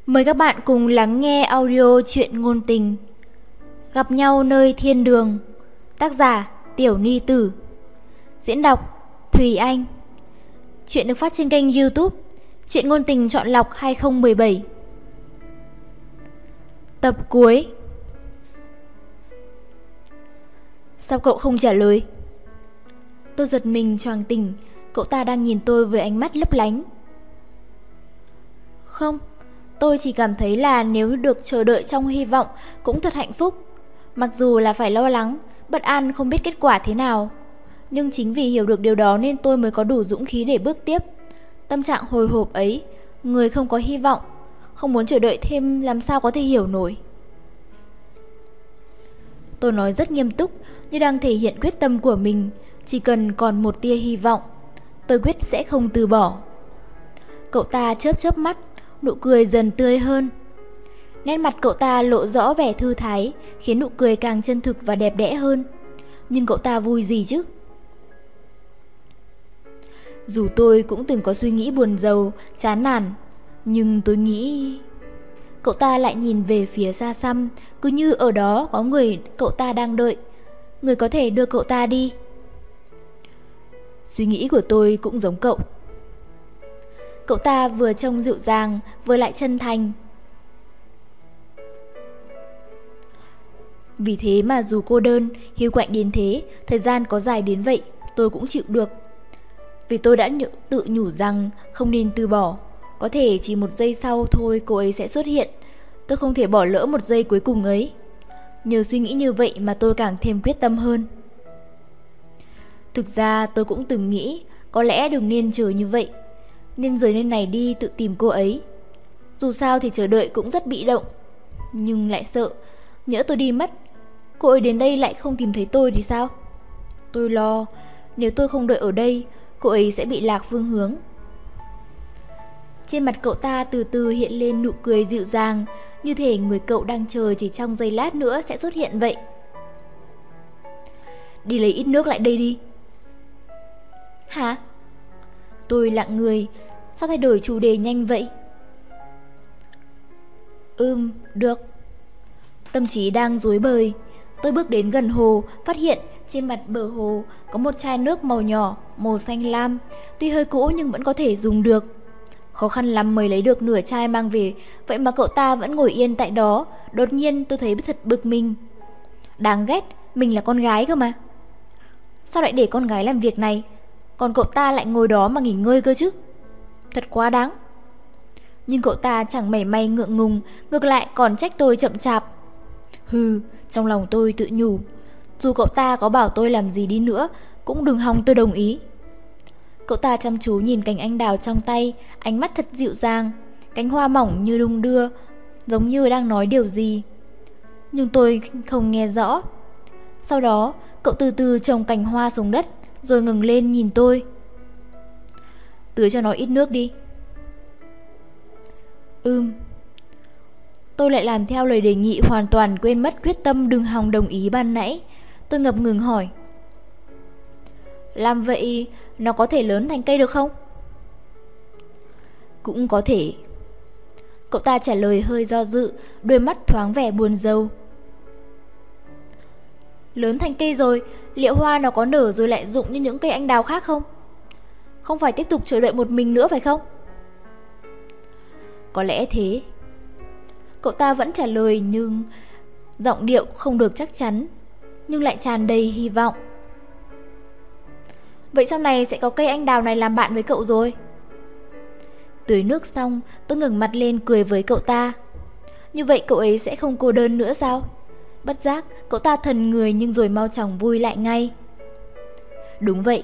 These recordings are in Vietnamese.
Mời các bạn cùng lắng nghe audio truyện ngôn tình Gặp nhau nơi thiên đường. Tác giả Tiểu Ni Tử. Diễn đọc Thùy Anh. Truyện được phát trên kênh YouTube Truyện ngôn tình chọn lọc 2017. Tập cuối. Sao cậu không trả lời? Tôi giật mình choàng tỉnh. Cậu ta đang nhìn tôi với ánh mắt lấp lánh. Không, tôi chỉ cảm thấy là nếu được chờ đợi trong hy vọng cũng thật hạnh phúc. Mặc dù là phải lo lắng, bất an không biết kết quả thế nào, nhưng chính vì hiểu được điều đó nên tôi mới có đủ dũng khí để bước tiếp. Tâm trạng hồi hộp ấy, người không có hy vọng, không muốn chờ đợi thêm làm sao có thể hiểu nổi. Tôi nói rất nghiêm túc, như đang thể hiện quyết tâm của mình. Chỉ cần còn một tia hy vọng, tôi quyết sẽ không từ bỏ. Cậu ta chớp chớp mắt, nụ cười dần tươi hơn. Nét mặt cậu ta lộ rõ vẻ thư thái, khiến nụ cười càng chân thực và đẹp đẽ hơn. Nhưng cậu ta vui gì chứ? Dù tôi cũng từng có suy nghĩ buồn rầu, chán nản, nhưng tôi nghĩ... Cậu ta lại nhìn về phía xa xăm, cứ như ở đó có người cậu ta đang đợi, người có thể đưa cậu ta đi. Suy nghĩ của tôi cũng giống cậu. Cậu ta vừa trông dịu dàng, vừa lại chân thành. Vì thế mà dù cô đơn, hiu quạnh đến thế, thời gian có dài đến vậy, tôi cũng chịu được. Vì tôi đã tự nhủ rằng không nên từ bỏ. Có thể chỉ một giây sau thôi cô ấy sẽ xuất hiện. Tôi không thể bỏ lỡ một giây cuối cùng ấy. Nhờ suy nghĩ như vậy mà tôi càng thêm quyết tâm hơn. Thực ra tôi cũng từng nghĩ có lẽ đừng nên chờ như vậy, nên rời nơi này đi tự tìm cô ấy. Dù sao thì chờ đợi cũng rất bị động, nhưng lại sợ nhỡ tôi đi mất, cô ấy đến đây lại không tìm thấy tôi thì sao? Tôi lo nếu tôi không đợi ở đây, cô ấy sẽ bị lạc phương hướng. Trên mặt cậu ta từ từ hiện lên nụ cười dịu dàng, như thể người cậu đang chờ chỉ trong giây lát nữa sẽ xuất hiện vậy. Đi lấy ít nước lại đây đi. Hả? Tôi lặng người. Sao thay đổi chủ đề nhanh vậy? Được. Tâm trí đang rối bời. Tôi bước đến gần hồ, phát hiện trên mặt bờ hồ có một chai nước màu nhỏ, màu xanh lam. Tuy hơi cũ nhưng vẫn có thể dùng được. Khó khăn lắm mới lấy được nửa chai mang về, vậy mà cậu ta vẫn ngồi yên tại đó. Đột nhiên tôi thấy thật bực mình. Đáng ghét, mình là con gái cơ mà. Sao lại để con gái làm việc này, còn cậu ta lại ngồi đó mà nghỉ ngơi cơ chứ? Thật quá đáng. Nhưng cậu ta chẳng mảy may ngượng ngùng, ngược lại còn trách tôi chậm chạp. Trong lòng tôi tự nhủ, dù cậu ta có bảo tôi làm gì đi nữa cũng đừng hòng tôi đồng ý. Cậu ta chăm chú nhìn cành anh đào trong tay, ánh mắt thật dịu dàng. Cánh hoa mỏng như đung đưa, giống như đang nói điều gì, nhưng tôi không nghe rõ. Sau đó cậu từ từ trồng cành hoa xuống đất, rồi ngừng lên nhìn tôi. Tưới cho nó ít nước đi. Tôi lại làm theo lời đề nghị, hoàn toàn quên mất quyết tâm đừng hòng đồng ý ban nãy. Tôi ngập ngừng hỏi, làm vậy nó có thể lớn thành cây được không? Cũng có thể. Cậu ta trả lời hơi do dự, đôi mắt thoáng vẻ buồn rầu. Lớn thành cây rồi, liệu hoa nó có nở rồi lại rụng như những cây anh đào khác không? Không phải tiếp tục chờ đợi một mình nữa phải không? Có lẽ thế. Cậu ta vẫn trả lời nhưng giọng điệu không được chắc chắn, nhưng lại tràn đầy hy vọng. Vậy sau này sẽ có cây anh đào này làm bạn với cậu rồi. Tưới nước xong, tôi ngẩng mặt lên cười với cậu ta. Như vậy cậu ấy sẽ không cô đơn nữa sao? Bất giác, cậu ta thần người nhưng rồi mau chóng vui lại ngay. Đúng vậy.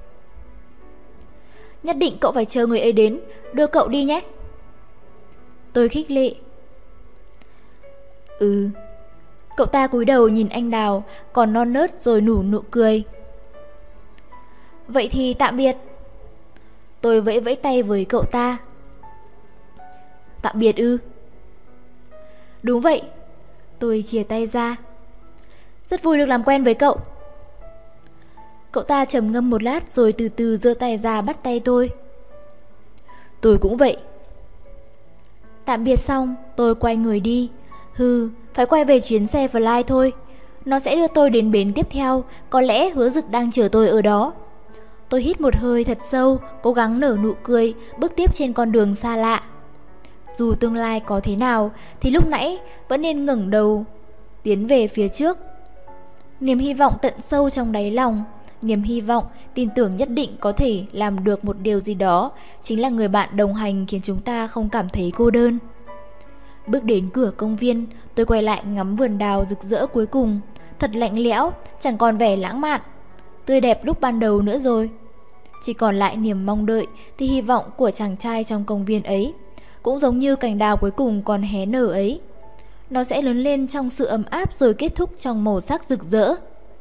Nhất định cậu phải chờ người ấy đến, đưa cậu đi nhé. Tôi khích lệ. Cậu ta cúi đầu nhìn anh đào còn non nớt rồi nở nụ cười. Vậy thì tạm biệt. Tôi vẫy vẫy tay với cậu ta. Tạm biệt ư? Đúng vậy. Tôi chìa tay ra. Rất vui được làm quen với cậu. Cậu ta trầm ngâm một lát rồi từ từ giơ tay ra bắt tay tôi. Tôi cũng vậy. Tạm biệt xong, tôi quay người đi. Phải quay về chuyến xe Fly thôi. Nó sẽ đưa tôi đến bến tiếp theo, có lẽ Hứa Dực đang chờ tôi ở đó. Tôi hít một hơi thật sâu, cố gắng nở nụ cười, bước tiếp trên con đường xa lạ. Dù tương lai có thế nào, thì lúc nãy vẫn nên ngẩng đầu, tiến về phía trước. Niềm hy vọng tận sâu trong đáy lòng, niềm hy vọng, tin tưởng nhất định có thể làm được một điều gì đó, chính là người bạn đồng hành khiến chúng ta không cảm thấy cô đơn. Bước đến cửa công viên, tôi quay lại ngắm vườn đào rực rỡ cuối cùng, thật lạnh lẽo, chẳng còn vẻ lãng mạn, tươi đẹp lúc ban đầu nữa rồi. Chỉ còn lại niềm mong đợi thì hy vọng của chàng trai trong công viên ấy, cũng giống như cành đào cuối cùng còn hé nở ấy. Nó sẽ lớn lên trong sự ấm áp rồi kết thúc trong màu sắc rực rỡ.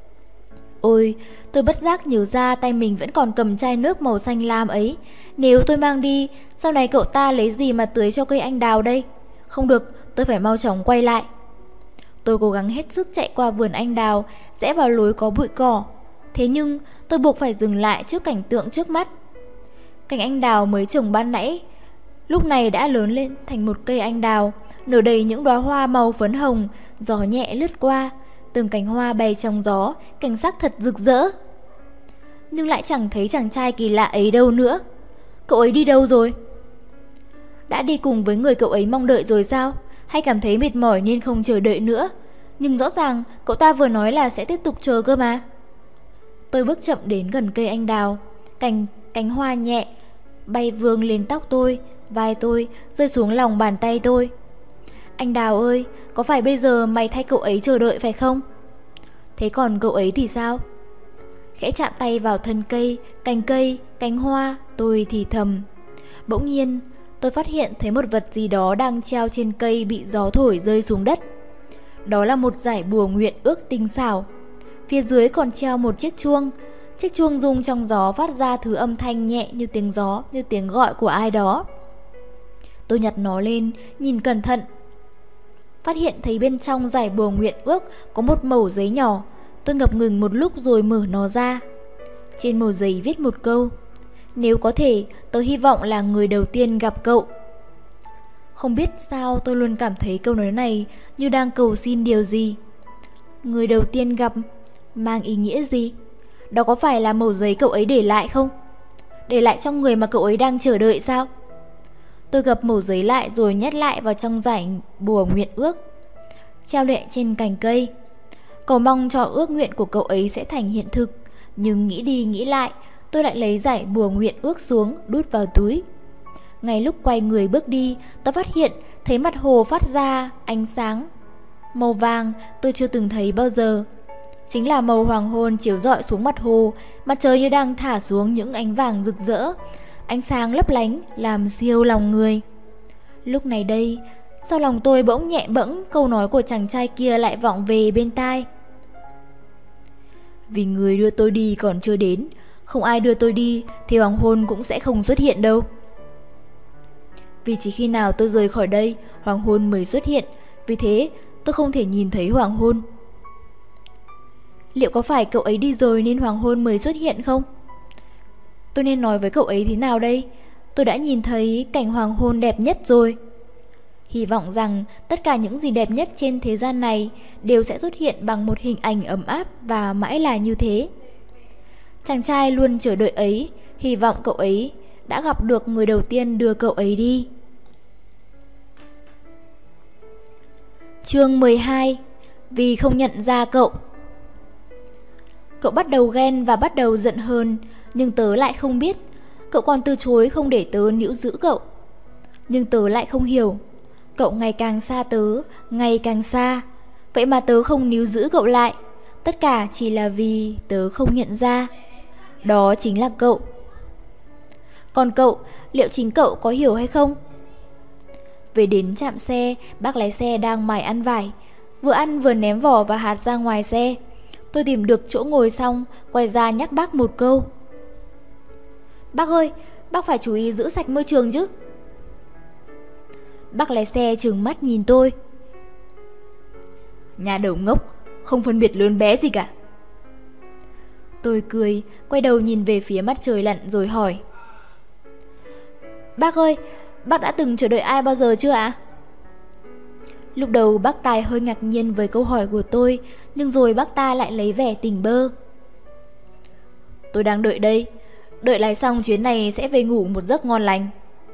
Ôi, tôi bất giác nhớ ra tay mình vẫn còn cầm chai nước màu xanh lam ấy. Nếu tôi mang đi, sau này cậu ta lấy gì mà tưới cho cây anh đào đây? Không được, tôi phải mau chóng quay lại. Tôi cố gắng hết sức chạy qua vườn anh đào, rẽ vào lối có bụi cỏ. Thế nhưng tôi buộc phải dừng lại trước cảnh tượng trước mắt. Cành anh đào mới trồng ban nãy lúc này đã lớn lên thành một cây anh đào, nở đầy những đóa hoa màu phấn hồng. Gió nhẹ lướt qua, từng cành hoa bay trong gió, cảnh sắc thật rực rỡ. Nhưng lại chẳng thấy chàng trai kỳ lạ ấy đâu nữa. Cậu ấy đi đâu rồi? Đã đi cùng với người cậu ấy mong đợi rồi sao? Hay cảm thấy mệt mỏi nên không chờ đợi nữa? Nhưng rõ ràng cậu ta vừa nói là sẽ tiếp tục chờ cơ mà. Tôi bước chậm đến gần cây anh đào. Cánh hoa nhẹ bay vương lên tóc tôi, vai tôi, rơi xuống lòng bàn tay tôi. Anh đào ơi, có phải bây giờ mày thay cậu ấy chờ đợi phải không? Thế còn cậu ấy thì sao? Khẽ chạm tay vào thân cây, cánh hoa, tôi thì thầm. Bỗng nhiên, tôi phát hiện thấy một vật gì đó đang treo trên cây bị gió thổi rơi xuống đất. Đó là một dải bùa nguyện ước tinh xảo. Phía dưới còn treo một chiếc chuông. Chiếc chuông rung trong gió phát ra thứ âm thanh nhẹ như tiếng gió, như tiếng gọi của ai đó. Tôi nhặt nó lên, nhìn cẩn thận. Phát hiện thấy bên trong dải bùa nguyện ước có một mẩu giấy nhỏ. Tôi ngập ngừng một lúc rồi mở nó ra. Trên mẩu giấy viết một câu: nếu có thể, tớ hy vọng là người đầu tiên gặp cậu. Không biết sao tôi luôn cảm thấy câu nói này như đang cầu xin điều gì. Người đầu tiên gặp mang ý nghĩa gì? Đó có phải là mẩu giấy cậu ấy để lại không? Để lại cho người mà cậu ấy đang chờ đợi sao? Tôi gập mẩu giấy lại rồi nhét lại vào trong dải bùa nguyện ước, treo lệ trên cành cây. Cầu mong cho ước nguyện của cậu ấy sẽ thành hiện thực. Nhưng nghĩ đi nghĩ lại, tôi lại lấy dải bùa nguyện ước xuống, đút vào túi. Ngay lúc quay người bước đi, tôi phát hiện thấy mặt hồ phát ra ánh sáng màu vàng tôi chưa từng thấy bao giờ. Chính là màu hoàng hôn chiếu rọi xuống mặt hồ. Mặt trời như đang thả xuống những ánh vàng rực rỡ, ánh sáng lấp lánh làm siêu lòng người. Lúc này đây, sau lòng tôi bỗng nhẹ bẫng, câu nói của chàng trai kia lại vọng về bên tai. Vì người đưa tôi đi còn chưa đến, không ai đưa tôi đi thì hoàng hôn cũng sẽ không xuất hiện đâu. Vì chỉ khi nào tôi rời khỏi đây, hoàng hôn mới xuất hiện. Vì thế tôi không thể nhìn thấy hoàng hôn. Liệu có phải cậu ấy đi rồi nên hoàng hôn mới xuất hiện không? Tôi nên nói với cậu ấy thế nào đây? Tôi đã nhìn thấy cảnh hoàng hôn đẹp nhất rồi. Hy vọng rằng tất cả những gì đẹp nhất trên thế gian này đều sẽ xuất hiện bằng một hình ảnh ấm áp và mãi là như thế. Chàng trai luôn chờ đợi ấy, hy vọng cậu ấy đã gặp được người đầu tiên đưa cậu ấy đi. Chương 12. Vì không nhận ra cậu. Cậu bắt đầu ghen và bắt đầu giận hơn, nhưng tớ lại không biết. Cậu còn từ chối không để tớ níu giữ cậu. Nhưng tớ lại không hiểu. Cậu ngày càng xa tớ, ngày càng xa. Vậy mà tớ không níu giữ cậu lại. Tất cả chỉ là vì tớ không nhận ra. Đó chính là cậu. Còn cậu, liệu chính cậu có hiểu hay không? Về đến trạm xe, bác lái xe đang mải ăn vải. Vừa ăn vừa ném vỏ và hạt ra ngoài xe. Tôi tìm được chỗ ngồi xong, quay ra nhắc bác một câu. Bác ơi, bác phải chú ý giữ sạch môi trường chứ. Bác lái xe trừng mắt nhìn tôi. Nhà đầu ngốc, không phân biệt lớn bé gì cả. Tôi cười, quay đầu nhìn về phía mặt trời lặn rồi hỏi. Bác ơi, bác đã từng chờ đợi ai bao giờ chưa ạ? Lúc đầu bác Tài hơi ngạc nhiên với câu hỏi của tôi, nhưng rồi bác ta lại lấy vẻ tỉnh bơ. Tôi đang đợi đây, đợi lái xong chuyến này sẽ về ngủ một giấc ngon lành.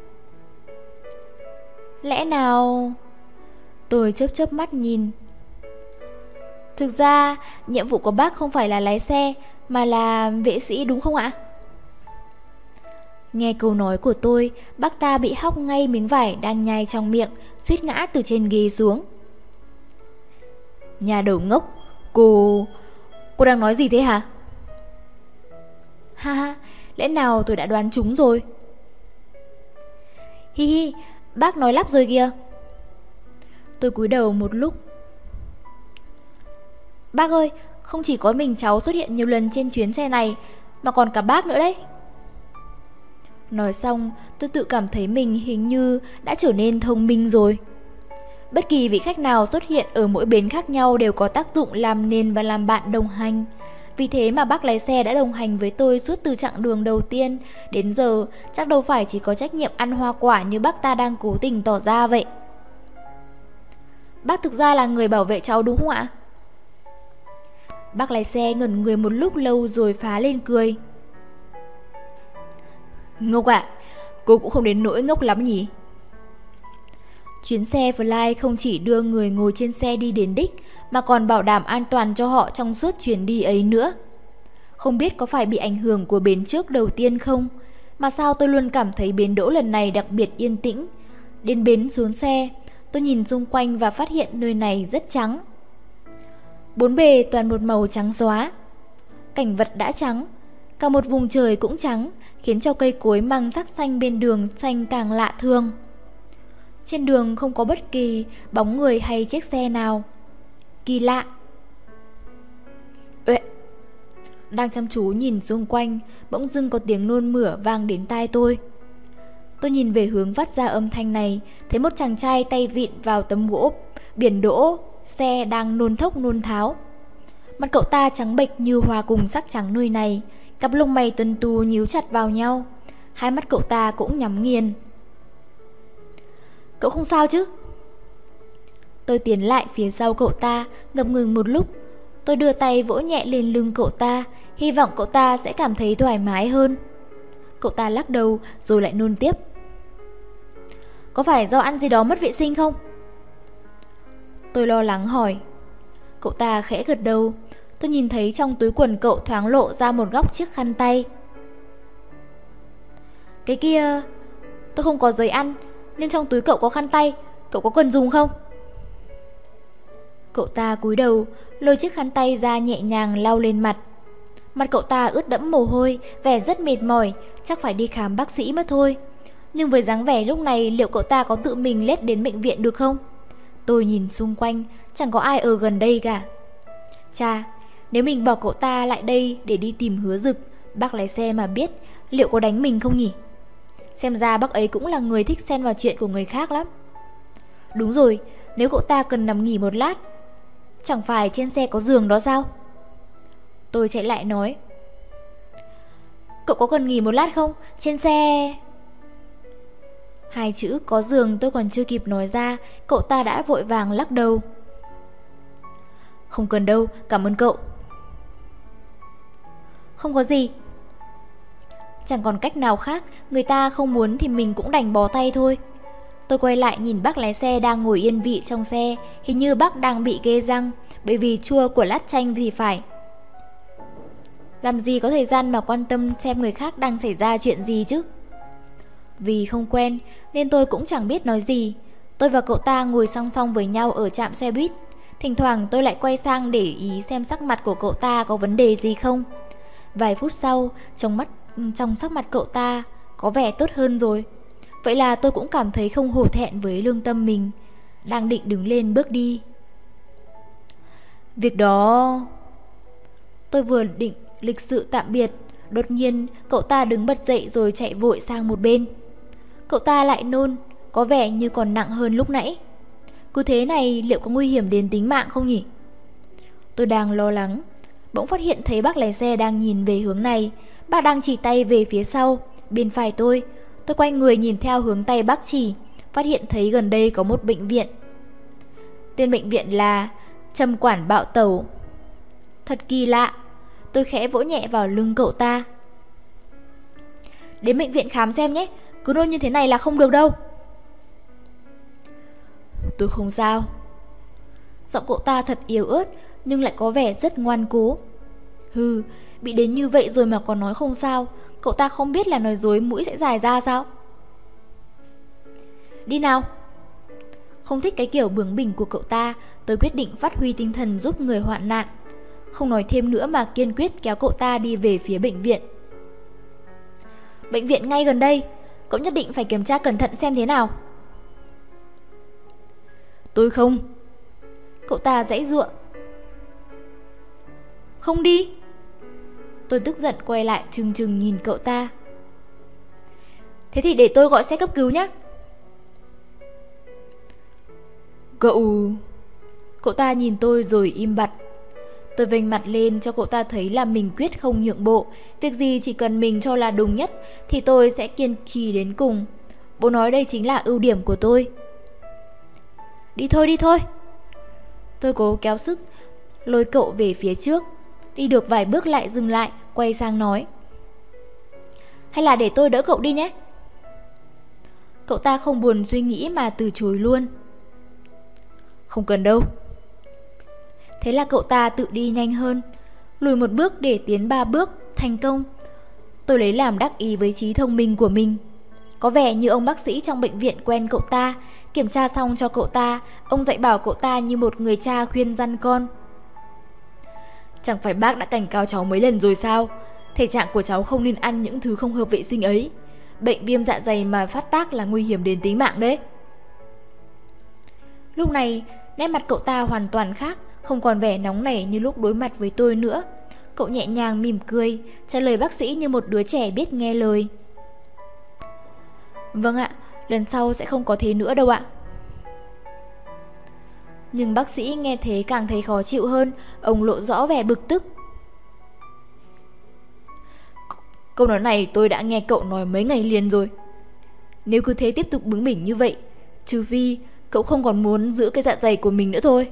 Lẽ nào... Tôi chớp chớp mắt nhìn. Thực ra, nhiệm vụ của bác không phải là lái xe, mà là vệ sĩ đúng không ạ? Nghe câu nói của tôi, bác ta bị hóc ngay miếng vải đang nhai trong miệng, suýt ngã từ trên ghế xuống. Nhà đầu ngốc, cô đang nói gì thế hả? Ha ha, lẽ nào tôi đã đoán trúng rồi? Hi hi, bác nói lắp rồi kìa. Tôi cúi đầu một lúc. Bác ơi, không chỉ có mình cháu xuất hiện nhiều lần trên chuyến xe này, mà còn cả bác nữa đấy. Nói xong, tôi tự cảm thấy mình hình như đã trở nên thông minh rồi. Bất kỳ vị khách nào xuất hiện ở mỗi bến khác nhau đều có tác dụng làm nền và làm bạn đồng hành. Vì thế mà bác lái xe đã đồng hành với tôi suốt từ chặng đường đầu tiên đến giờ, chắc đâu phải chỉ có trách nhiệm ăn hoa quả như bác ta đang cố tình tỏ ra vậy. Bác thực ra là người bảo vệ cháu đúng không ạ? Bác lái xe ngẩn người một lúc lâu rồi phá lên cười. Ngốc ạ, cô cũng không đến nỗi ngốc lắm nhỉ? Chuyến xe Fly không chỉ đưa người ngồi trên xe đi đến đích, mà còn bảo đảm an toàn cho họ trong suốt chuyến đi ấy nữa. Không biết có phải bị ảnh hưởng của bến trước đầu tiên không, mà sao tôi luôn cảm thấy bến đỗ lần này đặc biệt yên tĩnh. Đến bến xuống xe, tôi nhìn xung quanh và phát hiện nơi này rất trắng. Bốn bề toàn một màu trắng xóa. Cảnh vật đã trắng, cả một vùng trời cũng trắng, khiến cho cây cối mang sắc xanh bên đường xanh càng lạ thường. Trên đường không có bất kỳ bóng người hay chiếc xe nào. Kỳ lạ. Uệ. Đang chăm chú nhìn xung quanh, bỗng dưng có tiếng nôn mửa vang đến tai tôi. Tôi nhìn về hướng phát ra âm thanh này, thấy một chàng trai tay vịn vào tấm gỗ biển đỗ xe đang nôn thốc nôn tháo. Mặt cậu ta trắng bệch như hòa cùng sắc trắng nơi này, cặp lông mày tuần tú nhíu chặt vào nhau, hai mắt cậu ta cũng nhắm nghiền. Cậu không sao chứ? Tôi tiến lại phía sau cậu ta, ngập ngừng một lúc. Tôi đưa tay vỗ nhẹ lên lưng cậu ta, hy vọng cậu ta sẽ cảm thấy thoải mái hơn. Cậu ta lắc đầu rồi lại nôn tiếp. Có phải do ăn gì đó mất vệ sinh không? Tôi lo lắng hỏi. Cậu ta khẽ gật đầu. Tôi nhìn thấy trong túi quần cậu thoáng lộ ra một góc chiếc khăn tay. Cái kia, tôi không có giấy ăn, nhưng trong túi cậu có khăn tay, cậu có cần dùng không? Cậu ta cúi đầu, lôi chiếc khăn tay ra nhẹ nhàng lau lên mặt. Mặt cậu ta ướt đẫm mồ hôi, vẻ rất mệt mỏi, chắc phải đi khám bác sĩ mất thôi. Nhưng với dáng vẻ lúc này, liệu cậu ta có tự mình lết đến bệnh viện được không? Tôi nhìn xung quanh, chẳng có ai ở gần đây cả. Chà, nếu mình bỏ cậu ta lại đây để đi tìm Hứa Dực, bác lái xe mà biết, liệu có đánh mình không nhỉ? Xem ra bác ấy cũng là người thích xen vào chuyện của người khác lắm. Đúng rồi, nếu cậu ta cần nằm nghỉ một lát, chẳng phải trên xe có giường đó sao? Tôi chạy lại nói. Cậu có cần nghỉ một lát không? Trên xe... Hai chữ có giường tôi còn chưa kịp nói ra, cậu ta đã vội vàng lắc đầu. Không cần đâu, cảm ơn cậu. Không có gì. Chẳng còn cách nào khác, người ta không muốn thì mình cũng đành bó tay thôi. Tôi quay lại nhìn bác lái xe đang ngồi yên vị trong xe, hình như bác đang bị ghê răng, bởi vì chua của lát chanh thì phải. Làm gì có thời gian mà quan tâm xem người khác đang xảy ra chuyện gì chứ. Vì không quen nên tôi cũng chẳng biết nói gì. Tôi và cậu ta ngồi song song với nhau ở trạm xe buýt. Thỉnh thoảng tôi lại quay sang để ý xem sắc mặt của cậu ta có vấn đề gì không. Vài phút sau, trong sắc mặt cậu ta có vẻ tốt hơn rồi. Vậy là tôi cũng cảm thấy không hổ thẹn với lương tâm mình. Đang định đứng lên bước đi. Việc đó... Tôi vừa định lịch sự tạm biệt, đột nhiên cậu ta đứng bật dậy rồi chạy vội sang một bên. Cậu ta lại nôn, có vẻ như còn nặng hơn lúc nãy. Cứ thế này liệu có nguy hiểm đến tính mạng không nhỉ? Tôi đang lo lắng, bỗng phát hiện thấy bác lái xe đang nhìn về hướng này. Bác đang chỉ tay về phía sau, bên phải tôi. Tôi quay người nhìn theo hướng tay bác chỉ, phát hiện thấy gần đây có một bệnh viện. Tên bệnh viện là Trầm Quản Bạo Tẩu. Thật kỳ lạ. Tôi khẽ vỗ nhẹ vào lưng cậu ta. Đến bệnh viện khám xem nhé, cứ nôn như thế này là không được đâu. Tôi không sao. Giọng cậu ta thật yếu ớt nhưng lại có vẻ rất ngoan cố. Hừ, bị đến như vậy rồi mà còn nói không sao. Cậu ta không biết là nói dối mũi sẽ dài ra sao? Đi nào. Không thích cái kiểu bướng bỉnh của cậu ta, tôi quyết định phát huy tinh thần giúp người hoạn nạn. Không nói thêm nữa mà kiên quyết kéo cậu ta đi về phía bệnh viện. Bệnh viện ngay gần đây, cậu nhất định phải kiểm tra cẩn thận xem thế nào. Tôi không. Cậu ta giãy giụa. Không đi. Tôi tức giận quay lại trừng trừng nhìn cậu ta. Thế thì để tôi gọi xe cấp cứu nhé. Cậu ta nhìn tôi rồi im bặt. Tôi vênh mặt lên cho cậu ta thấy là mình quyết không nhượng bộ. Việc gì chỉ cần mình cho là đúng nhất thì tôi sẽ kiên trì đến cùng. Bố nói đây chính là ưu điểm của tôi. Đi thôi, đi thôi. Tôi cố kéo sức lôi cậu về phía trước. Đi được vài bước lại dừng lại, quay sang nói. Hay là để tôi đỡ cậu đi nhé. Cậu ta không buồn suy nghĩ mà từ chối luôn. Không cần đâu. Thế là cậu ta tự đi nhanh hơn, lùi một bước để tiến 3 bước, thành công. Tôi lấy làm đắc ý với trí thông minh của mình. Có vẻ như ông bác sĩ trong bệnh viện quen cậu ta. Kiểm tra xong cho cậu ta, ông dạy bảo cậu ta như một người cha khuyên răn con. Chẳng phải bác đã cảnh cáo cháu mấy lần rồi sao? Thể trạng của cháu không nên ăn những thứ không hợp vệ sinh ấy. Bệnh viêm dạ dày mà phát tác là nguy hiểm đến tính mạng đấy. Lúc này, nét mặt cậu ta hoàn toàn khác, không còn vẻ nóng nảy như lúc đối mặt với tôi nữa. Cậu nhẹ nhàng mỉm cười, trả lời bác sĩ như một đứa trẻ biết nghe lời. Vâng ạ, lần sau sẽ không có thế nữa đâu ạ. Nhưng bác sĩ nghe thế càng thấy khó chịu hơn, ông lộ rõ vẻ bực tức. Câu nói này tôi đã nghe cậu nói mấy ngày liền rồi. Nếu cứ thế tiếp tục bướng bỉnh như vậy, trừ phi cậu không còn muốn giữ cái dạ dày của mình nữa thôi.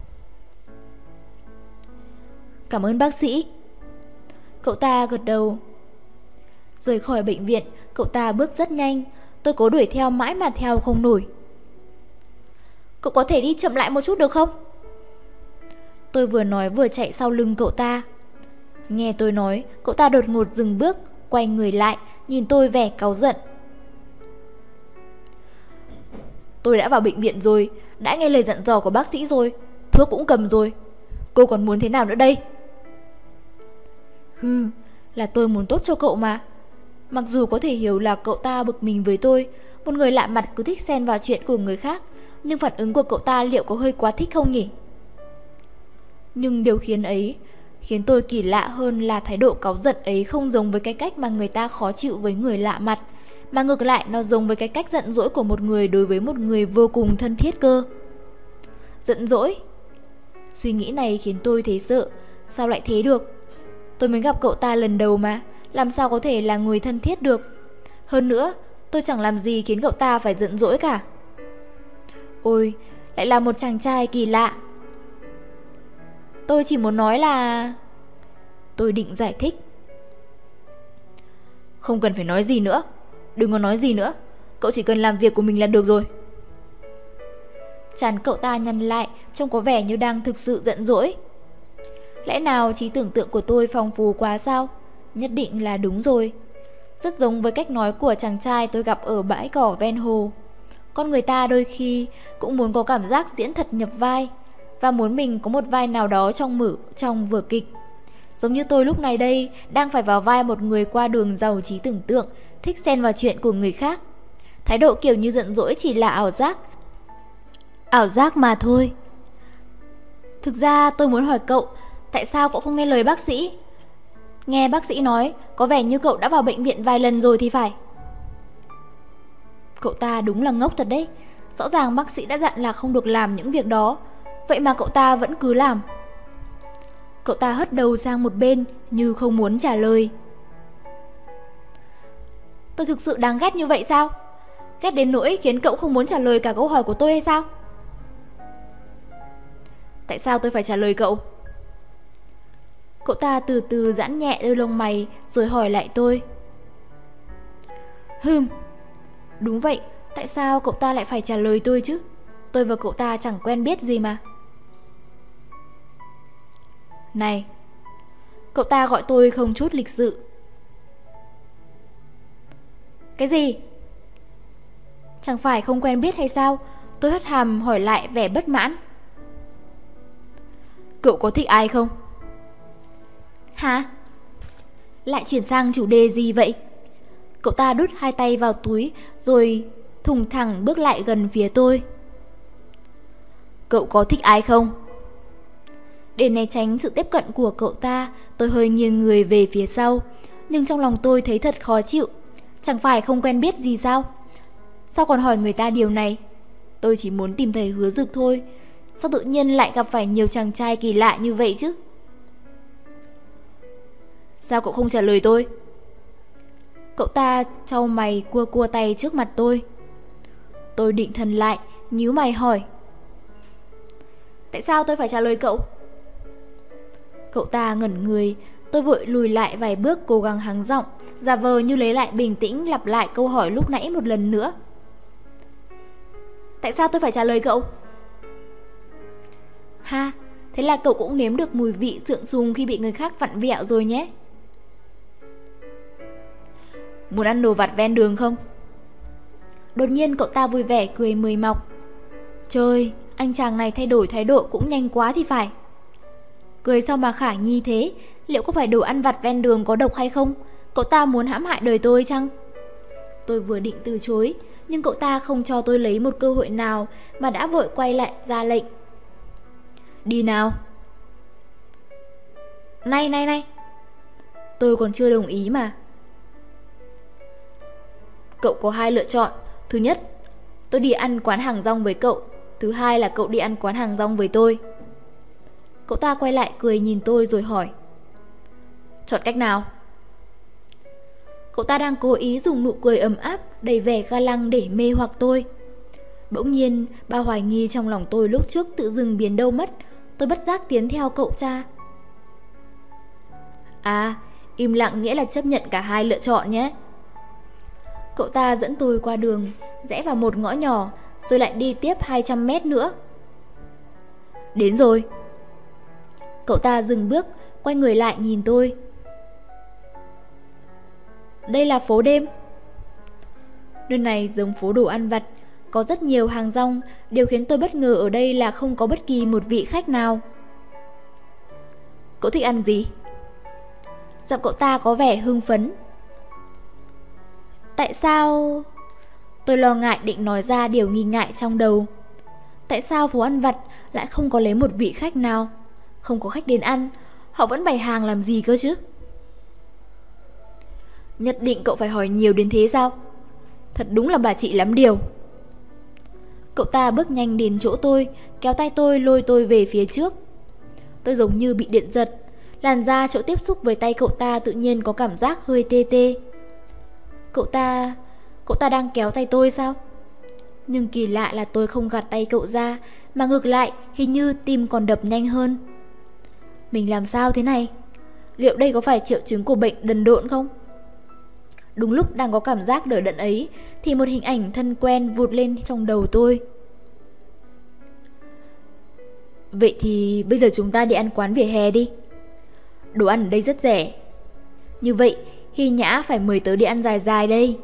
Cảm ơn bác sĩ. Cậu ta gật đầu. Rời khỏi bệnh viện, cậu ta bước rất nhanh. Tôi cố đuổi theo mãi mà theo không nổi. Cậu có thể đi chậm lại một chút được không? Tôi vừa nói vừa chạy sau lưng cậu ta. Nghe tôi nói, cậu ta đột ngột dừng bước, quay người lại, nhìn tôi vẻ cáu giận. Tôi đã vào bệnh viện rồi, đã nghe lời dặn dò của bác sĩ rồi, thuốc cũng cầm rồi. Cô còn muốn thế nào nữa đây? Hừ, là tôi muốn tốt cho cậu mà. Mặc dù có thể hiểu là cậu ta bực mình với tôi, một người lạ mặt cứ thích xen vào chuyện của người khác, nhưng phản ứng của cậu ta liệu có hơi quá thích không nhỉ? Nhưng điều khiến tôi kỳ lạ hơn là thái độ cáu giận ấy không giống với cái cách mà người ta khó chịu với người lạ mặt, mà ngược lại nó giống với cái cách giận dỗi của một người đối với một người vô cùng thân thiết cơ. Giận dỗi? Suy nghĩ này khiến tôi thấy sợ. Sao lại thế được? Tôi mới gặp cậu ta lần đầu mà, làm sao có thể là người thân thiết được? Hơn nữa, tôi chẳng làm gì khiến cậu ta phải giận dỗi cả. Ôi, lại là một chàng trai kỳ lạ. Tôi chỉ muốn nói là... Tôi định giải thích. Không cần phải nói gì nữa. Đừng có nói gì nữa. Cậu chỉ cần làm việc của mình là được rồi. Trán cậu ta nhăn lại, trông có vẻ như đang thực sự giận dỗi. Lẽ nào trí tưởng tượng của tôi phong phú quá sao? Nhất định là đúng rồi. Rất giống với cách nói của chàng trai tôi gặp ở bãi cỏ ven hồ. Con người ta đôi khi cũng muốn có cảm giác diễn thật nhập vai, và muốn mình có một vai nào đó trong vở kịch. Giống như tôi lúc này đây, đang phải vào vai một người qua đường giàu trí tưởng tượng, thích xen vào chuyện của người khác. Thái độ kiểu như giận dỗi chỉ là ảo giác mà thôi. Thực ra tôi muốn hỏi cậu, tại sao cậu không nghe lời bác sĩ? Nghe bác sĩ nói, có vẻ như cậu đã vào bệnh viện vài lần rồi thì phải. Cậu ta đúng là ngốc thật đấy. Rõ ràng bác sĩ đã dặn là không được làm những việc đó, vậy mà cậu ta vẫn cứ làm. Cậu ta hất đầu sang một bên như không muốn trả lời. Tôi thực sự đáng ghét như vậy sao? Ghét đến nỗi khiến cậu không muốn trả lời cả câu hỏi của tôi hay sao? Tại sao tôi phải trả lời cậu? Cậu ta từ từ giãn nhẹ đôi lông mày rồi hỏi lại tôi. Đúng vậy, tại sao cậu ta lại phải trả lời tôi chứ? Tôi và cậu ta chẳng quen biết gì mà. Này, cậu ta gọi tôi không chút lịch sự. Cái gì? Chẳng phải không quen biết hay sao? Tôi hất hàm hỏi lại vẻ bất mãn. Cậu có thích ai không? Hả? Lại chuyển sang chủ đề gì vậy? Cậu ta đút hai tay vào túi rồi thùng thẳng bước lại gần phía tôi. Cậu có thích ai không? Để né tránh sự tiếp cận của cậu ta, tôi hơi nghiêng người về phía sau. Nhưng trong lòng tôi thấy thật khó chịu. Chẳng phải không quen biết gì sao? Sao còn hỏi người ta điều này? Tôi chỉ muốn tìm thấy Hứa Dực thôi. Sao tự nhiên lại gặp phải nhiều chàng trai kỳ lạ như vậy chứ? Sao cậu không trả lời tôi? Cậu ta trao mày cua cua tay trước mặt tôi. Tôi định thần lại, nhíu mày hỏi. Tại sao tôi phải trả lời cậu? Cậu ta ngẩn người. Tôi vội lùi lại vài bước, cố gắng hắng giọng, giả vờ như lấy lại bình tĩnh, lặp lại câu hỏi lúc nãy một lần nữa. Tại sao tôi phải trả lời cậu? Ha, thế là cậu cũng nếm được mùi vị sượng sùng khi bị người khác vặn vẹo rồi nhé. Muốn ăn đồ vặt ven đường không? Đột nhiên cậu ta vui vẻ cười mời mọc. Trời, anh chàng này thay đổi thái độ cũng nhanh quá thì phải. Cười sao mà khả nhi thế? Liệu có phải đồ ăn vặt ven đường có độc hay không? Cậu ta muốn hãm hại đời tôi chăng? Tôi vừa định từ chối, nhưng cậu ta không cho tôi lấy một cơ hội nào mà đã vội quay lại ra lệnh. Đi nào. Này. Tôi còn chưa đồng ý mà. Cậu có hai lựa chọn. Thứ nhất, tôi đi ăn quán hàng rong với cậu. Thứ hai là cậu đi ăn quán hàng rong với tôi. Cậu ta quay lại cười nhìn tôi rồi hỏi. Chọn cách nào? Cậu ta đang cố ý dùng nụ cười ấm áp, đầy vẻ ga lăng để mê hoặc tôi. Bỗng nhiên, bao hoài nghi trong lòng tôi lúc trước tự dưng biến đâu mất. Tôi bất giác tiến theo cậu ta. À, im lặng nghĩa là chấp nhận cả hai lựa chọn nhé. Cậu ta dẫn tôi qua đường, rẽ vào một ngõ nhỏ, rồi lại đi tiếp 200 mét nữa. Đến rồi. Cậu ta dừng bước, quay người lại nhìn tôi. Đây là phố đêm. Nơi này giống phố đồ ăn vặt, có rất nhiều hàng rong. Điều khiến tôi bất ngờ ở đây là không có bất kỳ một vị khách nào. Cậu thích ăn gì? Giọng cậu ta có vẻ hưng phấn. Tại sao... Tôi lo ngại định nói ra điều nghi ngại trong đầu. Tại sao phố ăn vặt lại không có lấy một vị khách nào? Không có khách đến ăn, họ vẫn bày hàng làm gì cơ chứ? Nhất định cậu phải hỏi nhiều đến thế sao? Thật đúng là bà chị lắm điều. Cậu ta bước nhanh đến chỗ tôi, kéo tay tôi lôi tôi về phía trước. Tôi giống như bị điện giật. Làn da chỗ tiếp xúc với tay cậu ta tự nhiên có cảm giác hơi tê tê. Cậu ta đang kéo tay tôi sao? Nhưng kỳ lạ là tôi không gạt tay cậu ra, mà ngược lại hình như tim còn đập nhanh hơn. Mình làm sao thế này? Liệu đây có phải triệu chứng của bệnh đần độn không? Đúng lúc đang có cảm giác đờ đẫn ấy thì một hình ảnh thân quen vụt lên trong đầu tôi. Vậy thì bây giờ chúng ta đi ăn quán vỉa hè đi. Đồ ăn ở đây rất rẻ. Như vậy Hy Nhã phải mời tớ đi ăn dài dài đây.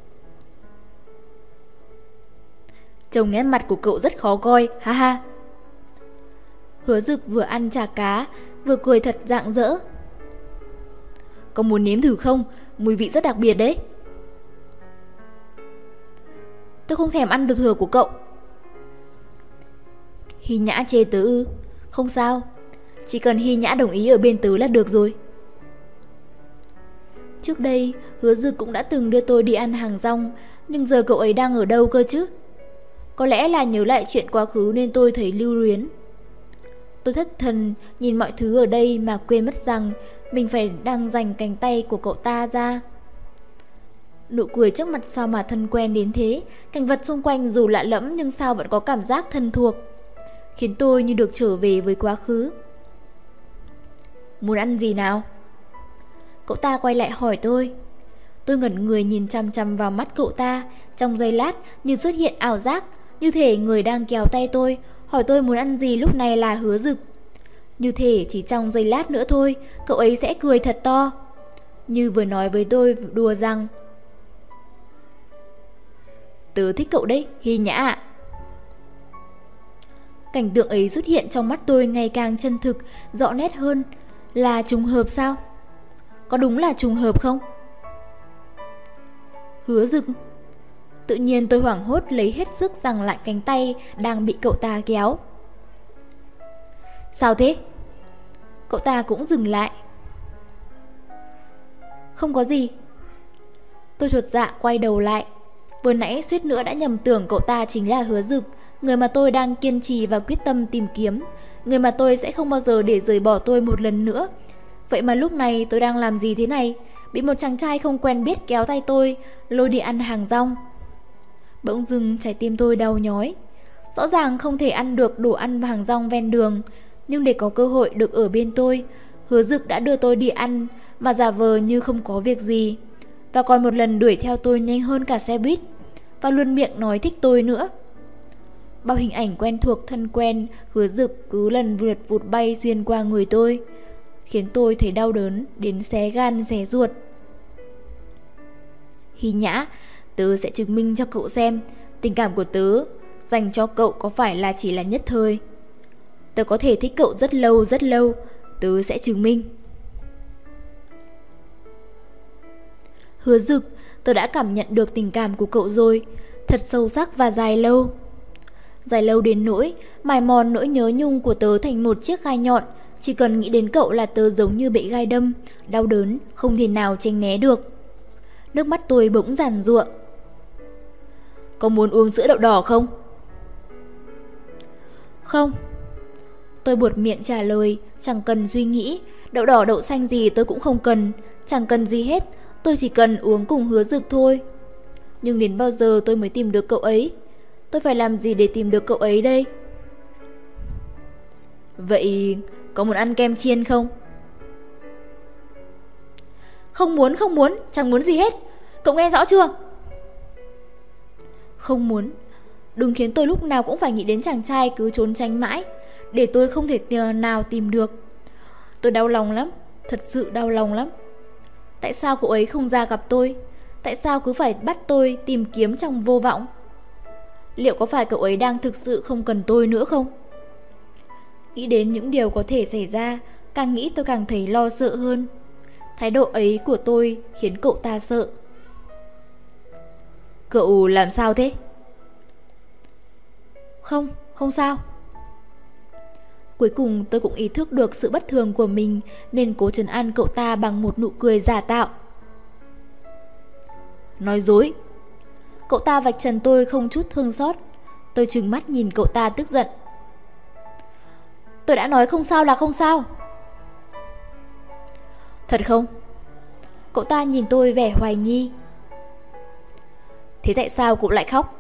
Trông nét mặt của cậu rất khó coi, ha ha. Hứa Dực vừa ăn chả cá vừa cười thật rạng rỡ. Có muốn nếm thử không? Mùi vị rất đặc biệt đấy. Tôi không thèm ăn đồ thừa của cậu. Hy Nhã chê tớ ư? Không sao, chỉ cần Hy Nhã đồng ý ở bên tớ là được rồi. Trước đây Hứa Dực cũng đã từng đưa tôi đi ăn hàng rong, nhưng giờ cậu ấy đang ở đâu cơ chứ? Có lẽ là nhớ lại chuyện quá khứ nên tôi thấy lưu luyến. Tôi thất thần nhìn mọi thứ ở đây mà quên mất rằng mình phải đang dành cánh tay của cậu ta ra. Nụ cười trước mặt sao mà thân quen đến thế. Cảnh vật xung quanh dù lạ lẫm nhưng sao vẫn có cảm giác thân thuộc. khiến tôi như được trở về với quá khứ. Muốn ăn gì nào? Cậu ta quay lại hỏi tôi. Tôi ngẩn người nhìn chằm chằm vào mắt cậu ta, trong giây lát như xuất hiện ảo giác, như thể người đang kéo tay tôi, hỏi tôi muốn ăn gì lúc này là Hứa Dực. Như thể chỉ trong giây lát nữa thôi, cậu ấy sẽ cười thật to, như vừa nói với tôi đùa rằng: tớ thích cậu đấy, Hy Nhã ạ. Cảnh tượng ấy xuất hiện trong mắt tôi ngày càng chân thực, rõ nét hơn. Là trùng hợp sao? Có đúng là trùng hợp không? Hứa Dực. Tự nhiên tôi hoảng hốt lấy hết sức giằng lại cánh tay đang bị cậu ta kéo. Sao thế? Cậu ta cũng dừng lại. Không có gì. Tôi chột dạ quay đầu lại. Vừa nãy suýt nữa đã nhầm tưởng cậu ta chính là Hứa Dực, người mà tôi đang kiên trì và quyết tâm tìm kiếm, người mà tôi sẽ không bao giờ để rời bỏ tôi một lần nữa. Vậy mà lúc này tôi đang làm gì thế này? Bị một chàng trai không quen biết kéo tay tôi, lôi đi ăn hàng rong. Bỗng dưng trái tim tôi đau nhói. Rõ ràng không thể ăn được đồ ăn và hàng rong ven đường, nhưng để có cơ hội được ở bên tôi, Hứa Dực đã đưa tôi đi ăn mà giả vờ như không có việc gì, và còn một lần đuổi theo tôi nhanh hơn cả xe buýt, và luôn miệng nói thích tôi nữa. Bao hình ảnh quen thuộc thân quen Hứa Dực cứ lần lượt vụt bay xuyên qua người tôi, khiến tôi thấy đau đớn đến xé gan xé ruột. Hy Nhã, tớ sẽ chứng minh cho cậu xem tình cảm của tớ dành cho cậu có phải là chỉ là nhất thời. Tớ có thể thích cậu rất lâu rất lâu, tớ sẽ chứng minh. Hứa Dực, tớ đã cảm nhận được tình cảm của cậu rồi, thật sâu sắc và dài lâu. Dài lâu đến nỗi mài mòn nỗi nhớ nhung của tớ thành một chiếc gai nhọn. Chỉ cần nghĩ đến cậu là tớ giống như bị gai đâm, đau đớn, không thể nào tránh né được. Nước mắt tôi bỗng giàn giụa. Có muốn uống sữa đậu đỏ không? Không. Tôi buột miệng trả lời, chẳng cần suy nghĩ. Đậu đỏ đậu xanh gì tôi cũng không cần, chẳng cần gì hết. Tôi chỉ cần uống cùng Hứa Dực thôi. Nhưng đến bao giờ tôi mới tìm được cậu ấy? Tôi phải làm gì để tìm được cậu ấy đây? Vậy có muốn ăn kem chiên không? Không muốn, chẳng muốn gì hết. Cậu nghe rõ chưa? Không muốn. Đừng khiến tôi lúc nào cũng phải nghĩ đến chàng trai cứ trốn tránh mãi, để tôi không thể nào tìm được. Tôi đau lòng lắm, thật sự đau lòng lắm. Tại sao cậu ấy không ra gặp tôi? Tại sao cứ phải bắt tôi tìm kiếm trong vô vọng? Liệu có phải cậu ấy đang thực sự không cần tôi nữa không? Nghĩ đến những điều có thể xảy ra, càng nghĩ tôi càng thấy lo sợ hơn. Thái độ ấy của tôi khiến cậu ta sợ. Cậu làm sao thế? Không sao. Cuối cùng tôi cũng ý thức được sự bất thường của mình, nên cố trấn an cậu ta bằng một nụ cười giả tạo. Nói dối. Cậu ta vạch trần tôi không chút thương xót. Tôi trừng mắt nhìn cậu ta tức giận. Tôi đã nói không sao là không sao. Thật không? Cậu ta nhìn tôi vẻ hoài nghi. Thế tại sao cậu lại khóc?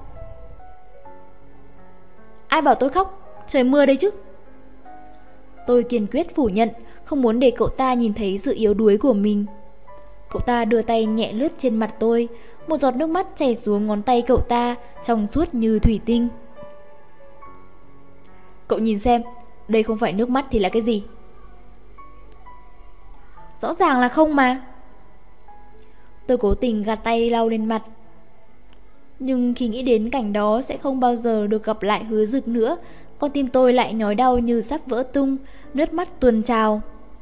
Ai bảo tôi khóc? Trời mưa đây chứ. Tôi kiên quyết phủ nhận, không muốn để cậu ta nhìn thấy sự yếu đuối của mình. Cậu ta đưa tay nhẹ lướt trên mặt tôi, một giọt nước mắt chảy xuống ngón tay cậu ta, trong suốt như thủy tinh. Cậu nhìn xem, đây không phải nước mắt thì là cái gì? Rõ ràng là không mà. Tôi cố tình gạt tay lau lên mặt. Nhưng khi nghĩ đến cảnh đó sẽ không bao giờ được gặp lại Hứa Dực nữa, con tim tôi lại nhói đau như sắp vỡ tung, nước mắt tuôn trào.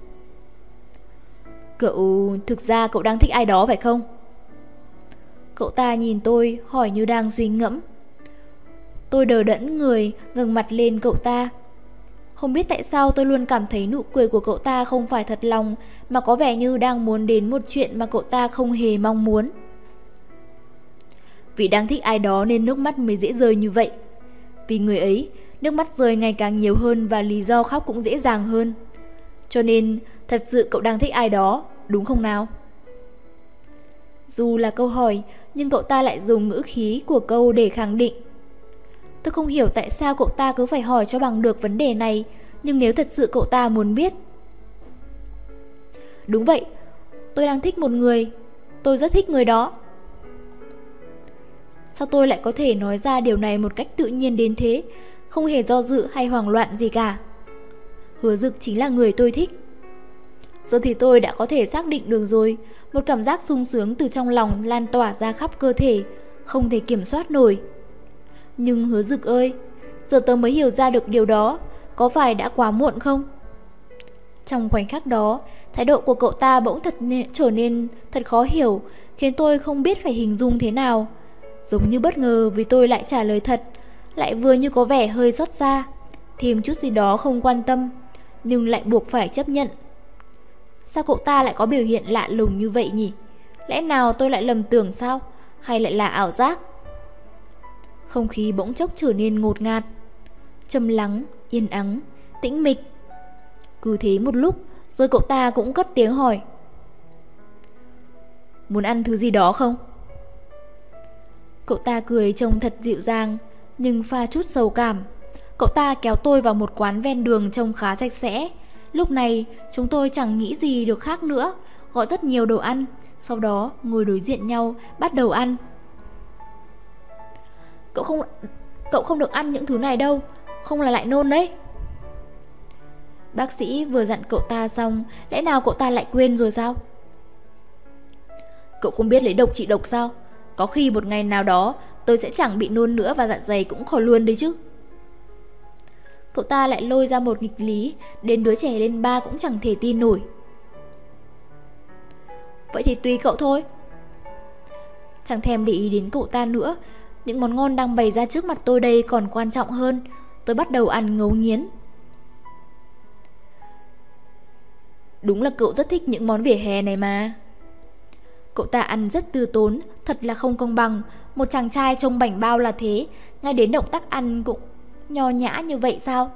Cậu, thực ra cậu đang thích ai đó phải không? Cậu ta nhìn tôi, hỏi như đang suy ngẫm. Tôi đờ đẫn người, ngẩng mặt lên cậu ta. Không biết tại sao tôi luôn cảm thấy nụ cười của cậu ta không phải thật lòng, mà có vẻ như đang muốn đến một chuyện mà cậu ta không hề mong muốn. Vì đang thích ai đó nên nước mắt mới dễ rơi như vậy. Vì người ấy, nước mắt rơi ngày càng nhiều hơn và lý do khóc cũng dễ dàng hơn. Cho nên, thật sự cậu đang thích ai đó, đúng không nào? Dù là câu hỏi, nhưng cậu ta lại dùng ngữ khí của câu để khẳng định. Tôi không hiểu tại sao cậu ta cứ phải hỏi cho bằng được vấn đề này, nhưng nếu thật sự cậu ta muốn biết. Đúng vậy, tôi đang thích một người. Tôi rất thích người đó. Sao tôi lại có thể nói ra điều này một cách tự nhiên đến thế, không hề do dự hay hoảng loạn gì cả? Hứa Dực chính là người tôi thích. Giờ thì tôi đã có thể xác định được rồi. Một cảm giác sung sướng từ trong lòng lan tỏa ra khắp cơ thể, không thể kiểm soát nổi. Nhưng Hứa Dực ơi, giờ tớ mới hiểu ra được điều đó. Có phải đã quá muộn không? Trong khoảnh khắc đó, thái độ của cậu ta bỗng trở nên thật khó hiểu, khiến tôi không biết phải hình dung thế nào. Giống như bất ngờ vì tôi lại trả lời thật, lại vừa như có vẻ hơi xót xa, thêm chút gì đó không quan tâm, nhưng lại buộc phải chấp nhận. Sao cậu ta lại có biểu hiện lạ lùng như vậy nhỉ? Lẽ nào tôi lại lầm tưởng sao? Hay lại là ảo giác? Không khí bỗng chốc trở nên ngột ngạt, trầm lắng, yên ắng, tĩnh mịch. Cứ thế một lúc, rồi cậu ta cũng cất tiếng hỏi: muốn ăn thứ gì đó không? Cậu ta cười trông thật dịu dàng, nhưng pha chút sầu cảm. Cậu ta kéo tôi vào một quán ven đường trông khá sạch sẽ. Lúc này, chúng tôi chẳng nghĩ gì được khác nữa, gọi rất nhiều đồ ăn, sau đó ngồi đối diện nhau, bắt đầu ăn. Cậu không được ăn những thứ này đâu, không là lại nôn đấy. Bác sĩ vừa dặn cậu ta xong, lẽ nào cậu ta lại quên rồi sao? Cậu không biết lấy độc trị độc sao? Có khi một ngày nào đó tôi sẽ chẳng bị nôn nữa và dạ dày cũng khỏi luôn đấy chứ. Cậu ta lại lôi ra một nghịch lý, đến đứa trẻ lên 3 cũng chẳng thể tin nổi. Vậy thì tùy cậu thôi. Chẳng thèm để ý đến cậu ta nữa. Những món ngon đang bày ra trước mặt tôi đây còn quan trọng hơn. Tôi bắt đầu ăn ngấu nghiến. Đúng là cậu rất thích những món vỉa hè này mà. Cậu ta ăn rất tư tốn, thật là không công bằng. Một chàng trai trông bảnh bao là thế, ngay đến động tác ăn cũng nho nhã như vậy sao?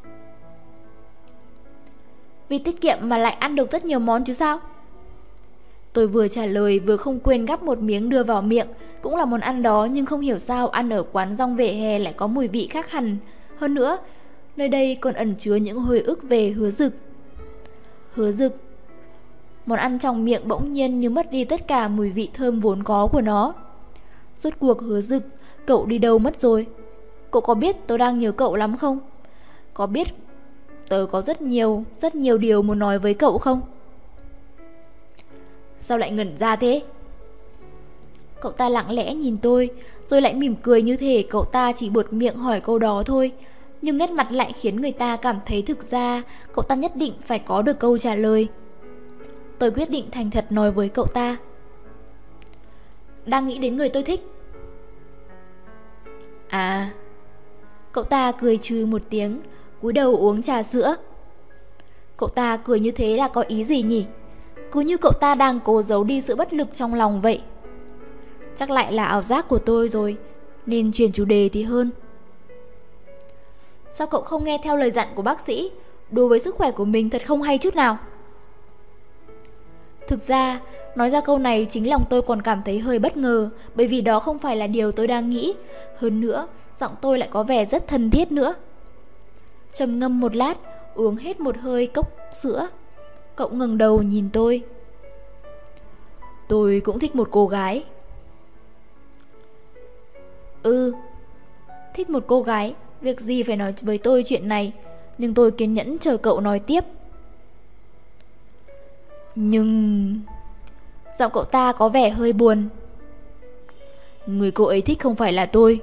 Vì tiết kiệm mà lại ăn được rất nhiều món chứ sao? Tôi vừa trả lời vừa không quên gắp một miếng đưa vào miệng. Cũng là món ăn đó, nhưng không hiểu sao ăn ở quán rong vỉa hè lại có mùi vị khác hẳn. Hơn nữa, nơi đây còn ẩn chứa những hồi ức về Hứa Dực. Hứa Dực. Món ăn trong miệng bỗng nhiên như mất đi tất cả mùi vị thơm vốn có của nó. Rốt cuộc Hứa Dực, cậu đi đâu mất rồi? Cậu có biết tôi đang nhớ cậu lắm không? Có biết tớ có rất nhiều điều muốn nói với cậu không? Sao lại ngẩn ra thế? Cậu ta lặng lẽ nhìn tôi, rồi lại mỉm cười như thể cậu ta chỉ buột miệng hỏi câu đó thôi. Nhưng nét mặt lại khiến người ta cảm thấy thực ra cậu ta nhất định phải có được câu trả lời. Tôi quyết định thành thật nói với cậu ta. Đang nghĩ đến người tôi thích. À. Cậu ta cười trừ một tiếng, cúi đầu uống trà sữa. Cậu ta cười như thế là có ý gì nhỉ? Cứ như cậu ta đang cố giấu đi sự bất lực trong lòng vậy. Chắc lại là ảo giác của tôi rồi, nên chuyển chủ đề thì hơn. Sao cậu không nghe theo lời dặn của bác sĩ? Đối với sức khỏe của mình thật không hay chút nào. Thực ra, nói ra câu này chính lòng tôi còn cảm thấy hơi bất ngờ, bởi vì đó không phải là điều tôi đang nghĩ. Hơn nữa, giọng tôi lại có vẻ rất thân thiết nữa. Trầm ngâm một lát, uống hết một hơi cốc sữa. Cậu ngẩng đầu nhìn tôi. Tôi cũng thích một cô gái. Thích một cô gái, việc gì phải nói với tôi chuyện này. Nhưng tôi kiên nhẫn chờ cậu nói tiếp. Nhưng... Giọng cậu ta có vẻ hơi buồn. Người cô ấy thích không phải là tôi.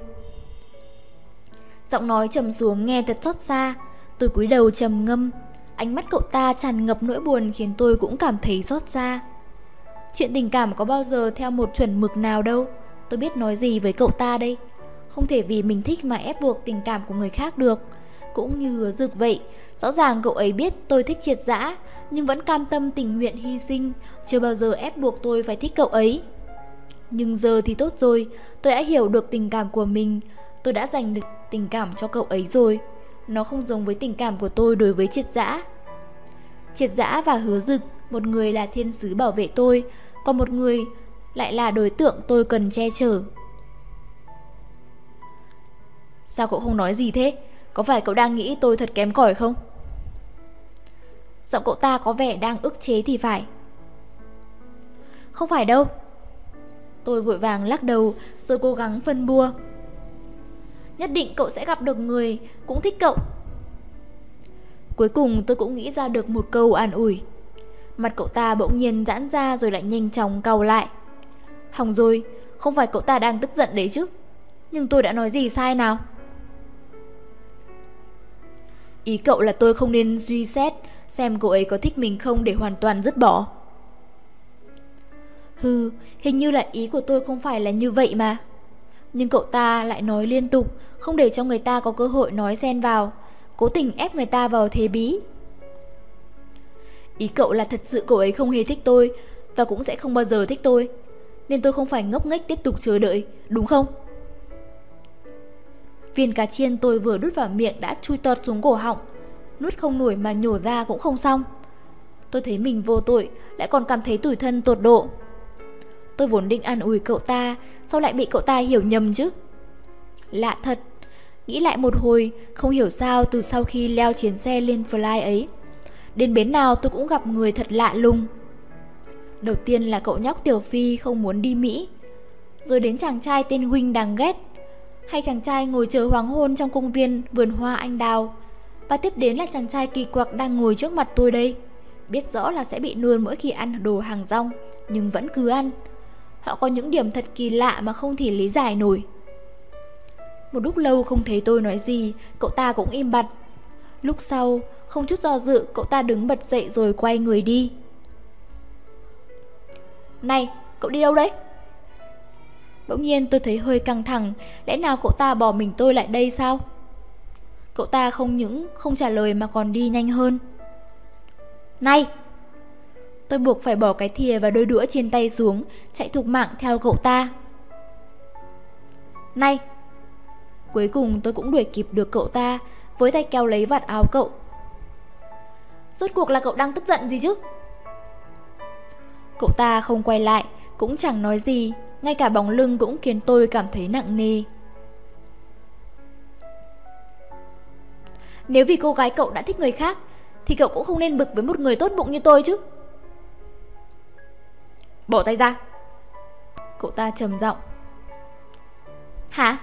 Giọng nói trầm xuống nghe thật xót xa. Tôi cúi đầu trầm ngâm. Ánh mắt cậu ta tràn ngập nỗi buồn khiến tôi cũng cảm thấy xót xa. Chuyện tình cảm có bao giờ theo một chuẩn mực nào đâu. Tôi biết nói gì với cậu ta đây. Không thể vì mình thích mà ép buộc tình cảm của người khác được. Cũng như Hứa Dực vậy. Rõ ràng cậu ấy biết tôi thích triệt dã, nhưng vẫn cam tâm tình nguyện hy sinh, chưa bao giờ ép buộc tôi phải thích cậu ấy. Nhưng giờ thì tốt rồi, tôi đã hiểu được tình cảm của mình. Tôi đã dành được tình cảm cho cậu ấy rồi. Nó không giống với tình cảm của tôi đối với triệt dã. Triệt dã và Hứa Dực, một người là thiên sứ bảo vệ tôi, còn một người lại là đối tượng tôi cần che chở. Sao cậu không nói gì thế? Có phải cậu đang nghĩ tôi thật kém cỏi không? Giọng cậu ta có vẻ đang ức chế thì phải. Không phải đâu. Tôi vội vàng lắc đầu rồi cố gắng phân bua. Nhất định cậu sẽ gặp được người cũng thích cậu. Cuối cùng tôi cũng nghĩ ra được một câu an ủi. Mặt cậu ta bỗng nhiên giãn ra rồi lại nhanh chóng cau lại. Hỏng rồi, không phải cậu ta đang tức giận đấy chứ? Nhưng tôi đã nói gì sai nào? Ý cậu là tôi không nên suy xét xem cô ấy có thích mình không để hoàn toàn dứt bỏ. Hình như là ý của tôi không phải là như vậy mà. Nhưng cậu ta lại nói liên tục, không để cho người ta có cơ hội nói xen vào, cố tình ép người ta vào thế bí. Ý cậu là thật sự cậu ấy không hề thích tôi và cũng sẽ không bao giờ thích tôi, nên tôi không phải ngốc nghếch tiếp tục chờ đợi, đúng không? Viên cá chiên tôi vừa đút vào miệng đã chui tọt xuống cổ họng, nuốt không nổi mà nhổ ra cũng không xong. Tôi thấy mình vô tội, lại còn cảm thấy tủi thân tột độ. Tôi vốn định an ủi cậu ta, sao lại bị cậu ta hiểu nhầm chứ? Lạ thật, nghĩ lại một hồi, không hiểu sao từ sau khi leo chuyến xe lên Fly ấy, đến bến nào tôi cũng gặp người thật lạ lùng. Đầu tiên là cậu nhóc Tiểu Phi không muốn đi Mỹ, rồi đến chàng trai tên Huynh đáng ghét, hay chàng trai ngồi chờ hoàng hôn trong công viên vườn hoa anh đào, và tiếp đến là chàng trai kỳ quặc đang ngồi trước mặt tôi đây. Biết rõ là sẽ bị nuôn mỗi khi ăn đồ hàng rong, nhưng vẫn cứ ăn. Họ có những điểm thật kỳ lạ mà không thể lý giải nổi. Một lúc lâu không thấy tôi nói gì, cậu ta cũng im bặt. Lúc sau, không chút do dự, cậu ta đứng bật dậy rồi quay người đi. Này, cậu đi đâu đấy? Bỗng nhiên tôi thấy hơi căng thẳng. Lẽ nào cậu ta bỏ mình tôi lại đây sao? Cậu ta không những không trả lời mà còn đi nhanh hơn. Này! Tôi buộc phải bỏ cái thìa và đôi đũa trên tay xuống, chạy thục mạng theo cậu ta. Này! Cuối cùng tôi cũng đuổi kịp được cậu ta, với tay kéo lấy vạt áo cậu. Rốt cuộc là cậu đang tức giận gì chứ? Cậu ta không quay lại, cũng chẳng nói gì, ngay cả bóng lưng cũng khiến tôi cảm thấy nặng nề. Nếu vì cô gái cậu đã thích người khác, thì cậu cũng không nên bực với một người tốt bụng như tôi chứ. Bỏ tay ra. Cậu ta trầm giọng. Hả?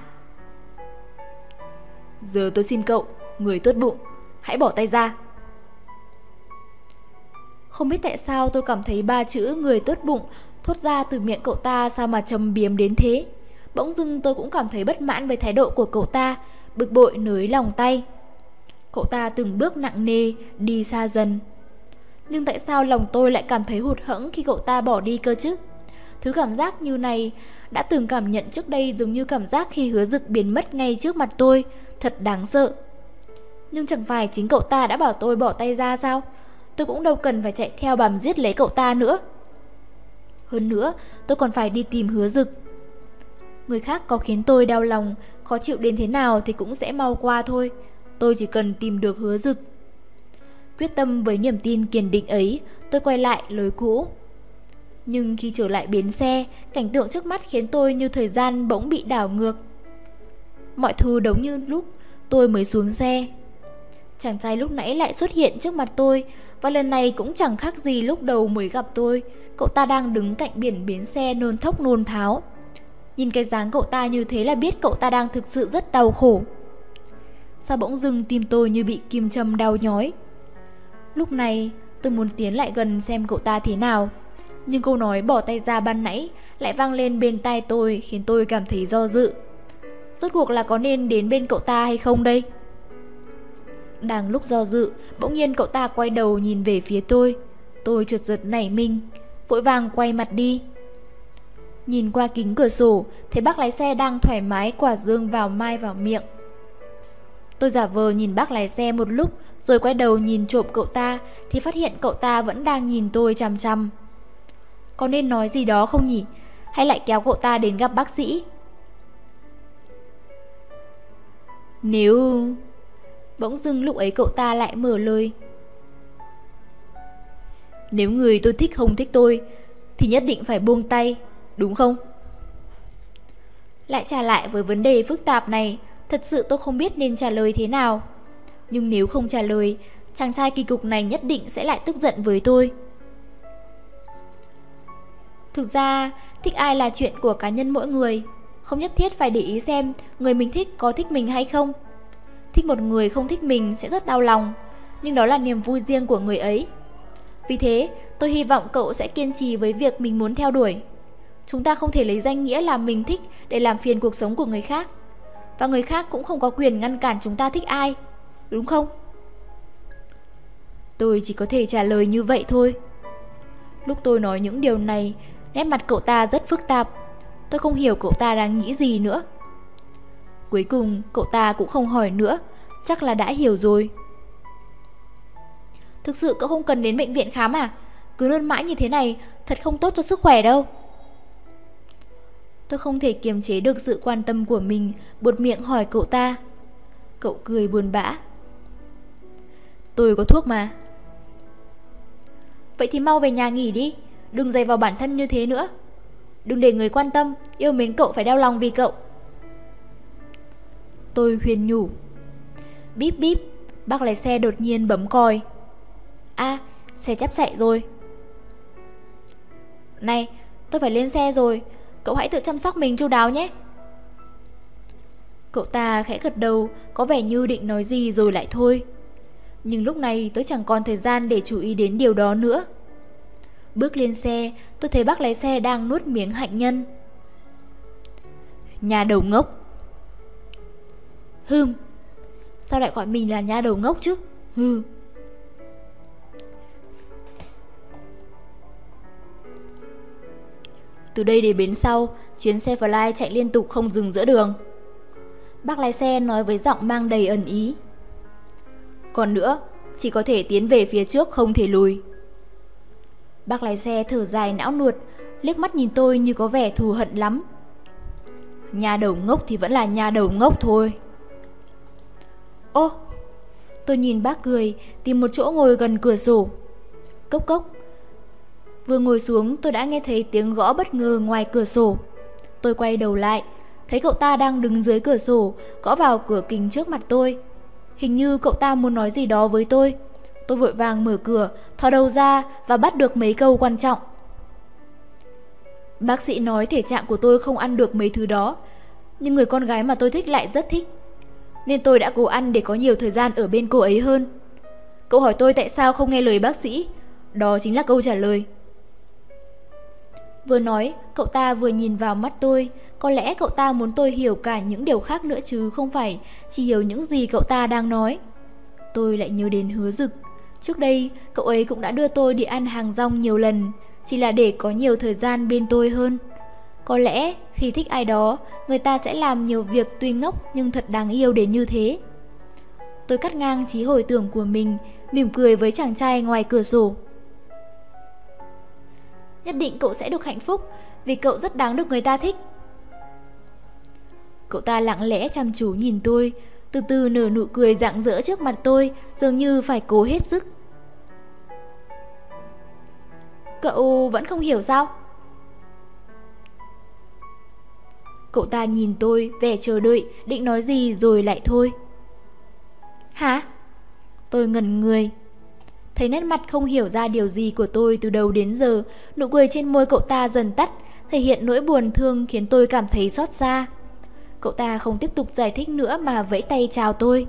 Giờ tôi xin cậu, người tốt bụng, hãy bỏ tay ra. Không biết tại sao tôi cảm thấy ba chữ người tốt bụng thốt ra từ miệng cậu ta sao mà trầm biếm đến thế. Bỗng dưng tôi cũng cảm thấy bất mãn với thái độ của cậu ta, bực bội nới lòng tay. Cậu ta từng bước nặng nề đi xa dần. Nhưng tại sao lòng tôi lại cảm thấy hụt hẫng khi cậu ta bỏ đi cơ chứ? Thứ cảm giác như này đã từng cảm nhận trước đây, giống như cảm giác khi Hứa Dực biến mất ngay trước mặt tôi, thật đáng sợ. Nhưng chẳng phải chính cậu ta đã bảo tôi bỏ tay ra sao? Tôi cũng đâu cần phải chạy theo bám giết lấy cậu ta nữa. Hơn nữa, tôi còn phải đi tìm Hứa Dực. Người khác có khiến tôi đau lòng, khó chịu đến thế nào thì cũng sẽ mau qua thôi. Tôi chỉ cần tìm được Hứa Dực. Quyết tâm với niềm tin kiên định ấy, tôi quay lại lối cũ. Nhưng khi trở lại bến xe, cảnh tượng trước mắt khiến tôi như thời gian bỗng bị đảo ngược. Mọi thứ giống như lúc tôi mới xuống xe. Chàng trai lúc nãy lại xuất hiện trước mặt tôi, và lần này cũng chẳng khác gì lúc đầu mới gặp tôi. Cậu ta đang đứng cạnh biển bến xe nôn thốc nôn tháo. Nhìn cái dáng cậu ta như thế là biết cậu ta đang thực sự rất đau khổ. Sao bỗng dưng tim tôi như bị kim châm đau nhói. Lúc này tôi muốn tiến lại gần xem cậu ta thế nào, nhưng câu nói bỏ tay ra ban nãy lại vang lên bên tai tôi, khiến tôi cảm thấy do dự. Rốt cuộc là có nên đến bên cậu ta hay không đây? Đang lúc do dự, bỗng nhiên cậu ta quay đầu nhìn về phía tôi. Tôi chợt giật nảy mình, vội vàng quay mặt đi. Nhìn qua kính cửa sổ, thấy bác lái xe đang thoải mái quả dương vào mai vào miệng. Tôi giả vờ nhìn bác lái xe một lúc, rồi quay đầu nhìn trộm cậu ta, thì phát hiện cậu ta vẫn đang nhìn tôi chằm chằm. Có nên nói gì đó không nhỉ? Hay lại kéo cậu ta đến gặp bác sĩ? Nếu... Bỗng dưng lúc ấy cậu ta lại mở lời. Nếu người tôi thích không thích tôi, thì nhất định phải buông tay, đúng không? Lại trả lại với vấn đề phức tạp này, Thật sự tôi không biết nên trả lời thế nào. Nhưng nếu không trả lời, chàng trai kỳ cục này nhất định sẽ lại tức giận với tôi. Thực ra, thích ai là chuyện của cá nhân mỗi người. Không nhất thiết phải để ý xem người mình thích có thích mình hay không. Thích một người không thích mình sẽ rất đau lòng, nhưng đó là niềm vui riêng của người ấy. Vì thế, tôi hy vọng cậu sẽ kiên trì với việc mình muốn theo đuổi. Chúng ta không thể lấy danh nghĩa là mình thích để làm phiền cuộc sống của người khác. Và người khác cũng không có quyền ngăn cản chúng ta thích ai, đúng không? Tôi chỉ có thể trả lời như vậy thôi. Lúc tôi nói những điều này, nét mặt cậu ta rất phức tạp. Tôi không hiểu cậu ta đang nghĩ gì nữa. Cuối cùng cậu ta cũng không hỏi nữa, chắc là đã hiểu rồi. Thực sự cậu không cần đến bệnh viện khám à? Cứ luôn mãi như thế này thật không tốt cho sức khỏe đâu. Tôi không thể kiềm chế được sự quan tâm của mình, buột miệng hỏi cậu ta. Cậu cười buồn bã. Tôi có thuốc mà. Vậy thì mau về nhà nghỉ đi, đừng dày vào bản thân như thế nữa. Đừng để người quan tâm, yêu mến cậu phải đau lòng vì cậu. Tôi khuyên nhủ. Bíp bíp, bác lái xe đột nhiên bấm còi. Xe sắp chạy rồi. Này, tôi phải lên xe rồi, cậu hãy tự chăm sóc mình chu đáo nhé. Cậu ta khẽ gật đầu, có vẻ như định nói gì rồi lại thôi. Nhưng lúc này tôi chẳng còn thời gian để chú ý đến điều đó nữa. Bước lên xe, tôi thấy bác lái xe đang nuốt miếng hạnh nhân. Nhà đầu ngốc. Sao lại gọi mình là nhà đầu ngốc chứ? Từ đây đến bến sau, chuyến xe Fly chạy liên tục không dừng giữa đường. Bác lái xe nói với giọng mang đầy ẩn ý. Còn nữa, chỉ có thể tiến về phía trước, không thể lùi. Bác lái xe thở dài não nuột, liếc mắt nhìn tôi như có vẻ thù hận lắm. Nhà đầu ngốc thì vẫn là nhà đầu ngốc thôi. Ô, tôi nhìn bác cười, tìm một chỗ ngồi gần cửa sổ. Cốc cốc. Vừa ngồi xuống tôi đã nghe thấy tiếng gõ bất ngờ ngoài cửa sổ. Tôi quay đầu lại, thấy cậu ta đang đứng dưới cửa sổ, gõ vào cửa kính trước mặt tôi. Hình như cậu ta muốn nói gì đó với tôi. Tôi vội vàng mở cửa, thò đầu ra và bắt được mấy câu quan trọng. Bác sĩ nói thể trạng của tôi không ăn được mấy thứ đó, nhưng người con gái mà tôi thích lại rất thích, nên tôi đã cố ăn để có nhiều thời gian ở bên cô ấy hơn. Cậu hỏi tôi tại sao không nghe lời bác sĩ, đó chính là câu trả lời. Vừa nói, cậu ta vừa nhìn vào mắt tôi. Có lẽ cậu ta muốn tôi hiểu cả những điều khác nữa chứ không phải chỉ hiểu những gì cậu ta đang nói. Tôi lại nhớ đến Hứa Dực. Trước đây, cậu ấy cũng đã đưa tôi đi ăn hàng rong nhiều lần, chỉ là để có nhiều thời gian bên tôi hơn. Có lẽ khi thích ai đó, người ta sẽ làm nhiều việc tuy ngốc nhưng thật đáng yêu đến như thế. Tôi cắt ngang trí hồi tưởng của mình, mỉm cười với chàng trai ngoài cửa sổ. Nhất định cậu sẽ được hạnh phúc, vì cậu rất đáng được người ta thích. Cậu ta lặng lẽ chăm chú nhìn tôi, từ từ nở nụ cười rạng rỡ trước mặt tôi, dường như phải cố hết sức. Cậu vẫn không hiểu sao? Cậu ta nhìn tôi, vẻ chờ đợi, định nói gì rồi lại thôi. Hả? Tôi ngẩn người. Thấy nét mặt không hiểu ra điều gì của tôi từ đầu đến giờ, nụ cười trên môi cậu ta dần tắt, thể hiện nỗi buồn thương khiến tôi cảm thấy xót xa. Cậu ta không tiếp tục giải thích nữa mà vẫy tay chào tôi.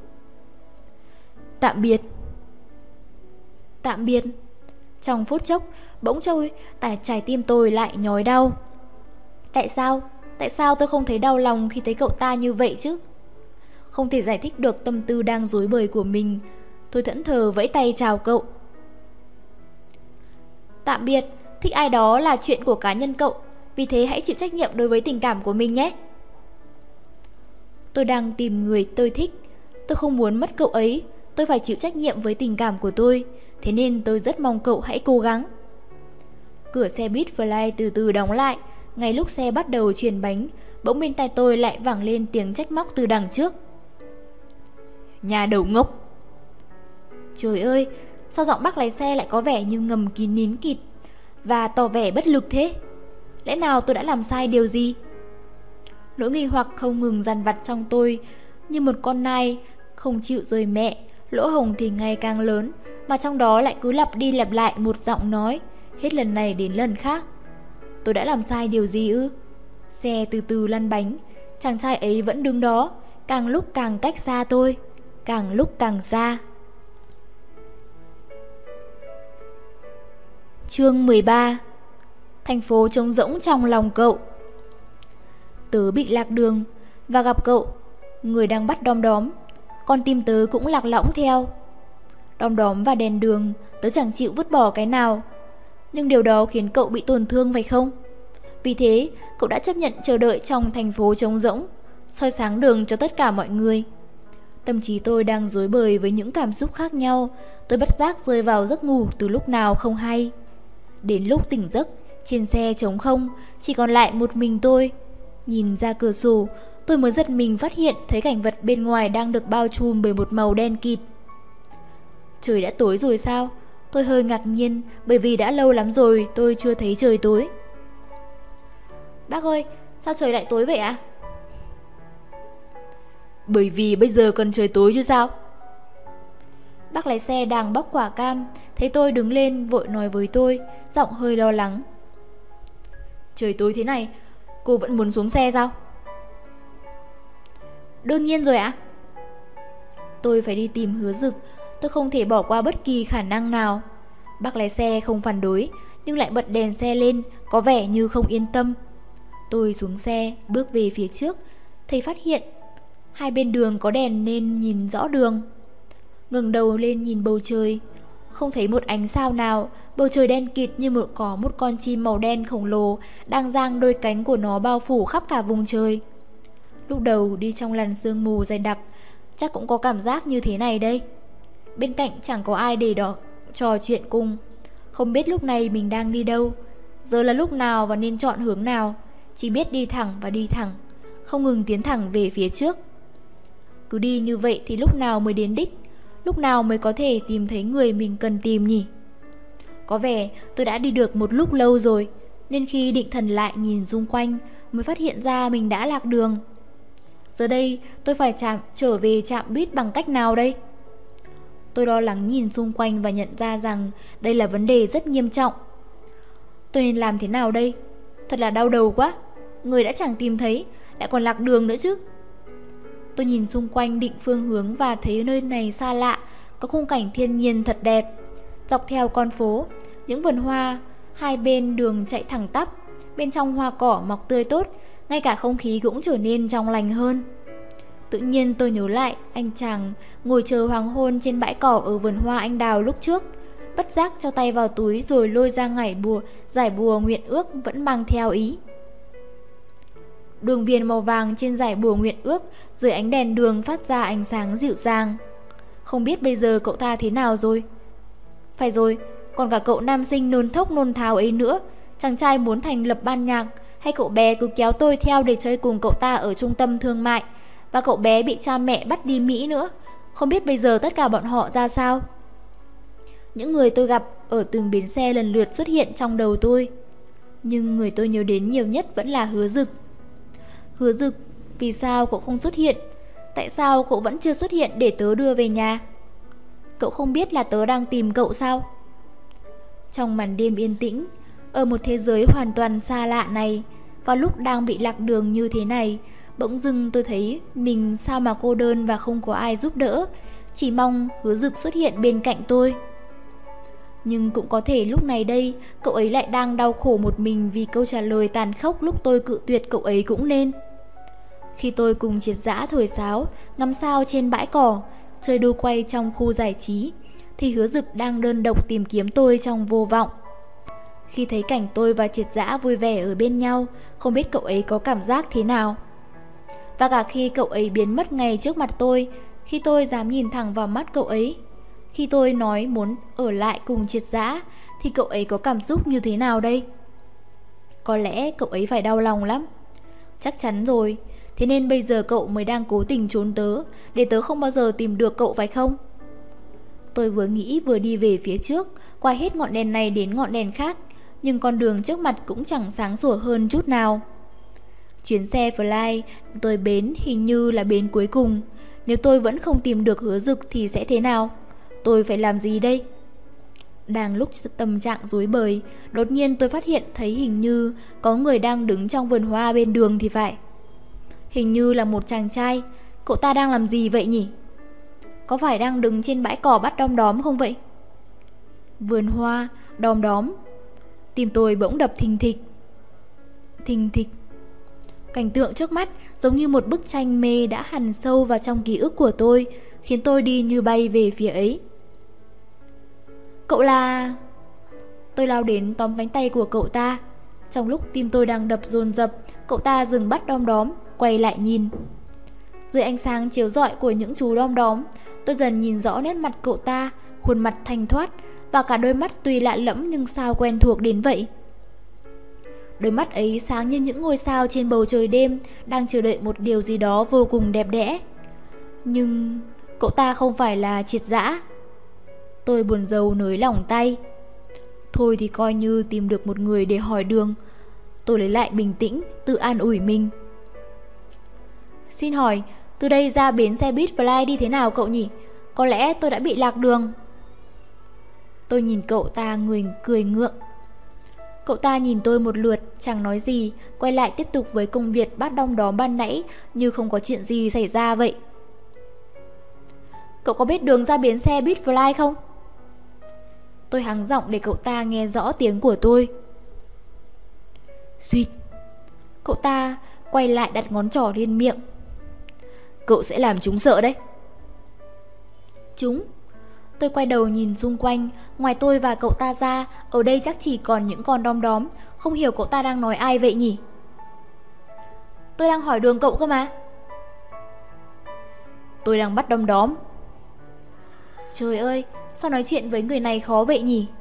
Tạm biệt. Tạm biệt. Trong phút chốc, bỗng trôi, trái tim tôi lại nhói đau. Tại sao? Tại sao tôi không thấy đau lòng khi thấy cậu ta như vậy chứ? Không thể giải thích được tâm tư đang rối bời của mình. Tôi thẫn thờ vẫy tay chào cậu. Tạm biệt, thích ai đó là chuyện của cá nhân cậu, vì thế hãy chịu trách nhiệm đối với tình cảm của mình nhé. Tôi đang tìm người tôi thích. Tôi không muốn mất cậu ấy. Tôi phải chịu trách nhiệm với tình cảm của tôi. Thế nên tôi rất mong cậu hãy cố gắng. Cửa xe buýt Fly từ từ đóng lại. Ngay lúc xe bắt đầu chuyển bánh, bỗng bên tai tôi lại vẳng lên tiếng trách móc từ đằng trước. Nhà đầu ngốc. Trời ơi, sao giọng bác lái xe lại có vẻ như ngầm kín nín kịt và tỏ vẻ bất lực thế? Lẽ nào tôi đã làm sai điều gì? Nỗi nghi hoặc không ngừng dằn vặt trong tôi, như một con nai không chịu rời mẹ. Lỗ hổng thì ngày càng lớn, mà trong đó lại cứ lặp đi lặp lại một giọng nói, hết lần này đến lần khác. Tôi đã làm sai điều gì ư? Xe từ từ lăn bánh, chàng trai ấy vẫn đứng đó, càng lúc càng cách xa tôi, càng lúc càng xa. Chương 13. Thành phố trống rỗng trong lòng cậu. Tớ bị lạc đường và gặp cậu, người đang bắt đom đóm. Con tim tớ cũng lạc lõng theo. Đom đóm và đèn đường, tớ chẳng chịu vứt bỏ cái nào. Nhưng điều đó khiến cậu bị tổn thương phải không? Vì thế, cậu đã chấp nhận chờ đợi trong thành phố trống rỗng, soi sáng đường cho tất cả mọi người. Tâm trí tôi đang rối bời với những cảm xúc khác nhau. Tôi bất giác rơi vào giấc ngủ từ lúc nào không hay. Đến lúc tỉnh giấc, trên xe trống không, chỉ còn lại một mình tôi. Nhìn ra cửa sổ, tôi mới giật mình phát hiện thấy cảnh vật bên ngoài đang được bao trùm bởi một màu đen kịt. Trời đã tối rồi sao? Tôi hơi ngạc nhiên bởi vì đã lâu lắm rồi tôi chưa thấy trời tối. Bác ơi, sao trời lại tối vậy ạ? Bởi vì bây giờ cần trời tối chứ sao? Bác lái xe đang bóc quả cam, thấy tôi đứng lên vội nói với tôi, giọng hơi lo lắng. Trời tối thế này, cô vẫn muốn xuống xe sao? Đương nhiên rồi ạ. Tôi phải đi tìm Hứa Dực, tôi không thể bỏ qua bất kỳ khả năng nào. Bác lái xe không phản đối, nhưng lại bật đèn xe lên, có vẻ như không yên tâm. Tôi xuống xe, bước về phía trước, thấy phát hiện hai bên đường có đèn nên nhìn rõ đường. Ngẩng đầu lên nhìn bầu trời, không thấy một ánh sao nào. Bầu trời đen kịt như có một con chim màu đen khổng lồ đang dang đôi cánh của nó bao phủ khắp cả vùng trời. Lúc đầu đi trong làn sương mù dày đặc, chắc cũng có cảm giác như thế này đây. Bên cạnh chẳng có ai để đó trò chuyện cùng. Không biết lúc này mình đang đi đâu, giờ là lúc nào và nên chọn hướng nào. Chỉ biết đi thẳng và đi thẳng, không ngừng tiến thẳng về phía trước. Cứ đi như vậy thì lúc nào mới đến đích? Lúc nào mới có thể tìm thấy người mình cần tìm nhỉ? Có vẻ tôi đã đi được một lúc lâu rồi, nên khi định thần lại nhìn xung quanh mới phát hiện ra mình đã lạc đường. Giờ đây tôi phải trở về trạm buýt bằng cách nào đây? Tôi lo lắng nhìn xung quanh và nhận ra rằng đây là vấn đề rất nghiêm trọng. Tôi nên làm thế nào đây? Thật là đau đầu quá. Người đã chẳng tìm thấy, lại còn lạc đường nữa chứ. Tôi nhìn xung quanh định phương hướng và thấy nơi này xa lạ, có khung cảnh thiên nhiên thật đẹp. Dọc theo con phố, những vườn hoa, hai bên đường chạy thẳng tắp, bên trong hoa cỏ mọc tươi tốt, ngay cả không khí cũng trở nên trong lành hơn. Tự nhiên tôi nhớ lại anh chàng ngồi chờ hoàng hôn trên bãi cỏ ở vườn hoa anh đào lúc trước. Bất giác cho tay vào túi rồi lôi ra giải bùa nguyện ước vẫn mang theo ý. Đường viền màu vàng trên giải bùa nguyện ước dưới ánh đèn đường phát ra ánh sáng dịu dàng. Không biết bây giờ cậu ta thế nào rồi? Phải rồi, còn cả cậu nam sinh nôn thốc nôn tháo ấy nữa. Chàng trai muốn thành lập ban nhạc, hay cậu bé cứ kéo tôi theo để chơi cùng cậu ta ở trung tâm thương mại, và cậu bé bị cha mẹ bắt đi Mỹ nữa. Không biết bây giờ tất cả bọn họ ra sao? Những người tôi gặp ở từng bến xe lần lượt xuất hiện trong đầu tôi, nhưng người tôi nhớ đến nhiều nhất vẫn là Hứa Dực. Hứa Dực, vì sao cậu không xuất hiện? Tại sao cậu vẫn chưa xuất hiện để tớ đưa về nhà? Cậu không biết là tớ đang tìm cậu sao? Trong màn đêm yên tĩnh, ở một thế giới hoàn toàn xa lạ này, vào lúc đang bị lạc đường như thế này, bỗng dưng tôi thấy mình sao mà cô đơn và không có ai giúp đỡ. Chỉ mong Hứa Dực xuất hiện bên cạnh tôi. Nhưng cũng có thể lúc này đây, cậu ấy lại đang đau khổ một mình vì câu trả lời tàn khốc lúc tôi cự tuyệt cậu ấy cũng nên. Khi tôi cùng Triệt Dã thổi sáo, ngắm sao trên bãi cỏ, chơi đu quay trong khu giải trí, thì Hứa Dực đang đơn độc tìm kiếm tôi trong vô vọng. Khi thấy cảnh tôi và Triệt Dã vui vẻ ở bên nhau, không biết cậu ấy có cảm giác thế nào. Và cả khi cậu ấy biến mất ngay trước mặt tôi, khi tôi dám nhìn thẳng vào mắt cậu ấy, khi tôi nói muốn ở lại cùng Triệt Dã, thì cậu ấy có cảm xúc như thế nào đây? Có lẽ cậu ấy phải đau lòng lắm. Chắc chắn rồi. Thế nên bây giờ cậu mới đang cố tình trốn tớ, để tớ không bao giờ tìm được cậu phải không? Tôi vừa nghĩ vừa đi về phía trước, qua hết ngọn đèn này đến ngọn đèn khác, nhưng con đường trước mặt cũng chẳng sáng sủa hơn chút nào. Chuyến xe Fly tới bến hình như là bến cuối cùng. Nếu tôi vẫn không tìm được Hứa Dực thì sẽ thế nào? Tôi phải làm gì đây? Đang lúc tâm trạng rối bời, đột nhiên tôi phát hiện thấy hình như có người đang đứng trong vườn hoa bên đường thì phải. Hình như là một chàng trai. Cậu ta đang làm gì vậy nhỉ? Có phải đang đứng trên bãi cỏ bắt đom đóm không vậy? Vườn hoa, đom đóm. Tim tôi bỗng đập thình thịch. Thình thịch. Cảnh tượng trước mắt giống như một bức tranh mê đã hằn sâu vào trong ký ức của tôi, khiến tôi đi như bay về phía ấy. Cậu là... Tôi lao đến tóm cánh tay của cậu ta. Trong lúc tim tôi đang đập dồn dập, cậu ta dừng bắt đom đóm, quay lại nhìn. Dưới ánh sáng chiếu rọi của những chú đom đóm, tôi dần nhìn rõ nét mặt cậu ta, khuôn mặt thanh thoát, và cả đôi mắt tuy lạ lẫm nhưng sao quen thuộc đến vậy. Đôi mắt ấy sáng như những ngôi sao trên bầu trời đêm, đang chờ đợi một điều gì đó vô cùng đẹp đẽ. Nhưng cậu ta không phải là Triệt Dã. Tôi buồn rầu nới lỏng tay. Thôi thì coi như tìm được một người để hỏi đường. Tôi lấy lại bình tĩnh, tự an ủi mình. Xin hỏi, từ đây ra bến xe buýt Fly đi thế nào cậu nhỉ? Có lẽ tôi đã bị lạc đường. Tôi nhìn cậu ta cười ngượng. Cậu ta nhìn tôi một lượt, chẳng nói gì, quay lại tiếp tục với công việc bắt đom đóm ban nãy như không có chuyện gì xảy ra vậy. Cậu có biết đường ra bến xe buýt Fly không? Tôi hắng giọng để cậu ta nghe rõ tiếng của tôi. Suýt. Cậu ta quay lại đặt ngón trỏ lên miệng. Cậu sẽ làm chúng sợ đấy. Chúng? Tôi quay đầu nhìn xung quanh. Ngoài tôi và cậu ta ra, ở đây chắc chỉ còn những con đom đóm. Không hiểu cậu ta đang nói ai vậy nhỉ? Tôi đang hỏi đường cậu cơ mà. Tôi đang bắt đom đóm. Trời ơi, sao nói chuyện với người này khó vậy nhỉ?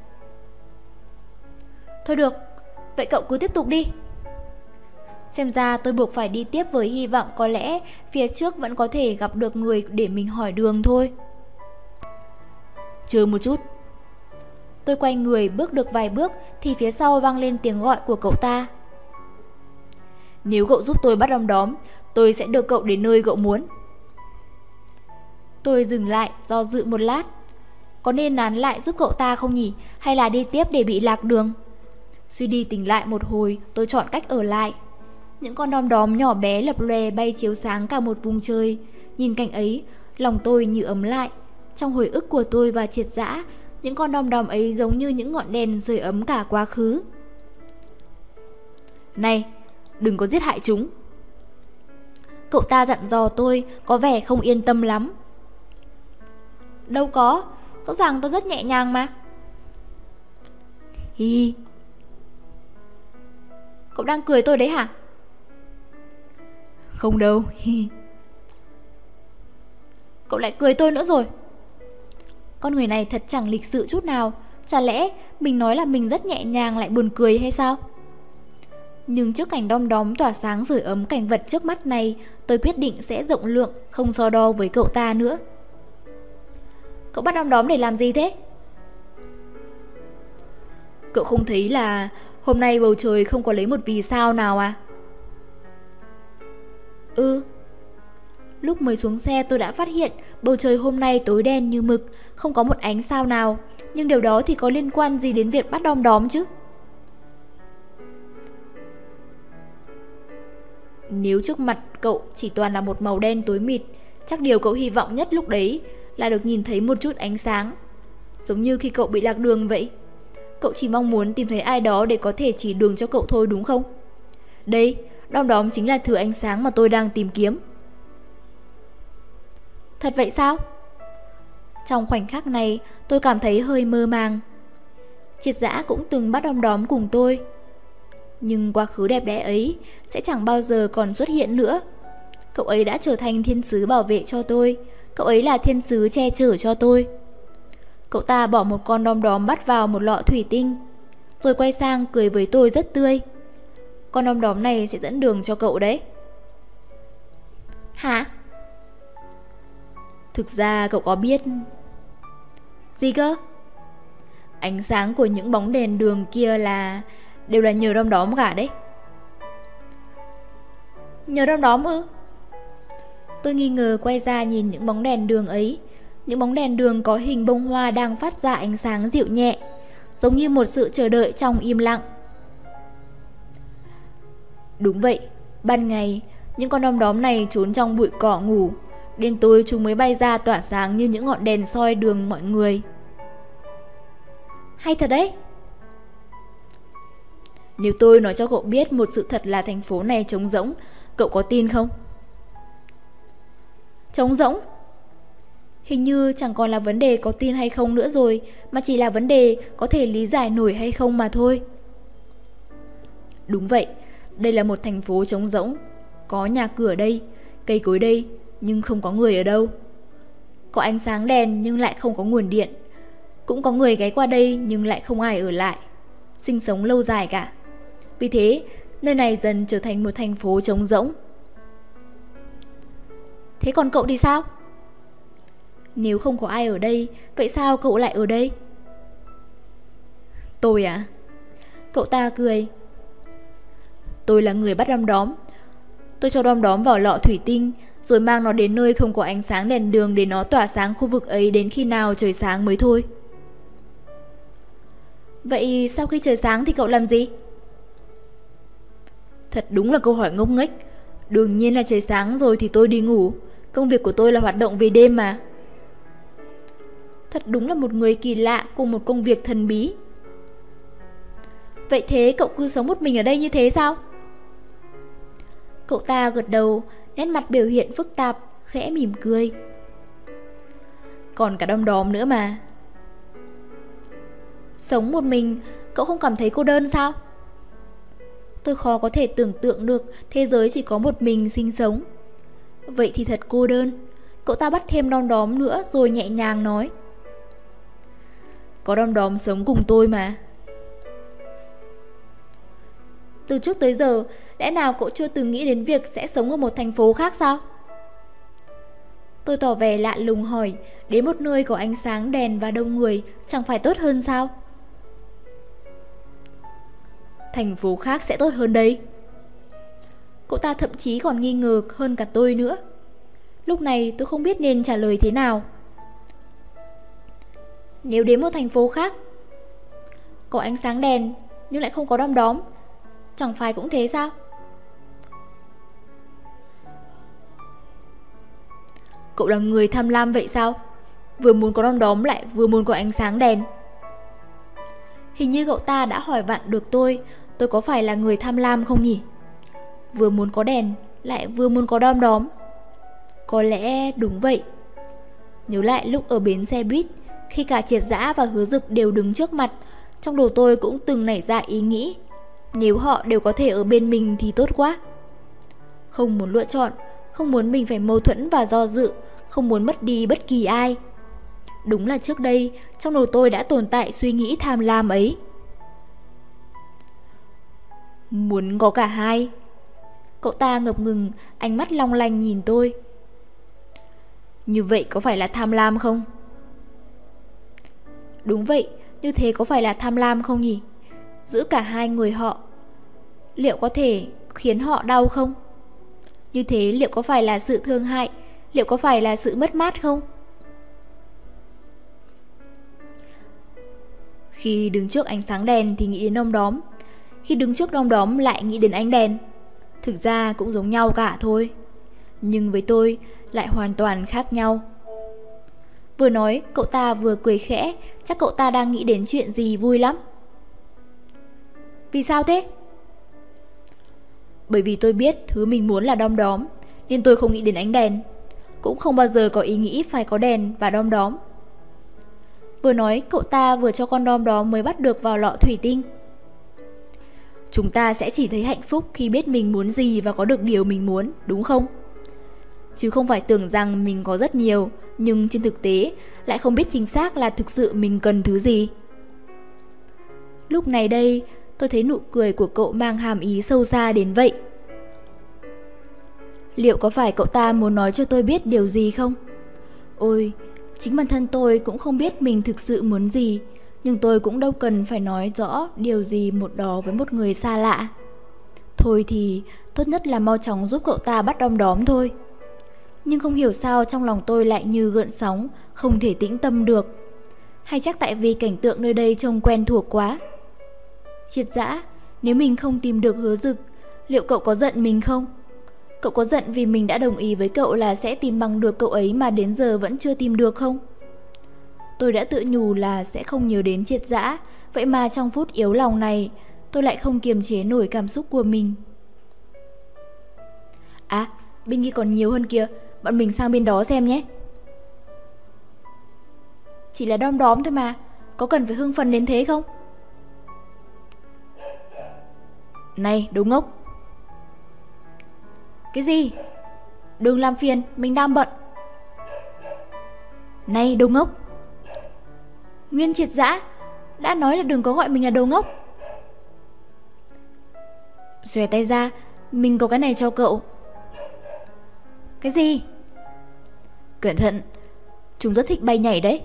Thôi được, vậy cậu cứ tiếp tục đi. Xem ra tôi buộc phải đi tiếp với hy vọng có lẽ phía trước vẫn có thể gặp được người để mình hỏi đường thôi. Chờ một chút. Tôi quay người bước được vài bước thì phía sau vang lên tiếng gọi của cậu ta. Nếu cậu giúp tôi bắt đom đóm, tôi sẽ đưa cậu đến nơi cậu muốn. Tôi dừng lại, do dự một lát. Có nên nán lại giúp cậu ta không nhỉ? Hay là đi tiếp để bị lạc đường? Suy đi tỉnh lại một hồi, tôi chọn cách ở lại. Những con đom đóm nhỏ bé lập lòe bay chiếu sáng cả một vùng trời. Nhìn cảnh ấy, lòng tôi như ấm lại. Trong hồi ức của tôi và Triệt Dã, những con đom đóm ấy giống như những ngọn đèn sưởi ấm cả quá khứ. Này, đừng có giết hại chúng. Cậu ta dặn dò tôi, có vẻ không yên tâm lắm. Đâu có, rõ ràng tôi rất nhẹ nhàng mà. Hi hi. Cậu đang cười tôi đấy hả? Không đâu. Hi. Cậu lại cười tôi nữa rồi. Con người này thật chẳng lịch sự chút nào. Chả lẽ mình nói là mình rất nhẹ nhàng lại buồn cười hay sao? Nhưng trước cảnh đom đóm tỏa sáng sưởi ấm cảnh vật trước mắt này, tôi quyết định sẽ rộng lượng, không so đo với cậu ta nữa. Cậu bắt đom đóm để làm gì thế? Cậu không thấy là hôm nay bầu trời không có lấy một vì sao nào à? Lúc mới xuống xe tôi đã phát hiện bầu trời hôm nay tối đen như mực, không có một ánh sao nào. Nhưng điều đó thì có liên quan gì đến việc bắt đom đóm chứ? Nếu trước mặt cậu chỉ toàn là một màu đen tối mịt, chắc điều cậu hy vọng nhất lúc đấy là được nhìn thấy một chút ánh sáng. Giống như khi cậu bị lạc đường vậy. Cậu chỉ mong muốn tìm thấy ai đó để có thể chỉ đường cho cậu thôi đúng không? Đây, đom đóm chính là thứ ánh sáng mà tôi đang tìm kiếm. Thật vậy sao? Trong khoảnh khắc này, tôi cảm thấy hơi mơ màng. Triệt Dã cũng từng bắt đom đóm cùng tôi. Nhưng quá khứ đẹp đẽ ấy sẽ chẳng bao giờ còn xuất hiện nữa. Cậu ấy đã trở thành thiên sứ bảo vệ cho tôi. Cậu ấy là thiên sứ che chở cho tôi. Cậu ta bỏ một con đom đóm bắt vào một lọ thủy tinh, rồi quay sang cười với tôi rất tươi. Con đom đóm này sẽ dẫn đường cho cậu đấy. Hả? Thực ra cậu có biết... Gì cơ? Ánh sáng của những bóng đèn đường kia đều là nhờ đom đóm cả đấy. Nhớ đom đóm ư? Tôi nghi ngờ quay ra nhìn những bóng đèn đường ấy. Những bóng đèn đường có hình bông hoa đang phát ra ánh sáng dịu nhẹ, giống như một sự chờ đợi trong im lặng. Đúng vậy, ban ngày, những con đom đóm này trốn trong bụi cỏ ngủ. Đến tối chúng mới bay ra tỏa sáng như những ngọn đèn soi đường mọi người. Hay thật đấy. Nếu tôi nói cho cậu biết một sự thật là thành phố này trống rỗng, cậu có tin không? Trống rỗng? Hình như chẳng còn là vấn đề có tin hay không nữa rồi, mà chỉ là vấn đề có thể lý giải nổi hay không mà thôi. Đúng vậy, đây là một thành phố trống rỗng. Có nhà cửa đây, cây cối đây, nhưng không có người ở đâu. Có ánh sáng đèn nhưng lại không có nguồn điện. Cũng có người ghé qua đây nhưng lại không ai ở lại, sinh sống lâu dài cả. Vì thế, nơi này dần trở thành một thành phố trống rỗng. Thế còn cậu thì sao? Nếu không có ai ở đây, vậy sao cậu lại ở đây? Tôi à? Cậu ta cười. Tôi là người bắt đom đóm. Tôi cho đom đóm vào lọ thủy tinh, rồi mang nó đến nơi không có ánh sáng đèn đường để nó tỏa sáng khu vực ấy đến khi nào trời sáng mới thôi. Vậy sau khi trời sáng thì cậu làm gì? Thật đúng là câu hỏi ngốc nghếch. Đương nhiên là trời sáng rồi thì tôi đi ngủ. Công việc của tôi là hoạt động về đêm mà. Thật đúng là một người kỳ lạ cùng một công việc thần bí. Vậy thế cậu cứ sống một mình ở đây như thế sao? Cậu ta gật đầu, nét mặt biểu hiện phức tạp, khẽ mỉm cười. Còn cả đom đóm nữa mà. Sống một mình, cậu không cảm thấy cô đơn sao? Tôi khó có thể tưởng tượng được thế giới chỉ có một mình sinh sống. Vậy thì thật cô đơn. Cậu ta bắt thêm đom đóm nữa rồi nhẹ nhàng nói. Có đom đóm sống cùng tôi mà. Từ trước tới giờ, lẽ nào cậu chưa từng nghĩ đến việc sẽ sống ở một thành phố khác sao? Tôi tỏ vẻ lạ lùng hỏi, đến một nơi có ánh sáng đèn và đông người chẳng phải tốt hơn sao? Thành phố khác sẽ tốt hơn đấy. Cậu ta thậm chí còn nghi ngờ hơn cả tôi nữa. Lúc này tôi không biết nên trả lời thế nào. Nếu đến một thành phố khác có ánh sáng đèn nhưng lại không có đom đóm, chẳng phải cũng thế sao? Cậu là người tham lam vậy sao? Vừa muốn có đom đóm lại vừa muốn có ánh sáng đèn. Hình như cậu ta đã hỏi vặn được tôi có phải là người tham lam không nhỉ? Vừa muốn có đèn lại vừa muốn có đom đóm. Có lẽ đúng vậy. Nhớ lại lúc ở bến xe buýt, khi cả Triệt Dã và Hứa Dực đều đứng trước mặt, trong đầu tôi cũng từng nảy ra ý nghĩ, nếu họ đều có thể ở bên mình thì tốt quá. Không muốn lựa chọn, không muốn mình phải mâu thuẫn và do dự, không muốn mất đi bất kỳ ai. Đúng là trước đây, trong đầu tôi đã tồn tại suy nghĩ tham lam ấy. Muốn có cả hai. Cậu ta ngập ngừng, ánh mắt long lanh nhìn tôi. Như vậy có phải là tham lam không? Đúng vậy, như thế có phải là tham lam không nhỉ? Giữ cả hai người họ, liệu có thể khiến họ đau không? Như thế liệu có phải là sự thương hại? Liệu có phải là sự mất mát không? Khi đứng trước ánh sáng đèn thì nghĩ đến đom đóm, khi đứng trước đom đóm lại nghĩ đến ánh đèn. Thực ra cũng giống nhau cả thôi, nhưng với tôi lại hoàn toàn khác nhau. Vừa nói cậu ta vừa cười khẽ, chắc cậu ta đang nghĩ đến chuyện gì vui lắm. Vì sao thế? Bởi vì tôi biết thứ mình muốn là đom đóm, nên tôi không nghĩ đến ánh đèn, cũng không bao giờ có ý nghĩ phải có đèn và đom đóm. Vừa nói cậu ta vừa cho con đom đóm mới bắt được vào lọ thủy tinh. Chúng ta sẽ chỉ thấy hạnh phúc khi biết mình muốn gì và có được điều mình muốn, đúng không? Chứ không phải tưởng rằng mình có rất nhiều, nhưng trên thực tế lại không biết chính xác là thực sự mình cần thứ gì. Lúc này đây, tôi thấy nụ cười của cậu mang hàm ý sâu xa đến vậy. Liệu có phải cậu ta muốn nói cho tôi biết điều gì không? Ôi, chính bản thân tôi cũng không biết mình thực sự muốn gì, nhưng tôi cũng đâu cần phải nói rõ điều gì một đó với một người xa lạ. Thôi thì tốt nhất là mau chóng giúp cậu ta bắt đom đóm thôi. Nhưng không hiểu sao trong lòng tôi lại như gợn sóng, không thể tĩnh tâm được. Hay chắc tại vì cảnh tượng nơi đây trông quen thuộc quá. Triệt Dã, nếu mình không tìm được Hứa Dực, liệu cậu có giận mình không? Cậu có giận vì mình đã đồng ý với cậu là sẽ tìm bằng được cậu ấy mà đến giờ vẫn chưa tìm được không? Tôi đã tự nhủ là sẽ không nhớ đến Triệt Dã, vậy mà trong phút yếu lòng này, tôi lại không kiềm chế nổi cảm xúc của mình. À, bên kia còn nhiều hơn kìa, bọn mình sang bên đó xem nhé. Chỉ là đom đóm thôi mà, có cần phải hưng phấn đến thế không? Này, đồ ngốc. Cái gì? Đừng làm phiền, mình đang bận. Này, đồ ngốc. Nguyên Triệt Dã, đã nói là đừng có gọi mình là đồ ngốc. Xòe tay ra, mình có cái này cho cậu. Cái gì? Cẩn thận, chúng rất thích bay nhảy đấy.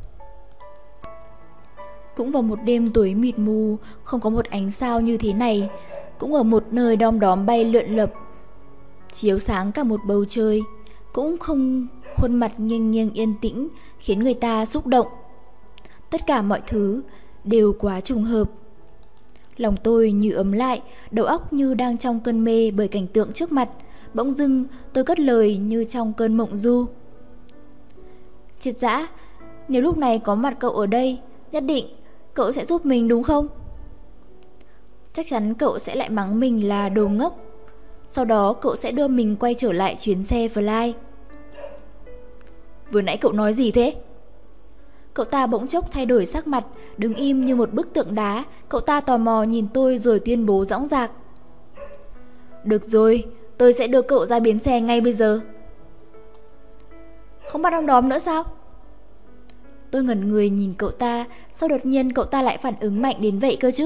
Cũng vào một đêm tối mịt mù, không có một ánh sao như thế này, cũng ở một nơi đom đóm bay lượn lờ, chiếu sáng cả một bầu trời, cũng không khuôn mặt nghiêng nghiêng yên tĩnh khiến người ta xúc động. Tất cả mọi thứ đều quá trùng hợp. Lòng tôi như ấm lại, đầu óc như đang trong cơn mê bởi cảnh tượng trước mặt. Bỗng dưng tôi cất lời như trong cơn mộng du. Triệt Dã, nếu lúc này có mặt cậu ở đây, nhất định cậu sẽ giúp mình đúng không? Chắc chắn cậu sẽ lại mắng mình là đồ ngốc. Sau đó cậu sẽ đưa mình quay trở lại chuyến xe Fly. Vừa nãy cậu nói gì thế? Cậu ta bỗng chốc thay đổi sắc mặt, đứng im như một bức tượng đá. Cậu ta tò mò nhìn tôi rồi tuyên bố dõng dạc. Được rồi, tôi sẽ đưa cậu ra bến xe ngay bây giờ. Không bắt đom đóm nữa sao? Tôi ngẩn người nhìn cậu ta, sao đột nhiên cậu ta lại phản ứng mạnh đến vậy cơ chứ?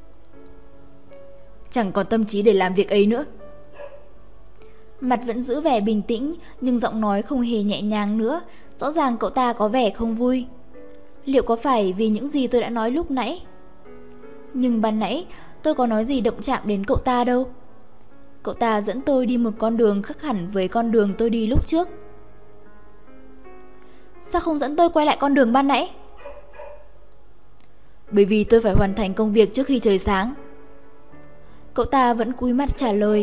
Chẳng còn tâm trí để làm việc ấy nữa. Mặt vẫn giữ vẻ bình tĩnh, nhưng giọng nói không hề nhẹ nhàng nữa. Rõ ràng cậu ta có vẻ không vui. Liệu có phải vì những gì tôi đã nói lúc nãy? Nhưng ban nãy tôi có nói gì động chạm đến cậu ta đâu. Cậu ta dẫn tôi đi một con đường khác hẳn với con đường tôi đi lúc trước. Sao không dẫn tôi quay lại con đường ban nãy? Bởi vì tôi phải hoàn thành công việc trước khi trời sáng. Cậu ta vẫn cúi mặt trả lời.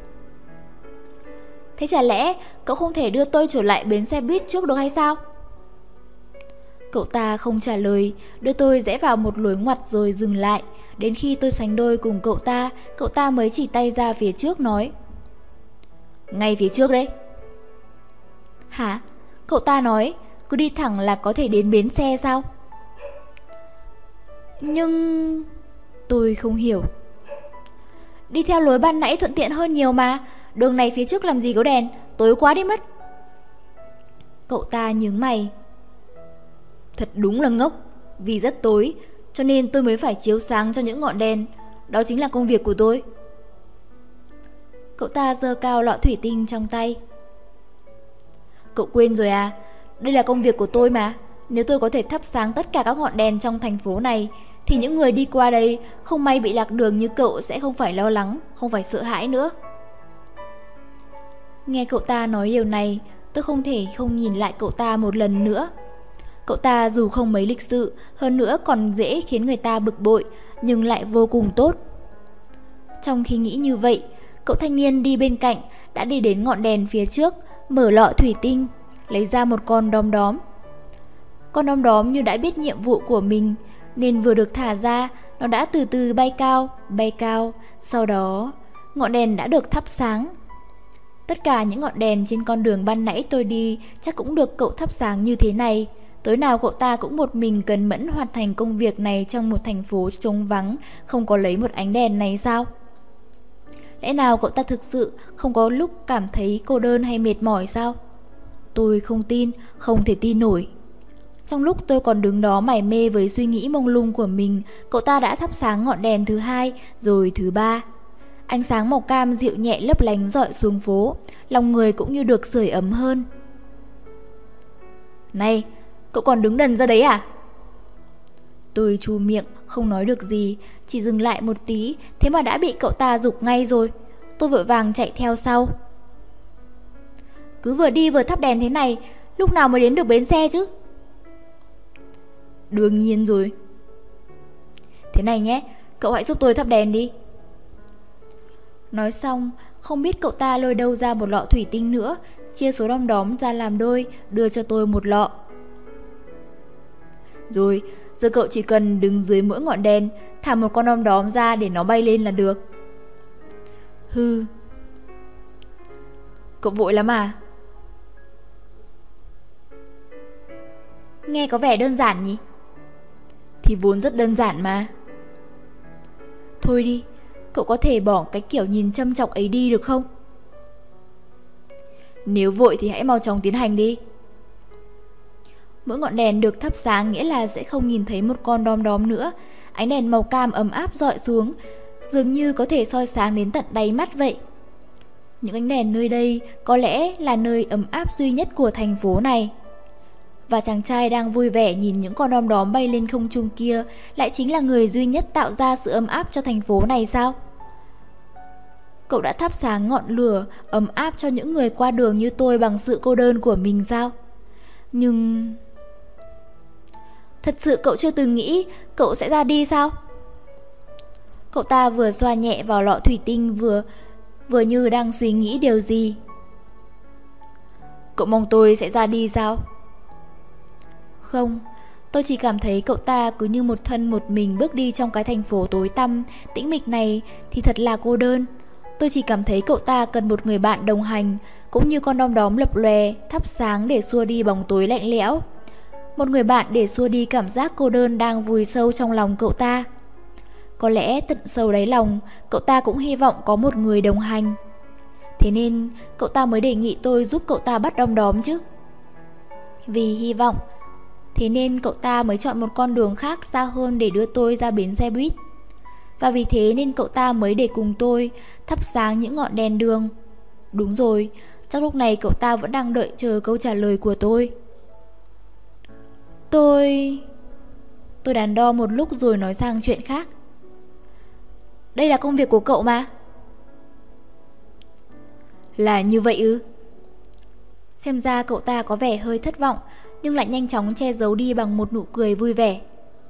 Thế chả lẽ cậu không thể đưa tôi trở lại bến xe buýt trước được hay sao? Cậu ta không trả lời, đưa tôi rẽ vào một lối ngoặt rồi dừng lại. Đến khi tôi sánh đôi cùng cậu ta mới chỉ tay ra phía trước nói. Ngay phía trước đấy. Hả? Cậu ta nói cứ đi thẳng là có thể đến bến xe sao? Nhưng... tôi không hiểu. Đi theo lối ban nãy thuận tiện hơn nhiều mà. Đường này phía trước làm gì có đèn, tối quá đi mất. Cậu ta nhướng mày. Thật đúng là ngốc. Vì rất tối cho nên tôi mới phải chiếu sáng cho những ngọn đèn. Đó chính là công việc của tôi. Cậu ta giơ cao lọ thủy tinh trong tay. Cậu quên rồi à? Đây là công việc của tôi mà. Nếu tôi có thể thắp sáng tất cả các ngọn đèn trong thành phố này thì những người đi qua đây không may bị lạc đường như cậu sẽ không phải lo lắng, không phải sợ hãi nữa. Nghe cậu ta nói điều này, tôi không thể không nhìn lại cậu ta một lần nữa. Cậu ta dù không mấy lịch sự, hơn nữa còn dễ khiến người ta bực bội, nhưng lại vô cùng tốt. Trong khi nghĩ như vậy, cậu thanh niên đi bên cạnh đã đi đến ngọn đèn phía trước, mở lọ thủy tinh, lấy ra một con đom đóm. Con đom đóm như đã biết nhiệm vụ của mình, nên vừa được thả ra, nó đã từ từ bay cao, sau đó ngọn đèn đã được thắp sáng. Tất cả những ngọn đèn trên con đường ban nãy tôi đi chắc cũng được cậu thắp sáng như thế này. Tối nào cậu ta cũng một mình cần mẫn hoàn thành công việc này trong một thành phố trống vắng, không có lấy một ánh đèn này sao? Lẽ nào cậu ta thực sự không có lúc cảm thấy cô đơn hay mệt mỏi sao? Tôi không tin, không thể tin nổi. Trong lúc tôi còn đứng đó mải mê với suy nghĩ mông lung của mình, cậu ta đã thắp sáng ngọn đèn thứ hai, rồi thứ ba. Ánh sáng màu cam dịu nhẹ lấp lánh rọi xuống phố, lòng người cũng như được sưởi ấm hơn. Này, cậu còn đứng đần ra đấy à? Tôi chu miệng, không nói được gì, chỉ dừng lại một tí, thế mà đã bị cậu ta giục ngay rồi. Tôi vội vàng chạy theo sau. Cứ vừa đi vừa thắp đèn thế này, lúc nào mới đến được bến xe chứ? Đương nhiên rồi. Thế này nhé, cậu hãy giúp tôi thắp đèn đi. Nói xong, không biết cậu ta lôi đâu ra một lọ thủy tinh nữa, chia số đom đóm ra làm đôi, đưa cho tôi một lọ. Rồi, giờ cậu chỉ cần đứng dưới mỗi ngọn đèn, thả một con đom đóm ra để nó bay lên là được. Hừ. Cậu vội lắm à? Nghe có vẻ đơn giản nhỉ? Thì vốn rất đơn giản mà. Thôi đi, cậu có thể bỏ cái kiểu nhìn châm chọc ấy đi được không? Nếu vội thì hãy mau chóng tiến hành đi. Mỗi ngọn đèn được thắp sáng nghĩa là sẽ không nhìn thấy một con đom đóm nữa. Ánh đèn màu cam ấm áp rọi xuống, dường như có thể soi sáng đến tận đáy mắt vậy. Những ánh đèn nơi đây có lẽ là nơi ấm áp duy nhất của thành phố này. Và chàng trai đang vui vẻ nhìn những con đom đóm bay lên không trung kia lại chính là người duy nhất tạo ra sự ấm áp cho thành phố này sao? Cậu đã thắp sáng ngọn lửa ấm áp cho những người qua đường như tôi bằng sự cô đơn của mình sao? Nhưng... thật sự cậu chưa từng nghĩ cậu sẽ ra đi sao? Cậu ta vừa xoa nhẹ vào lọ thủy tinh vừa như đang suy nghĩ điều gì. Cậu mong tôi sẽ ra đi sao? Không, tôi chỉ cảm thấy cậu ta cứ như một thân một mình bước đi trong cái thành phố tối tăm, tĩnh mịch này thì thật là cô đơn. Tôi chỉ cảm thấy cậu ta cần một người bạn đồng hành, cũng như con đom đóm lập lòe, thắp sáng để xua đi bóng tối lạnh lẽo. Một người bạn để xua đi cảm giác cô đơn đang vùi sâu trong lòng cậu ta. Có lẽ tận sâu đáy lòng, cậu ta cũng hy vọng có một người đồng hành. Thế nên cậu ta mới đề nghị tôi giúp cậu ta bắt đom đóm chứ. Vì hy vọng, thế nên cậu ta mới chọn một con đường khác xa hơn để đưa tôi ra bến xe buýt. Và vì thế nên cậu ta mới để cùng tôi thắp sáng những ngọn đèn đường. Đúng rồi, chắc lúc này cậu ta vẫn đang đợi chờ câu trả lời của tôi. Tôi đắn đo một lúc rồi nói sang chuyện khác. Đây là công việc của cậu mà. Là như vậy ư? Xem ra cậu ta có vẻ hơi thất vọng, nhưng lại nhanh chóng che giấu đi bằng một nụ cười vui vẻ.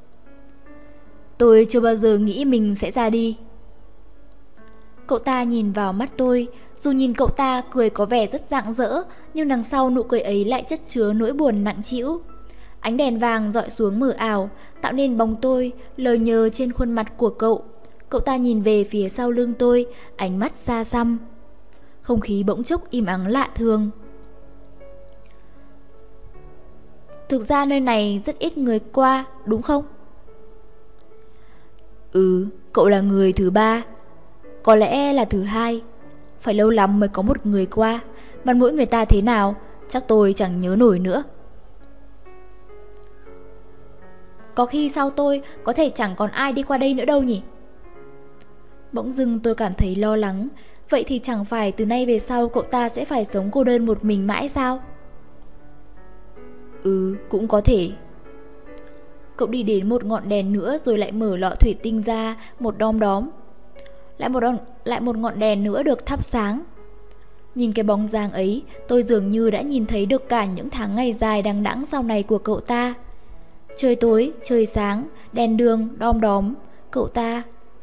Tôi chưa bao giờ nghĩ mình sẽ ra đi. Cậu ta nhìn vào mắt tôi, dù nhìn cậu ta cười có vẻ rất rạng rỡ, nhưng đằng sau nụ cười ấy lại chất chứa nỗi buồn nặng trĩu. Ánh đèn vàng dọi xuống mờ ảo, tạo nên bóng tôi lờ nhờ trên khuôn mặt của cậu. Cậu ta nhìn về phía sau lưng tôi, ánh mắt xa xăm. Không khí bỗng chốc im ắng lạ thường. Thực ra nơi này rất ít người qua, đúng không? Cậu là người thứ 3. Có lẽ là thứ 2. Phải lâu lắm mới có một người qua. Mặt mũi người ta thế nào chắc tôi chẳng nhớ nổi nữa. Có khi sau tôi có thể chẳng còn ai đi qua đây nữa đâu nhỉ? Bỗng dưng tôi cảm thấy lo lắng. Vậy thì chẳng phải từ nay về sau cậu ta sẽ phải sống cô đơn một mình mãi sao? Cũng có thể. Cậu đi đến một ngọn đèn nữa rồi lại mở lọ thủy tinh ra, một đom đóm. Lại một ngọn đèn nữa được thắp sáng. Nhìn cái bóng dáng ấy, tôi dường như đã nhìn thấy được cả những tháng ngày dài đằng đẵng sau này của cậu ta. Trời tối, trời sáng, đèn đường, đom đóm, cậu ta.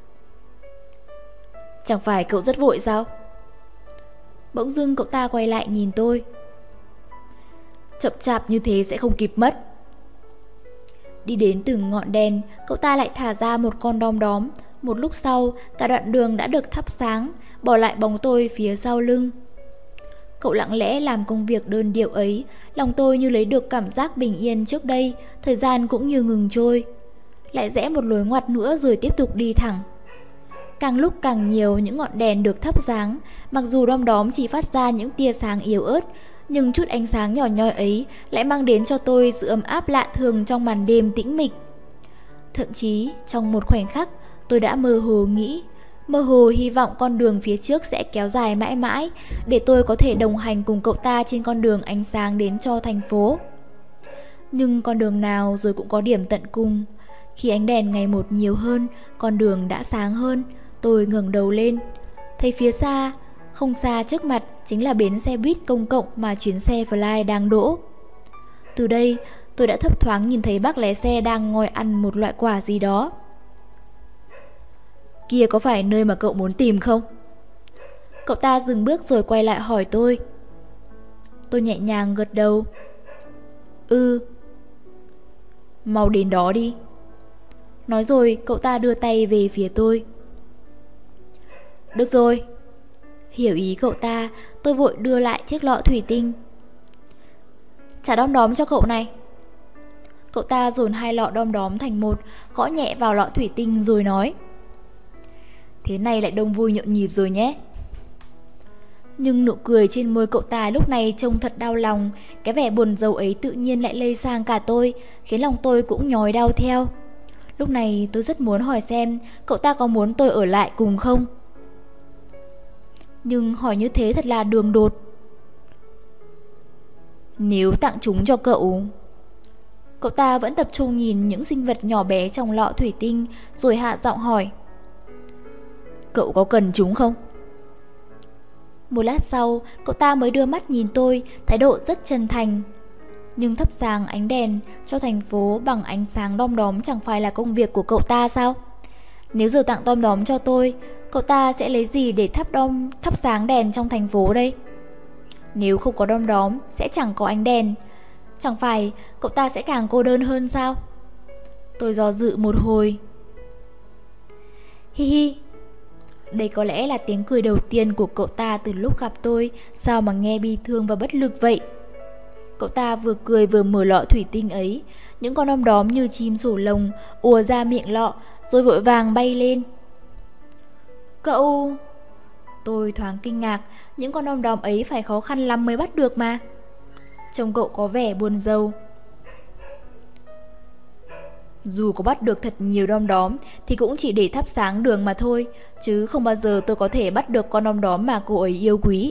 Chẳng phải cậu rất vội sao? Bỗng dưng cậu ta quay lại nhìn tôi. Chậm chạp như thế sẽ không kịp mất. Đi đến từng ngọn đèn, cậu ta lại thả ra một con đom đóm. Một lúc sau, cả đoạn đường đã được thắp sáng, bỏ lại bóng tôi phía sau lưng. Cậu lặng lẽ làm công việc đơn điệu ấy, lòng tôi như lấy được cảm giác bình yên trước đây, thời gian cũng như ngừng trôi. Lại rẽ một lối ngoặt nữa rồi tiếp tục đi thẳng. Càng lúc càng nhiều những ngọn đèn được thắp sáng, mặc dù đom đóm chỉ phát ra những tia sáng yếu ớt, nhưng chút ánh sáng nhỏ nhoi ấy lại mang đến cho tôi sự ấm áp lạ thường trong màn đêm tĩnh mịch. Thậm chí trong một khoảnh khắc tôi đã mơ hồ hy vọng con đường phía trước sẽ kéo dài mãi mãi, để tôi có thể đồng hành cùng cậu ta trên con đường ánh sáng đến cho thành phố. Nhưng con đường nào rồi cũng có điểm tận cùng. Khi ánh đèn ngày một nhiều hơn, con đường đã sáng hơn, tôi ngẩng đầu lên. Thấy phía xa, không xa trước mặt chính là bến xe buýt công cộng mà chuyến xe Fly đang đỗ. Từ đây, tôi đã thấp thoáng nhìn thấy bác lái xe đang ngồi ăn một loại quả gì đó. Kia có phải nơi mà cậu muốn tìm không? Cậu ta dừng bước rồi quay lại hỏi tôi. Tôi nhẹ nhàng gật đầu. Ừ. Mau đến đó đi. Nói rồi cậu ta đưa tay về phía tôi. Được rồi. Hiểu ý cậu ta, tôi vội đưa lại chiếc lọ thủy tinh. Trả đom đóm cho cậu này. Cậu ta dồn 2 lọ đom đóm thành một, gõ nhẹ vào lọ thủy tinh rồi nói. Thế này lại đông vui nhộn nhịp rồi nhé. Nhưng nụ cười trên môi cậu ta lúc này trông thật đau lòng. Cái vẻ buồn rầu ấy tự nhiên lại lây sang cả tôi, khiến lòng tôi cũng nhói đau theo. Lúc này tôi rất muốn hỏi xem cậu ta có muốn tôi ở lại cùng không. Nhưng hỏi như thế thật là đường đột. Nếu tặng chúng cho cậu... Cậu ta vẫn tập trung nhìn những sinh vật nhỏ bé trong lọ thủy tinh, rồi hạ giọng hỏi. Cậu có cần chúng không? Một lát sau, cậu ta mới đưa mắt nhìn tôi, thái độ rất chân thành. Nhưng thắp sáng ánh đèn cho thành phố bằng ánh sáng đom đóm chẳng phải là công việc của cậu ta sao? Nếu giờ tặng đom đóm cho tôi, cậu ta sẽ lấy gì để thắp sáng đèn trong thành phố đây? Nếu không có đom đóm, sẽ chẳng có ánh đèn. Chẳng phải cậu ta sẽ càng cô đơn hơn sao? Tôi do dự một hồi. Hi hi. Đây có lẽ là tiếng cười đầu tiên của cậu ta từ lúc gặp tôi. Sao mà nghe bi thương và bất lực vậy? Cậu ta vừa cười vừa mở lọ thủy tinh ấy. Những con đom đóm như chim sổ lồng ùa ra miệng lọ, rồi vội vàng bay lên. Cậu... Tôi thoáng kinh ngạc. Những con đom đóm ấy phải khó khăn lắm mới bắt được mà. Trông cậu có vẻ buồn rầu. Dù có bắt được thật nhiều đom đóm thì cũng chỉ để thắp sáng đường mà thôi, chứ không bao giờ tôi có thể bắt được con đom đóm mà cô ấy yêu quý.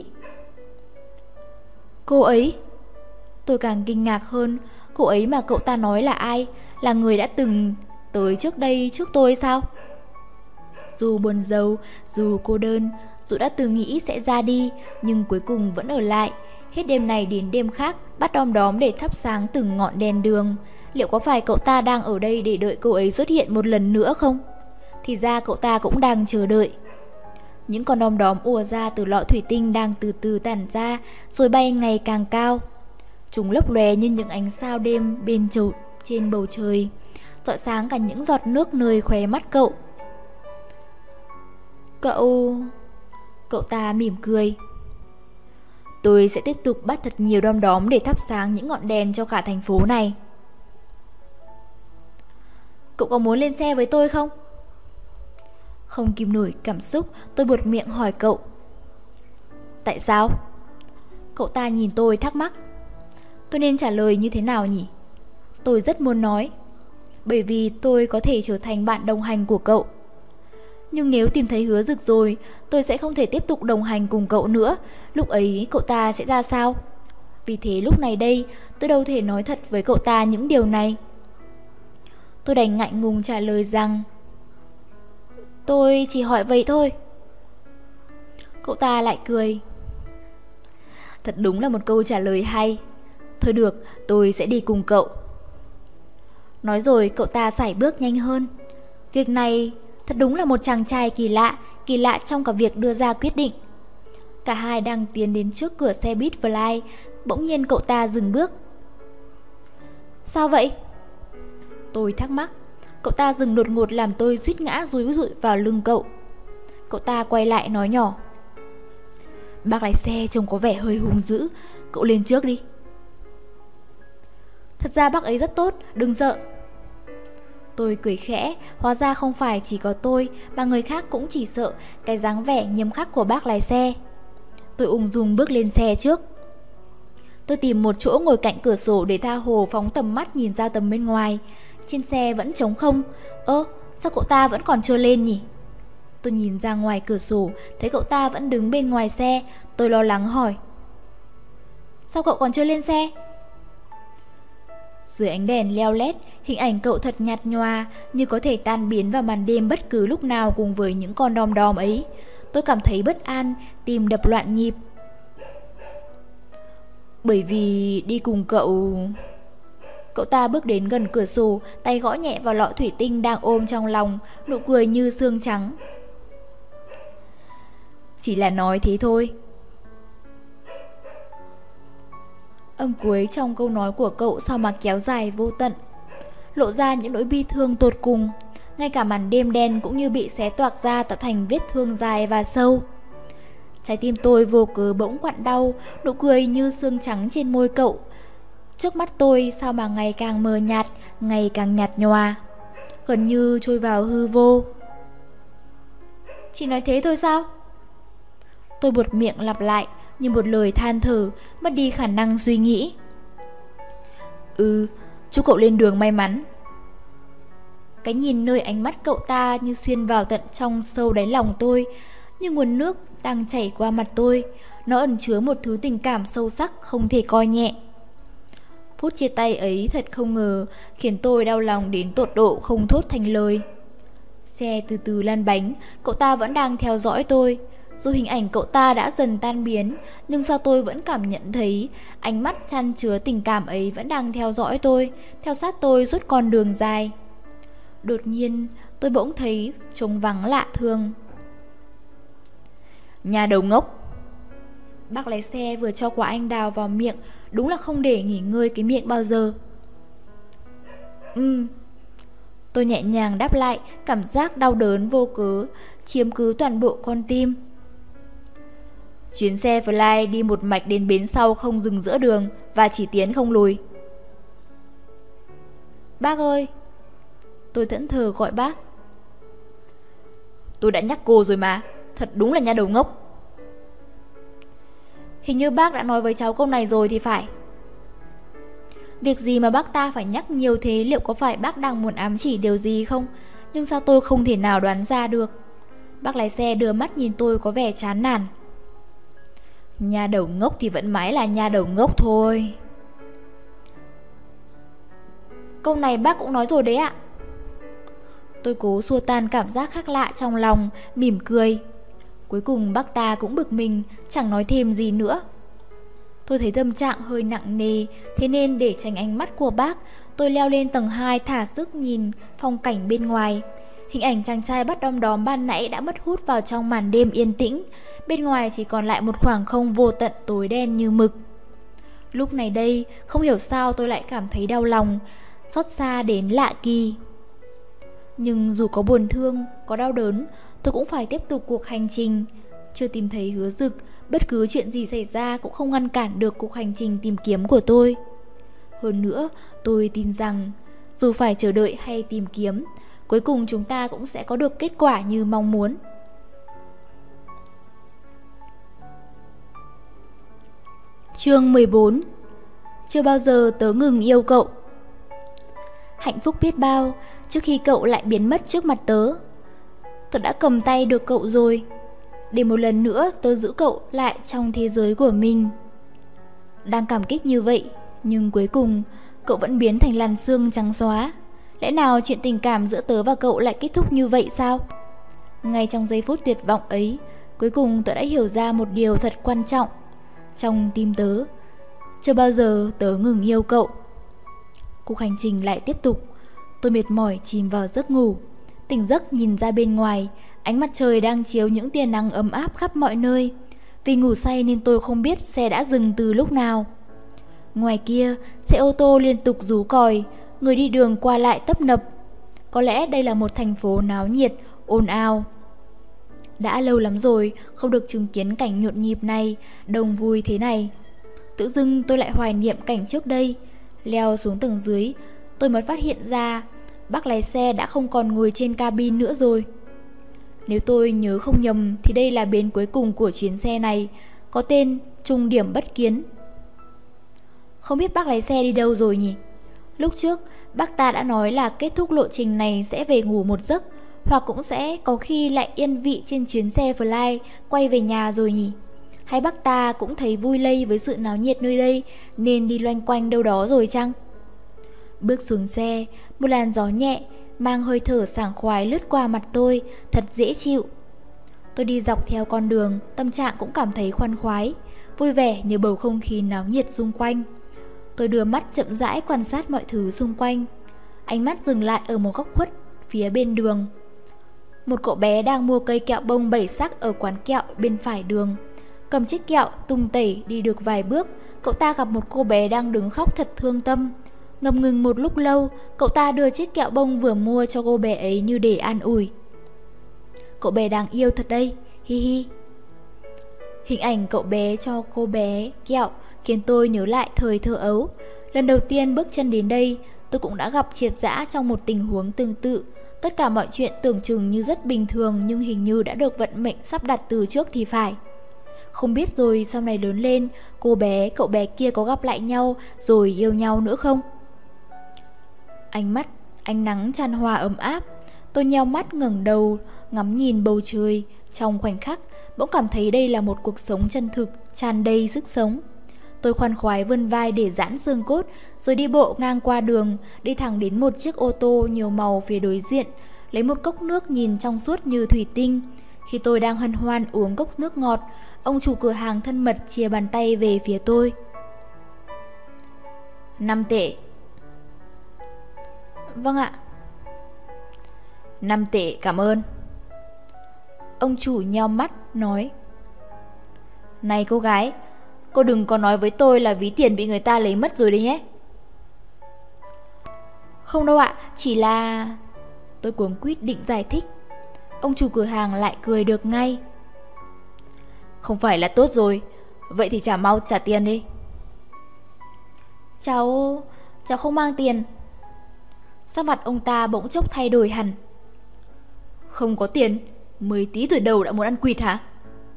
Cô ấy? Tôi càng kinh ngạc hơn. Cô ấy mà cậu ta nói là ai? Là người đã từng tới trước đây trước tôi sao? Dù buồn rầu, dù cô đơn, dù đã từng nghĩ sẽ ra đi, nhưng cuối cùng vẫn ở lại. Hết đêm này đến đêm khác, bắt đom đóm để thắp sáng từng ngọn đèn đường. Liệu có phải cậu ta đang ở đây để đợi cô ấy xuất hiện một lần nữa không? Thì ra cậu ta cũng đang chờ đợi. Những con đom đóm ùa ra từ lọ thủy tinh đang từ từ tản ra, rồi bay ngày càng cao. Chúng lấp lóe như những ánh sao đêm trên bầu trời, rọi sáng cả những giọt nước nơi khóe mắt cậu. Cậu ta mỉm cười. Tôi sẽ tiếp tục bắt thật nhiều đom đóm để thắp sáng những ngọn đèn cho cả thành phố này. Cậu có muốn lên xe với tôi không? Không kìm nổi cảm xúc, tôi buột miệng hỏi cậu. Tại sao? Cậu ta nhìn tôi thắc mắc. Tôi nên trả lời như thế nào nhỉ? Tôi rất muốn nói. Bởi vì tôi có thể trở thành bạn đồng hành của cậu. Nhưng nếu tìm thấy Hứa Dực rồi, tôi sẽ không thể tiếp tục đồng hành cùng cậu nữa. Lúc ấy cậu ta sẽ ra sao? Vì thế lúc này đây, tôi đâu thể nói thật với cậu ta những điều này. Tôi đành ngại ngùng trả lời rằng tôi chỉ hỏi vậy thôi. Cậu ta lại cười. Thật đúng là một câu trả lời hay. Thôi được, tôi sẽ đi cùng cậu. Nói rồi cậu ta sải bước nhanh hơn. Việc này thật đúng là một chàng trai kỳ lạ trong cả việc đưa ra quyết định. Cả hai đang tiến đến trước cửa xe buýt Fly. Bỗng nhiên cậu ta dừng bước. Sao vậy? Tôi thắc mắc. Cậu ta dừng đột ngột làm tôi suýt ngã rúi rụi vào lưng cậu. Cậu ta quay lại nói nhỏ. Bác lái xe trông có vẻ hơi hung dữ. Cậu lên trước đi. Thật ra bác ấy rất tốt, đừng sợ. Tôi cười khẽ. Hóa ra không phải chỉ có tôi mà người khác cũng chỉ sợ cái dáng vẻ nghiêm khắc của bác lái xe. Tôi ung dung bước lên xe trước. Tôi tìm một chỗ ngồi cạnh cửa sổ để tha hồ phóng tầm mắt nhìn ra tầm bên ngoài. Trên xe vẫn trống không. Sao cậu ta vẫn còn chưa lên nhỉ? Tôi nhìn ra ngoài cửa sổ, thấy cậu ta vẫn đứng bên ngoài xe. Tôi lo lắng hỏi. Sao cậu còn chưa lên xe? Dưới ánh đèn leo lét, hình ảnh cậu thật nhạt nhòa, như có thể tan biến vào màn đêm bất cứ lúc nào cùng với những con đom đóm ấy. Tôi cảm thấy bất an, tim đập loạn nhịp. Bởi vì đi cùng cậu... Cậu ta bước đến gần cửa sổ, tay gõ nhẹ vào lọ thủy tinh đang ôm trong lòng, nụ cười như xương trắng. Chỉ là nói thế thôi. Âm cuối trong câu nói của cậu sao mà kéo dài vô tận, lộ ra những nỗi bi thương tột cùng. Ngay cả màn đêm đen cũng như bị xé toạc ra, tạo thành vết thương dài và sâu. Trái tim tôi vô cớ bỗng quặn đau, nụ cười như xương trắng trên môi cậu. Trước mắt tôi sao mà ngày càng mờ nhạt, ngày càng nhạt nhòa, gần như trôi vào hư vô. Chỉ nói thế thôi sao? Tôi buột miệng lặp lại như một lời than thở, mất đi khả năng suy nghĩ. Chúc cậu lên đường may mắn. Cái nhìn nơi ánh mắt cậu ta như xuyên vào tận trong sâu đáy lòng tôi, như nguồn nước đang chảy qua mặt tôi. Nó ẩn chứa một thứ tình cảm sâu sắc không thể coi nhẹ. Phút chia tay ấy thật không ngờ, khiến tôi đau lòng đến tột độ không thốt thành lời. Xe từ từ lăn bánh, cậu ta vẫn đang theo dõi tôi. Dù hình ảnh cậu ta đã dần tan biến, nhưng sao tôi vẫn cảm nhận thấy ánh mắt chan chứa tình cảm ấy vẫn đang theo dõi tôi, theo sát tôi suốt con đường dài. Đột nhiên, tôi bỗng thấy trống vắng lạ thường. Nhà đầu ngốc. Bác lái xe vừa cho quả anh đào vào miệng, đúng là không để nghỉ ngơi cái miệng bao giờ. Tôi nhẹ nhàng đáp lại, cảm giác đau đớn vô cớ chiếm cứ toàn bộ con tim. Chuyến xe Fly đi một mạch đến bến sau, không dừng giữa đường và chỉ tiến không lùi. Bác ơi! Tôi thẫn thờ gọi bác. Tôi đã nhắc cô rồi mà, thật đúng là nhà đầu ngốc. Hình như bác đã nói với cháu câu này rồi thì phải. Việc gì mà bác ta phải nhắc nhiều thế, liệu có phải bác đang muốn ám chỉ điều gì không? Nhưng sao tôi không thể nào đoán ra được. Bác lái xe đưa mắt nhìn tôi có vẻ chán nản. Nhà đầu ngốc thì vẫn mãi là nhà đầu ngốc thôi. Câu này bác cũng nói rồi đấy ạ. Tôi cố xua tan cảm giác khác lạ trong lòng, mỉm cười. Cuối cùng bác ta cũng bực mình, chẳng nói thêm gì nữa. Tôi thấy tâm trạng hơi nặng nề, thế nên để tránh ánh mắt của bác, tôi leo lên tầng 2 thả sức nhìn phong cảnh bên ngoài. Hình ảnh chàng trai bắt đom đóm ban nãy đã mất hút vào trong màn đêm yên tĩnh. Bên ngoài chỉ còn lại một khoảng không vô tận tối đen như mực. Lúc này đây, không hiểu sao tôi lại cảm thấy đau lòng, xót xa đến lạ kỳ. Nhưng dù có buồn thương, có đau đớn, tôi cũng phải tiếp tục cuộc hành trình. Chưa tìm thấy Hứa Dực, bất cứ chuyện gì xảy ra cũng không ngăn cản được cuộc hành trình tìm kiếm của tôi. Hơn nữa, tôi tin rằng dù phải chờ đợi hay tìm kiếm, cuối cùng chúng ta cũng sẽ có được kết quả như mong muốn. Chương 14. Chưa bao giờ tớ ngừng yêu cậu. Hạnh phúc biết bao trước khi cậu lại biến mất trước mặt tớ. Tớ đã cầm tay được cậu rồi, để một lần nữa tớ giữ cậu lại trong thế giới của mình. Đang cảm kích như vậy, nhưng cuối cùng cậu vẫn biến thành làn sương trắng xóa. Lẽ nào chuyện tình cảm giữa tớ và cậu lại kết thúc như vậy sao? Ngay trong giây phút tuyệt vọng ấy, cuối cùng tớ đã hiểu ra một điều thật quan trọng. Trong tim tớ, chưa bao giờ tớ ngừng yêu cậu. Cuộc hành trình lại tiếp tục. Tôi mệt mỏi chìm vào giấc ngủ. Tỉnh giấc nhìn ra bên ngoài, ánh mặt trời đang chiếu những tia nắng ấm áp khắp mọi nơi. Vì ngủ say nên tôi không biết xe đã dừng từ lúc nào. Ngoài kia, xe ô tô liên tục rú còi, người đi đường qua lại tấp nập. Có lẽ đây là một thành phố náo nhiệt, ồn ào. Đã lâu lắm rồi không được chứng kiến cảnh nhộn nhịp này, đông vui thế này. Tự dưng tôi lại hoài niệm cảnh trước đây. Leo xuống tầng dưới, tôi mới phát hiện ra bác lái xe đã không còn ngồi trên cabin nữa rồi. Nếu tôi nhớ không nhầm thì đây là bến cuối cùng của chuyến xe này, có tên Trung Điểm Bất Kiến. Không biết bác lái xe đi đâu rồi nhỉ? Lúc trước bác ta đã nói là kết thúc lộ trình này sẽ về ngủ một giấc, hoặc cũng sẽ có khi lại yên vị trên chuyến xe Fly quay về nhà rồi nhỉ? Hay bác ta cũng thấy vui lây với sự náo nhiệt nơi đây nên đi loanh quanh đâu đó rồi chăng? Bước xuống xe, một làn gió nhẹ mang hơi thở sảng khoái lướt qua mặt tôi, thật dễ chịu. Tôi đi dọc theo con đường, tâm trạng cũng cảm thấy khoan khoái, vui vẻ như bầu không khí náo nhiệt xung quanh. Tôi đưa mắt chậm rãi quan sát mọi thứ xung quanh. Ánh mắt dừng lại ở một góc khuất phía bên đường. Một cậu bé đang mua cây kẹo bông 7 sắc ở quán kẹo bên phải đường. Cầm chiếc kẹo tung tẩy đi được vài bước, cậu ta gặp một cô bé đang đứng khóc thật thương tâm. Ngập ngừng một lúc lâu, cậu ta đưa chiếc kẹo bông vừa mua cho cô bé ấy như để an ủi. Cậu bé đáng yêu thật đây, hi hi. Hình ảnh cậu bé cho cô bé kẹo khiến tôi nhớ lại thời thơ ấu. Lần đầu tiên bước chân đến đây, tôi cũng đã gặp triệt dã trong một tình huống tương tự. Tất cả mọi chuyện tưởng chừng như rất bình thường nhưng hình như đã được vận mệnh sắp đặt từ trước thì phải. Không biết rồi sau này lớn lên, cô bé, cậu bé kia có gặp lại nhau rồi yêu nhau nữa không? Ánh nắng chan hòa ấm áp. Tôi nheo mắt ngẩng đầu, ngắm nhìn bầu trời. Trong khoảnh khắc, bỗng cảm thấy đây là một cuộc sống chân thực, tràn đầy sức sống. Tôi khoan khoái vươn vai để giãn xương cốt, rồi đi bộ ngang qua đường, đi thẳng đến một chiếc ô tô nhiều màu phía đối diện, lấy một cốc nước nhìn trong suốt như thủy tinh. Khi tôi đang hân hoan uống cốc nước ngọt, ông chủ cửa hàng thân mật chìa bàn tay về phía tôi. 5 tệ. Vâng ạ. 5 tệ, cảm ơn. Ông chủ nheo mắt nói. Này cô gái, cô đừng có nói với tôi là ví tiền bị người ta lấy mất rồi đấy nhé. Không đâu ạ, chỉ là... Tôi cuống quýt định giải thích. Ông chủ cửa hàng lại cười được ngay. Không phải là tốt rồi, vậy thì mau trả tiền đi. Cháu không mang tiền. Sắc mặt ông ta bỗng chốc thay đổi hẳn. Không có tiền? Mới tí tuổi đầu đã muốn ăn quỵt hả?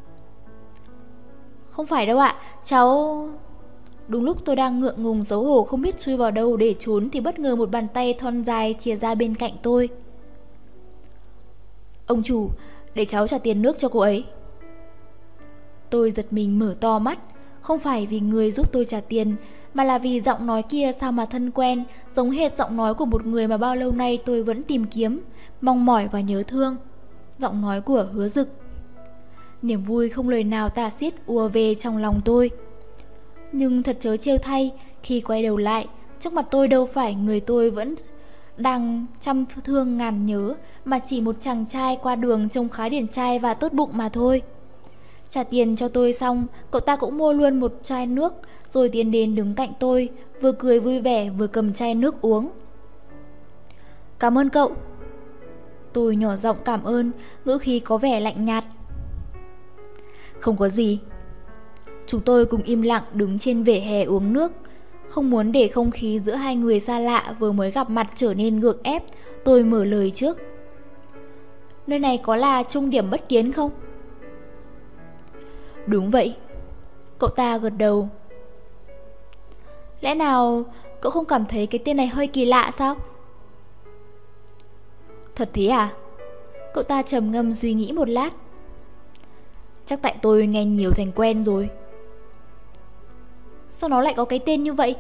Không phải đâu ạ, cháu... Đúng lúc tôi đang ngượng ngùng xấu hổ không biết chui vào đâu để trốn thì bất ngờ một bàn tay thon dài chìa ra bên cạnh tôi. Ông chủ, để cháu trả tiền nước cho cô ấy. Tôi giật mình mở to mắt, không phải vì người giúp tôi trả tiền, mà là vì giọng nói kia sao mà thân quen, giống hệt giọng nói của một người mà bao lâu nay tôi vẫn tìm kiếm, mong mỏi và nhớ thương. Giọng nói của Hứa Dực. Niềm vui không lời nào tả xiết ùa về trong lòng tôi. Nhưng thật trớ trêu thay, khi quay đầu lại, trước mặt tôi đâu phải người tôi vẫn đang trăm thương ngàn nhớ, mà chỉ một chàng trai qua đường trông khá điển trai và tốt bụng mà thôi. Trả tiền cho tôi xong, cậu ta cũng mua luôn một chai nước, rồi tiến đến đứng cạnh tôi, vừa cười vui vẻ vừa cầm chai nước uống. Cảm ơn cậu. Tôi nhỏ giọng cảm ơn, ngữ khí có vẻ lạnh nhạt. Không có gì. Chúng tôi cùng im lặng đứng trên vỉa hè uống nước. Không muốn để không khí giữa hai người xa lạ vừa mới gặp mặt trở nên gượng ép, tôi mở lời trước. Nơi này có là trung điểm bất kiến không? Đúng vậy. Cậu ta gật đầu. Lẽ nào cậu không cảm thấy cái tên này hơi kỳ lạ sao? Thật thế à? Cậu ta trầm ngâm suy nghĩ một lát. Chắc tại tôi nghe nhiều thành quen rồi. Sao nó lại có cái tên như vậy?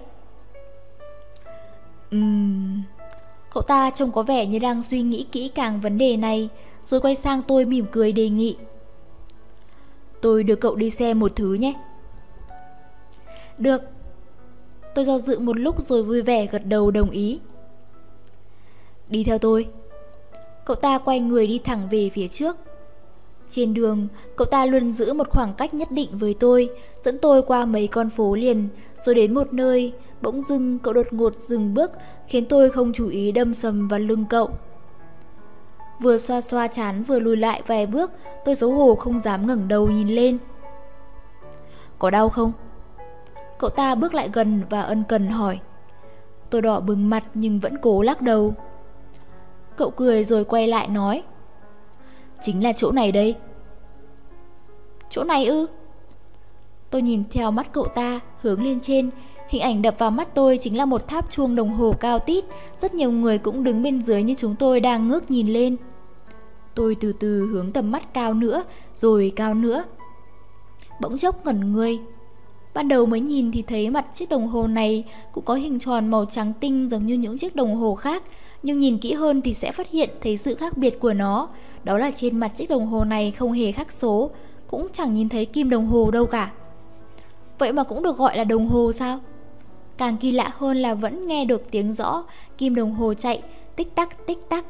Cậu ta trông có vẻ như đang suy nghĩ kỹ càng vấn đề này, rồi quay sang tôi mỉm cười đề nghị. Tôi đưa cậu đi xem một thứ nhé. Được. Tôi do dự một lúc rồi vui vẻ gật đầu đồng ý. Đi theo tôi. Cậu ta quay người đi thẳng về phía trước. Trên đường, cậu ta luôn giữ một khoảng cách nhất định với tôi, dẫn tôi qua mấy con phố liền, rồi đến một nơi, bỗng dưng cậu đột ngột dừng bước, khiến tôi không chú ý đâm sầm vào lưng cậu. Vừa xoa xoa trán vừa lùi lại vài bước, tôi xấu hổ không dám ngẩng đầu nhìn lên. Có đau không? Cậu ta bước lại gần và ân cần hỏi. Tôi đỏ bừng mặt nhưng vẫn cố lắc đầu. Cậu cười rồi quay lại nói. Chính là chỗ này đây. Chỗ này ư? Tôi nhìn theo mắt cậu ta, hướng lên trên. Hình ảnh đập vào mắt tôi chính là một tháp chuông đồng hồ cao tít. Rất nhiều người cũng đứng bên dưới như chúng tôi đang ngước nhìn lên. Tôi từ từ hướng tầm mắt cao nữa, rồi cao nữa. Bỗng chốc ngẩn người. Ban đầu mới nhìn thì thấy mặt chiếc đồng hồ này cũng có hình tròn màu trắng tinh giống như những chiếc đồng hồ khác, nhưng nhìn kỹ hơn thì sẽ phát hiện thấy sự khác biệt của nó. Đó là trên mặt chiếc đồng hồ này không hề khắc số, cũng chẳng nhìn thấy kim đồng hồ đâu cả. Vậy mà cũng được gọi là đồng hồ sao? Càng kỳ lạ hơn là vẫn nghe được tiếng rõ kim đồng hồ chạy tích tắc tích tắc.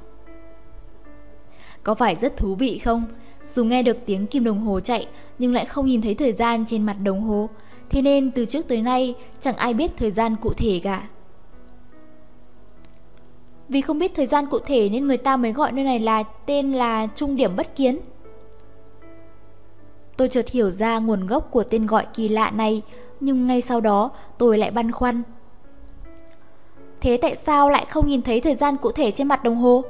Có phải rất thú vị không? Dù nghe được tiếng kim đồng hồ chạy nhưng lại không nhìn thấy thời gian trên mặt đồng hồ. Thế nên từ trước tới nay chẳng ai biết thời gian cụ thể cả. Vì không biết thời gian cụ thể nên người ta mới gọi nơi này là tên là trung điểm bất kiến. Tôi chợt hiểu ra nguồn gốc của tên gọi kỳ lạ này, nhưng ngay sau đó tôi lại băn khoăn. Thế tại sao lại không nhìn thấy thời gian cụ thể trên mặt đồng hồ?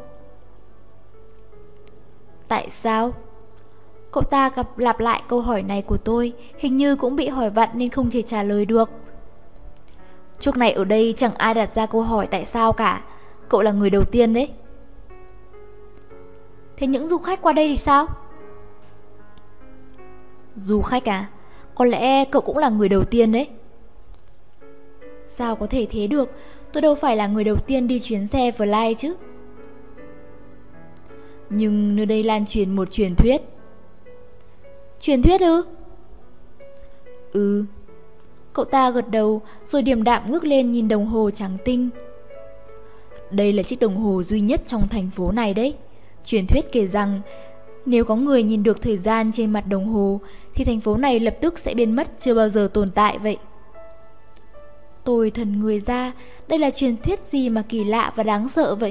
Tại sao? Cậu ta lặp lại câu hỏi này của tôi, hình như cũng bị hỏi vặn nên không thể trả lời được. Trước này ở đây chẳng ai đặt ra câu hỏi tại sao cả. Cậu là người đầu tiên đấy. Thế những du khách qua đây thì sao? Du khách à? Có lẽ cậu cũng là người đầu tiên đấy. Sao có thể thế được? Tôi đâu phải là người đầu tiên đi chuyến xe Fly chứ. Nhưng nơi đây lan truyền một truyền thuyết. Truyền thuyết ư? Ừ. Cậu ta gật đầu rồi điềm đạm ngước lên nhìn đồng hồ trắng tinh. Đây là chiếc đồng hồ duy nhất trong thành phố này đấy. Truyền thuyết kể rằng nếu có người nhìn được thời gian trên mặt đồng hồ thì thành phố này lập tức sẽ biến mất, chưa bao giờ tồn tại vậy. Tôi thần người ra, đây là truyền thuyết gì mà kỳ lạ và đáng sợ vậy?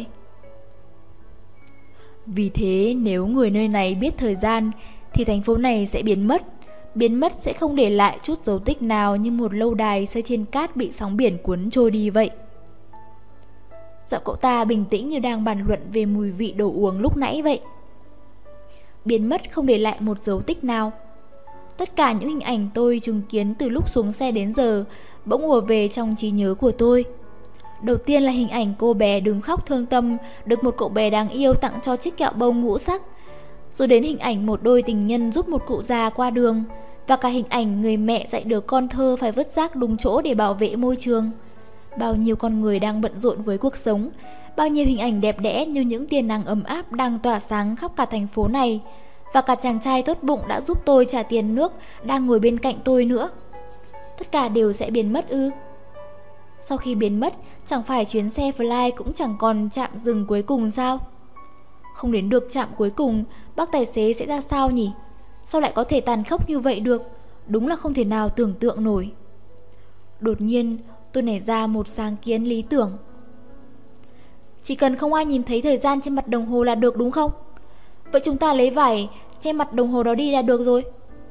Vì thế nếu người nơi này biết thời gian thì thành phố này sẽ biến mất. Biến mất sẽ không để lại chút dấu tích nào, như một lâu đài xây trên cát bị sóng biển cuốn trôi đi vậy. Giọng cậu ta bình tĩnh như đang bàn luận về mùi vị đồ uống lúc nãy vậy. Biến mất không để lại một dấu tích nào. Tất cả những hình ảnh tôi chứng kiến từ lúc xuống xe đến giờ bỗng ùa về trong trí nhớ của tôi. Đầu tiên là hình ảnh cô bé đừng khóc thương tâm được một cậu bé đáng yêu tặng cho chiếc kẹo bông ngũ sắc. Rồi đến hình ảnh một đôi tình nhân giúp một cụ già qua đường. Và cả hình ảnh người mẹ dạy đứa con thơ phải vứt rác đúng chỗ để bảo vệ môi trường. Bao nhiêu con người đang bận rộn với cuộc sống. Bao nhiêu hình ảnh đẹp đẽ như những tia nắng ấm áp đang tỏa sáng khắp cả thành phố này. Và cả chàng trai tốt bụng đã giúp tôi trả tiền nước đang ngồi bên cạnh tôi nữa. Tất cả đều sẽ biến mất ư? Sau khi biến mất, chẳng phải chuyến xe Fly cũng chẳng còn trạm dừng cuối cùng sao? Không đến được trạm cuối cùng, bác tài xế sẽ ra sao nhỉ? Sao lại có thể tàn khốc như vậy được? Đúng là không thể nào tưởng tượng nổi. Đột nhiên, tôi nảy ra một sáng kiến lý tưởng. Chỉ cần không ai nhìn thấy thời gian trên mặt đồng hồ là được đúng không? Vậy chúng ta lấy vải che mặt đồng hồ đó đi là được rồi.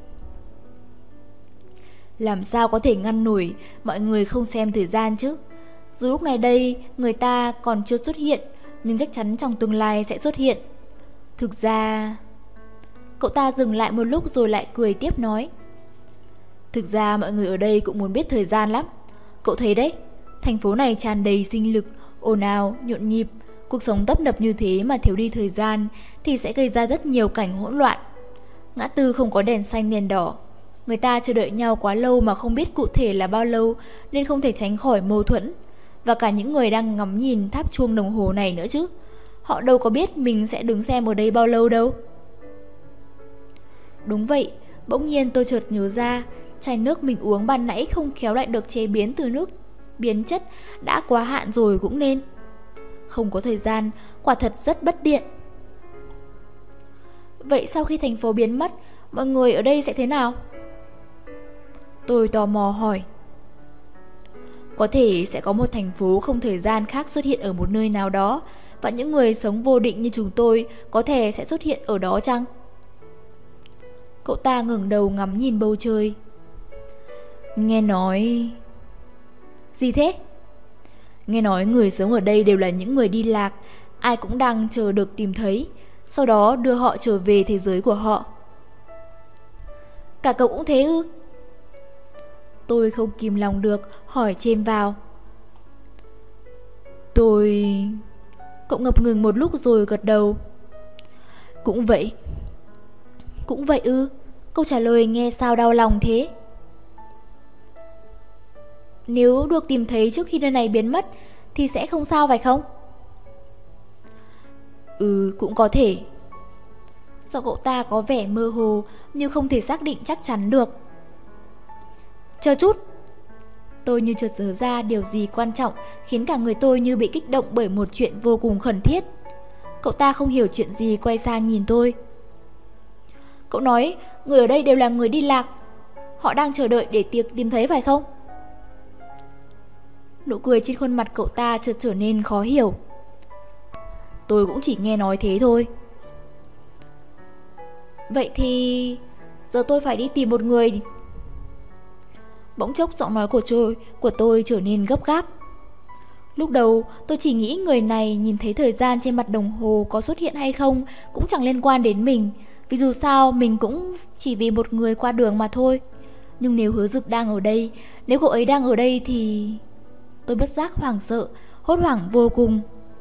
Làm sao có thể ngăn nổi mọi người không xem thời gian chứ? Dù lúc này đây người ta còn chưa xuất hiện, nhưng chắc chắn trong tương lai sẽ xuất hiện. Thực ra... Cậu ta dừng lại một lúc rồi lại cười tiếp nói. Thực ra mọi người ở đây cũng muốn biết thời gian lắm. Cậu thấy đấy, thành phố này tràn đầy sinh lực, ồn ào, nhộn nhịp. Cuộc sống tấp nập như thế mà thiếu đi thời gian thì sẽ gây ra rất nhiều cảnh hỗn loạn. Ngã tư không có đèn xanh đèn đỏ. Người ta chờ đợi nhau quá lâu mà không biết cụ thể là bao lâu nên không thể tránh khỏi mâu thuẫn. Và cả những người đang ngắm nhìn tháp chuông đồng hồ này nữa chứ. Họ đâu có biết mình sẽ đứng xem ở đây bao lâu đâu. Đúng vậy, bỗng nhiên tôi chợt nhớ ra, chai nước mình uống ban nãy không khéo lại được chế biến từ nước biến chất đã quá hạn rồi cũng nên. Không có thời gian, quả thật rất bất tiện. Vậy sau khi thành phố biến mất, mọi người ở đây sẽ thế nào? Tôi tò mò hỏi. Có thể sẽ có một thành phố không thời gian khác xuất hiện ở một nơi nào đó, và những người sống vô định như chúng tôi có thể sẽ xuất hiện ở đó chăng? Cậu ta ngẩng đầu ngắm nhìn bầu trời. Nghe nói... Gì thế? Nghe nói người sống ở đây đều là những người đi lạc, ai cũng đang chờ được tìm thấy, sau đó đưa họ trở về thế giới của họ. Cả cậu cũng thế ư? Tôi không kìm lòng được, hỏi chêm vào. Cậu ngập ngừng một lúc rồi gật đầu. Cũng vậy. Cũng vậy ư? Câu trả lời nghe sao đau lòng thế? Nếu được tìm thấy trước khi nơi này biến mất thì sẽ không sao phải không? Cũng có thể. Giọng cậu ta có vẻ mơ hồ, như không thể xác định chắc chắn được. Chờ chút. Tôi như chợt nhớ ra điều gì quan trọng, khiến cả người tôi như bị kích động bởi một chuyện vô cùng khẩn thiết. Cậu ta không hiểu chuyện gì, quay sang nhìn tôi. Cậu nói người ở đây đều là người đi lạc, họ đang chờ đợi để tìm thấy phải không? Nụ cười trên khuôn mặt cậu ta chợt trở nên khó hiểu. Tôi cũng chỉ nghe nói thế thôi. Vậy thì giờ tôi phải đi tìm một người. Bỗng chốc giọng nói của tôi trở nên gấp gáp. Lúc đầu tôi chỉ nghĩ người này nhìn thấy thời gian trên mặt đồng hồ có xuất hiện hay không cũng chẳng liên quan đến mình, vì dù sao mình cũng chỉ vì một người qua đường mà thôi. Nhưng nếu Hứa Dực đang ở đây, nếu cậu ấy đang ở đây thì... Tôi bất giác hoảng sợ, hốt hoảng vô cùng.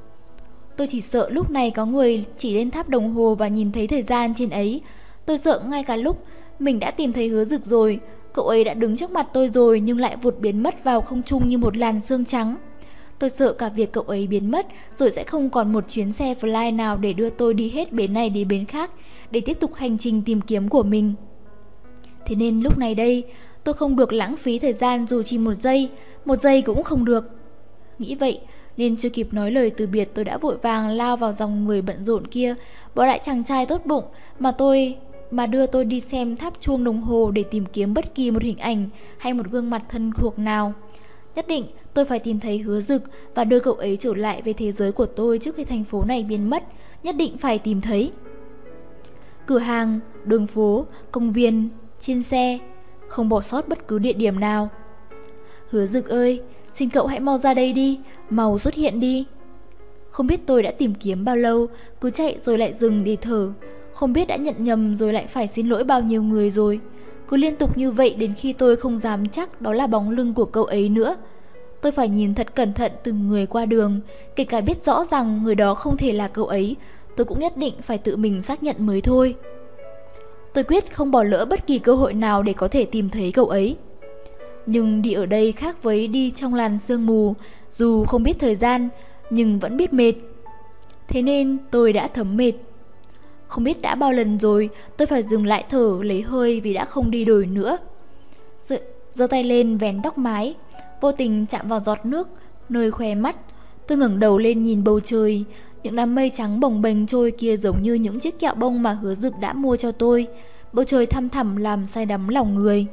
Tôi chỉ sợ lúc này có người chỉ lên tháp đồng hồ và nhìn thấy thời gian trên ấy. Tôi sợ ngay cả lúc mình đã tìm thấy Hứa Dực rồi, cậu ấy đã đứng trước mặt tôi rồi nhưng lại vụt biến mất vào không trung như một làn sương trắng. Tôi sợ cả việc cậu ấy biến mất rồi sẽ không còn một chuyến xe fly nào để đưa tôi đi hết bến này đến bến khác để tiếp tục hành trình tìm kiếm của mình. Thế nên lúc này đây, tôi không được lãng phí thời gian dù chỉ một giây cũng không được. Nghĩ vậy nên chưa kịp nói lời từ biệt, tôi đã vội vàng lao vào dòng người bận rộn kia, bỏ lại chàng trai tốt bụng mà đưa tôi đi xem tháp chuông đồng hồ để tìm kiếm bất kỳ một hình ảnh hay một gương mặt thân thuộc nào. Nhất định tôi phải tìm thấy Hứa Dực và đưa cậu ấy trở lại về thế giới của tôi trước khi thành phố này biến mất. Nhất định phải tìm thấy. Cửa hàng, đường phố, công viên, trên xe, không bỏ sót bất cứ địa điểm nào. Hứa Dực ơi, xin cậu hãy mau ra đây đi, mau xuất hiện đi. Không biết tôi đã tìm kiếm bao lâu, cứ chạy rồi lại dừng để thở. Không biết đã nhận nhầm rồi lại phải xin lỗi bao nhiêu người rồi. Cứ liên tục như vậy đến khi tôi không dám chắc đó là bóng lưng của cậu ấy nữa. Tôi phải nhìn thật cẩn thận từng người qua đường, kể cả biết rõ rằng người đó không thể là cậu ấy, tôi cũng nhất định phải tự mình xác nhận mới thôi. Tôi quyết không bỏ lỡ bất kỳ cơ hội nào để có thể tìm thấy cậu ấy. Nhưng đi ở đây khác với đi trong làn sương mù, dù không biết thời gian nhưng vẫn biết mệt. Thế nên tôi đã thấm mệt. Không biết đã bao lần rồi tôi phải dừng lại thở lấy hơi vì đã không đi nổi nữa. Giơ tay lên vén tóc mái, vô tình chạm vào giọt nước nơi khóe mắt. Tôi ngẩng đầu lên nhìn bầu trời. Những đám mây trắng bồng bềnh trôi kia giống như những chiếc kẹo bông mà Hứa Dực đã mua cho tôi. Bầu trời thăm thẳm làm say đắm lòng người.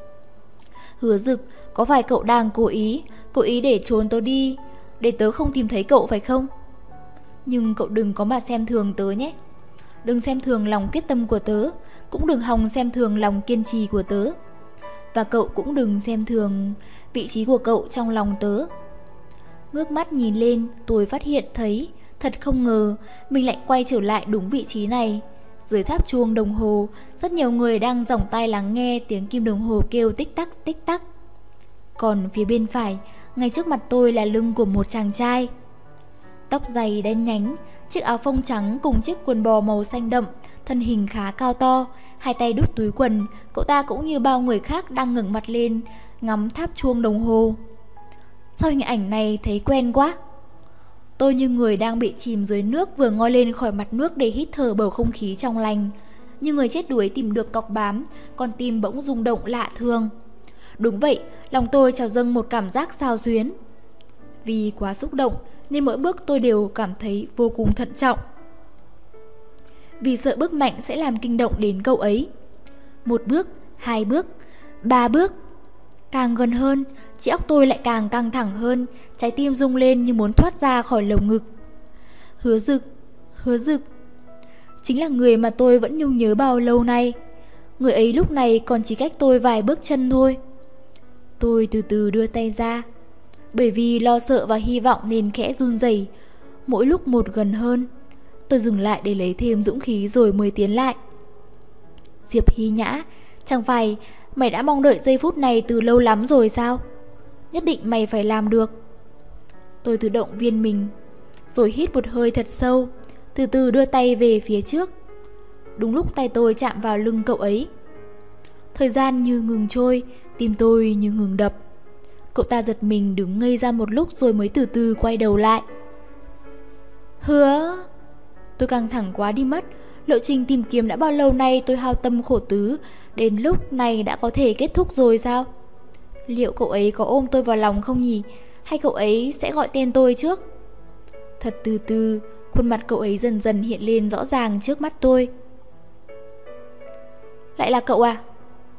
Hứa Dực, có phải cậu đang cố ý để trốn tớ đi, để tớ không tìm thấy cậu phải không? Nhưng cậu đừng có mà xem thường tớ nhé. Đừng xem thường lòng quyết tâm của tớ, cũng đừng hòng xem thường lòng kiên trì của tớ. Và cậu cũng đừng xem thường vị trí của cậu trong lòng tớ. Ngước mắt nhìn lên, tôi phát hiện thấy, thật không ngờ, mình lại quay trở lại đúng vị trí này. Dưới tháp chuông đồng hồ, rất nhiều người đang giỏng tai lắng nghe tiếng kim đồng hồ kêu tích tắc tích tắc. Còn phía bên phải, ngay trước mặt tôi là lưng của một chàng trai. Tóc dày đen nhánh, chiếc áo phông trắng cùng chiếc quần bò màu xanh đậm, thân hình khá cao to, hai tay đút túi quần. Cậu ta cũng như bao người khác đang ngẩng mặt lên ngắm tháp chuông đồng hồ. Sao hình ảnh này thấy quen quá. Tôi như người đang bị chìm dưới nước vừa ngoi lên khỏi mặt nước để hít thở bầu không khí trong lành. Như người chết đuối tìm được cọc bám, con tim bỗng rung động lạ thường. Đúng vậy, lòng tôi trào dâng một cảm giác xao xuyến. Vì quá xúc động nên mỗi bước tôi đều cảm thấy vô cùng thận trọng. Vì sợ bước mạnh sẽ làm kinh động đến cậu ấy. Một bước, hai bước, ba bước. Càng gần hơn, chiếc óc tôi lại càng căng thẳng hơn, trái tim rung lên như muốn thoát ra khỏi lồng ngực. Hứa Dực, Hứa Dực, chính là người mà tôi vẫn nhung nhớ bao lâu nay. Người ấy lúc này còn chỉ cách tôi vài bước chân thôi. Tôi từ từ đưa tay ra, bởi vì lo sợ và hy vọng nên khẽ run rẩy. Mỗi lúc một gần hơn. Tôi dừng lại để lấy thêm dũng khí rồi mới tiến lại. Diệp Hy Nhã, chẳng phải mày đã mong đợi giây phút này từ lâu lắm rồi sao? Nhất định mày phải làm được. Tôi tự động viên mình, rồi hít một hơi thật sâu, từ từ đưa tay về phía trước. Đúng lúc tay tôi chạm vào lưng cậu ấy, thời gian như ngừng trôi, tim tôi như ngừng đập. Cậu ta giật mình đứng ngây ra một lúc rồi mới từ từ quay đầu lại. Hứa... Tôi căng thẳng quá đi mất. Lộ trình tìm kiếm đã bao lâu nay tôi hao tâm khổ tứ, đến lúc này đã có thể kết thúc rồi sao? Liệu cậu ấy có ôm tôi vào lòng không nhỉ? Hay cậu ấy sẽ gọi tên tôi trước? Thật từ từ, khuôn mặt cậu ấy dần dần hiện lên rõ ràng trước mắt tôi. Lại là cậu à?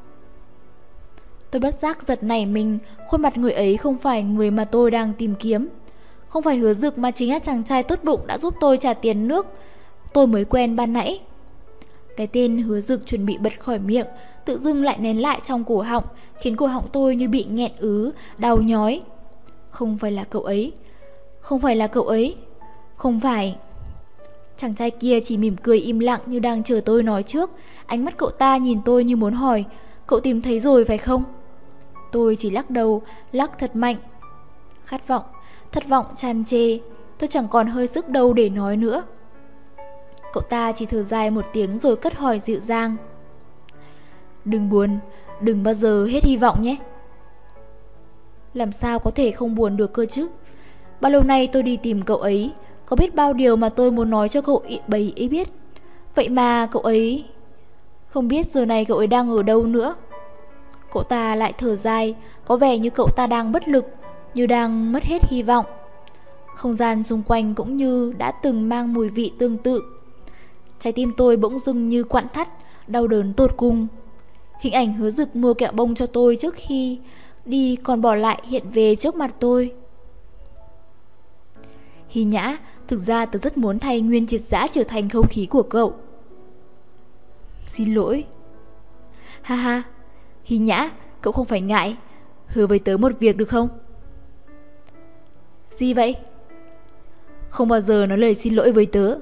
Tôi bất giác giật nảy mình. Khuôn mặt người ấy không phải người mà tôi đang tìm kiếm. Không phải Hứa Dực mà chính là chàng trai tốt bụng đã giúp tôi trả tiền nước tôi mới quen ban nãy. Cái tên Hứa Dực chuẩn bị bật khỏi miệng, tự dưng lại nén lại trong cổ họng, khiến cổ họng tôi như bị nghẹn ứ, đau nhói. Không phải là cậu ấy. Không phải là cậu ấy. Không phải. Chàng trai kia chỉ mỉm cười im lặng như đang chờ tôi nói trước. Ánh mắt cậu ta nhìn tôi như muốn hỏi, cậu tìm thấy rồi phải không? Tôi chỉ lắc đầu, lắc thật mạnh. Khát vọng, thất vọng tràn trề. Tôi chẳng còn hơi sức đâu để nói nữa. Cậu ta chỉ thở dài một tiếng rồi cất hỏi dịu dàng. Đừng buồn, đừng bao giờ hết hy vọng nhé. Làm sao có thể không buồn được cơ chứ? Bao lâu nay tôi đi tìm cậu ấy, có biết bao điều mà tôi muốn nói cho cậu ấy biết. Vậy mà cậu ấy... Không biết giờ này cậu ấy đang ở đâu nữa. Cậu ta lại thở dài, có vẻ như cậu ta đang bất lực, như đang mất hết hy vọng. Không gian xung quanh cũng như đã từng mang mùi vị tương tự. Trái tim tôi bỗng dưng như quặn thắt, đau đớn tột cùng. Hình ảnh Hứa Dực mua kẹo bông cho tôi trước khi đi còn bỏ lại hiện về trước mặt tôi. Hy Nhã, thực ra tớ rất muốn thay Nguyên Triệt Dã trở thành không khí của cậu. Xin lỗi. Ha ha, Hy Nhã, cậu không phải ngại. Hứa với tớ một việc được không? Gì vậy? Không bao giờ nói lời xin lỗi với tớ.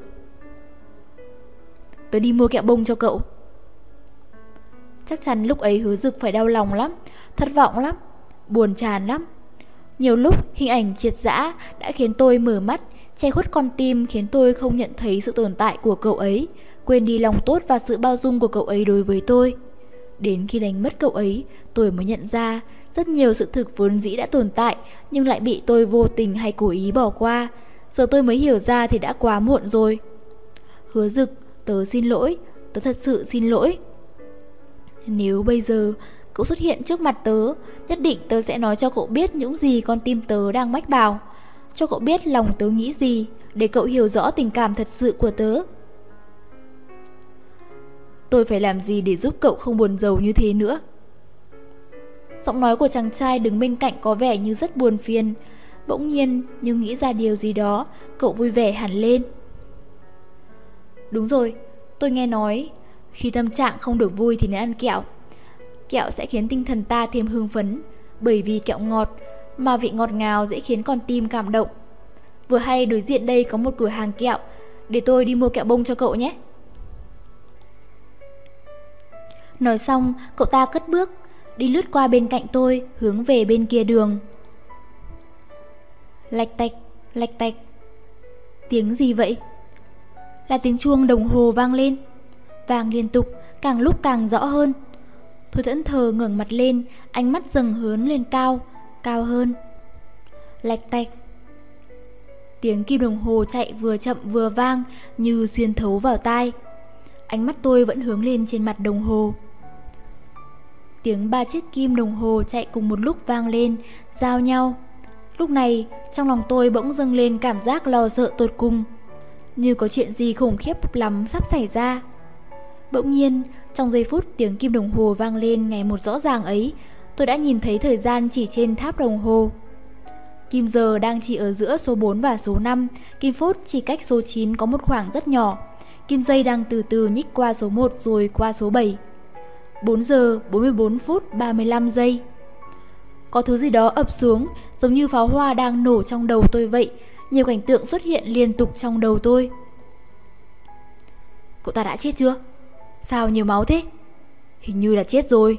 Tớ đi mua kẹo bông cho cậu. Chắc chắn lúc ấy Hứa Dực phải đau lòng lắm, thất vọng lắm, buồn chán lắm. Nhiều lúc hình ảnh Triệt Dã đã khiến tôi mở mắt, che khuất con tim, khiến tôi không nhận thấy sự tồn tại của cậu ấy, quên đi lòng tốt và sự bao dung của cậu ấy đối với tôi. Đến khi đánh mất cậu ấy, tôi mới nhận ra rất nhiều sự thực vốn dĩ đã tồn tại nhưng lại bị tôi vô tình hay cố ý bỏ qua. Giờ tôi mới hiểu ra thì đã quá muộn rồi. Hứa Dực, tớ xin lỗi, tớ thật sự xin lỗi. Nếu bây giờ cậu xuất hiện trước mặt tớ, nhất định tớ sẽ nói cho cậu biết những gì con tim tớ đang mách bảo, cho cậu biết lòng tớ nghĩ gì, để cậu hiểu rõ tình cảm thật sự của tớ. Tôi phải làm gì để giúp cậu không buồn rầu như thế nữa? Giọng nói của chàng trai đứng bên cạnh có vẻ như rất buồn phiền. Bỗng nhiên như nghĩ ra điều gì đó, cậu vui vẻ hẳn lên. Đúng rồi, tôi nghe nói khi tâm trạng không được vui thì nên ăn kẹo. Kẹo sẽ khiến tinh thần ta thêm hưng phấn, bởi vì kẹo ngọt, mà vị ngọt ngào dễ khiến con tim cảm động. Vừa hay đối diện đây có một cửa hàng kẹo, để tôi đi mua kẹo bông cho cậu nhé. Nói xong, cậu ta cất bước, đi lướt qua bên cạnh tôi, hướng về bên kia đường. Lạch tạch, lạch tạch. Tiếng gì vậy? Là tiếng chuông đồng hồ vang lên. Vang liên tục, càng lúc càng rõ hơn. Tôi thẫn thờ ngẩng mặt lên, ánh mắt dần hướng lên cao, cao hơn. Lạch tạch. Tiếng kim đồng hồ chạy vừa chậm vừa vang, như xuyên thấu vào tai. Ánh mắt tôi vẫn hướng lên trên mặt đồng hồ. Tiếng 3 chiếc kim đồng hồ chạy cùng một lúc vang lên, giao nhau. Lúc này, trong lòng tôi bỗng dâng lên cảm giác lo sợ tột cùng, như có chuyện gì khủng khiếp lắm sắp xảy ra. Bỗng nhiên, trong giây phút tiếng kim đồng hồ vang lên ngày một rõ ràng ấy, tôi đã nhìn thấy thời gian chỉ trên tháp đồng hồ. Kim giờ đang chỉ ở giữa số 4 và số 5, kim phút chỉ cách số 9 có một khoảng rất nhỏ. Kim giây đang từ từ nhích qua số 1 rồi qua số 7. 4 giờ 44 phút 35 giây. Có thứ gì đó ập xuống, giống như pháo hoa đang nổ trong đầu tôi vậy. Nhiều cảnh tượng xuất hiện liên tục trong đầu tôi. Cậu ta đã chết chưa? Sao nhiều máu thế? Hình như là chết rồi.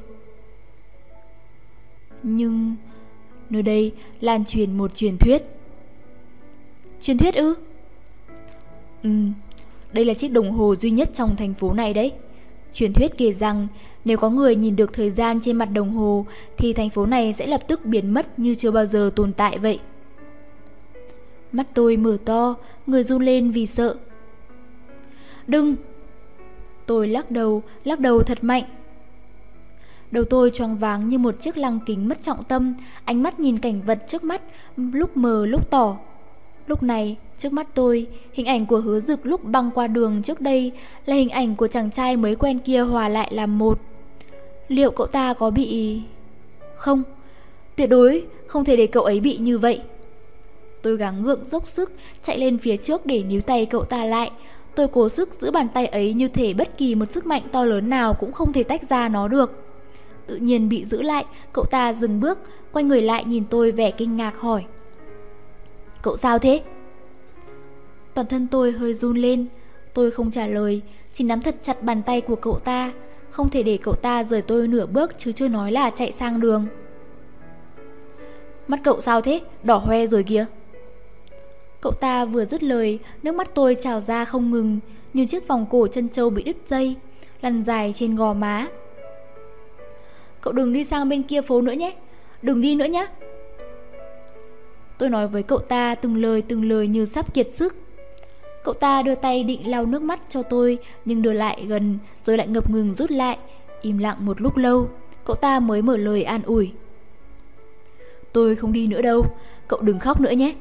Nhưng nơi đây lan truyền một truyền thuyết. Truyền thuyết ư? Đây là chiếc đồng hồ duy nhất trong thành phố này đấy. Truyền thuyết kể rằng nếu có người nhìn được thời gian trên mặt đồng hồ thì thành phố này sẽ lập tức biến mất như chưa bao giờ tồn tại vậy. Mắt tôi mở to, người run lên vì sợ. Đừng! Tôi lắc đầu thật mạnh. Đầu tôi choáng váng như một chiếc lăng kính mất trọng tâm, ánh mắt nhìn cảnh vật trước mắt, lúc mờ lúc tỏ. Lúc này, trước mắt tôi, hình ảnh của Hứa Dực lúc băng qua đường trước đây là hình ảnh của chàng trai mới quen kia hòa lại làm một. Liệu cậu ta có bị... Không, tuyệt đối không thể để cậu ấy bị như vậy. Tôi gắng gượng dốc sức chạy lên phía trước để níu tay cậu ta lại. Tôi cố sức giữ bàn tay ấy như thể bất kỳ một sức mạnh to lớn nào cũng không thể tách ra nó được. Tự nhiên bị giữ lại, cậu ta dừng bước, quay người lại nhìn tôi vẻ kinh ngạc hỏi: Cậu sao thế? Toàn thân tôi hơi run lên. Tôi không trả lời, chỉ nắm thật chặt bàn tay của cậu ta, không thể để cậu ta rời tôi nửa bước chứ chưa nói là chạy sang đường. Mắt cậu sao thế? Đỏ hoe rồi kìa. Cậu ta vừa dứt lời, nước mắt tôi trào ra không ngừng, như chiếc vòng cổ chân trâu bị đứt dây, lăn dài trên gò má. Cậu đừng đi sang bên kia phố nữa nhé, đừng đi nữa nhé. Tôi nói với cậu ta từng lời như sắp kiệt sức. Cậu ta đưa tay định lau nước mắt cho tôi, nhưng đưa lại gần rồi lại ngập ngừng rút lại. Im lặng một lúc lâu, cậu ta mới mở lời an ủi: Tôi không đi nữa đâu, cậu đừng khóc nữa nhé.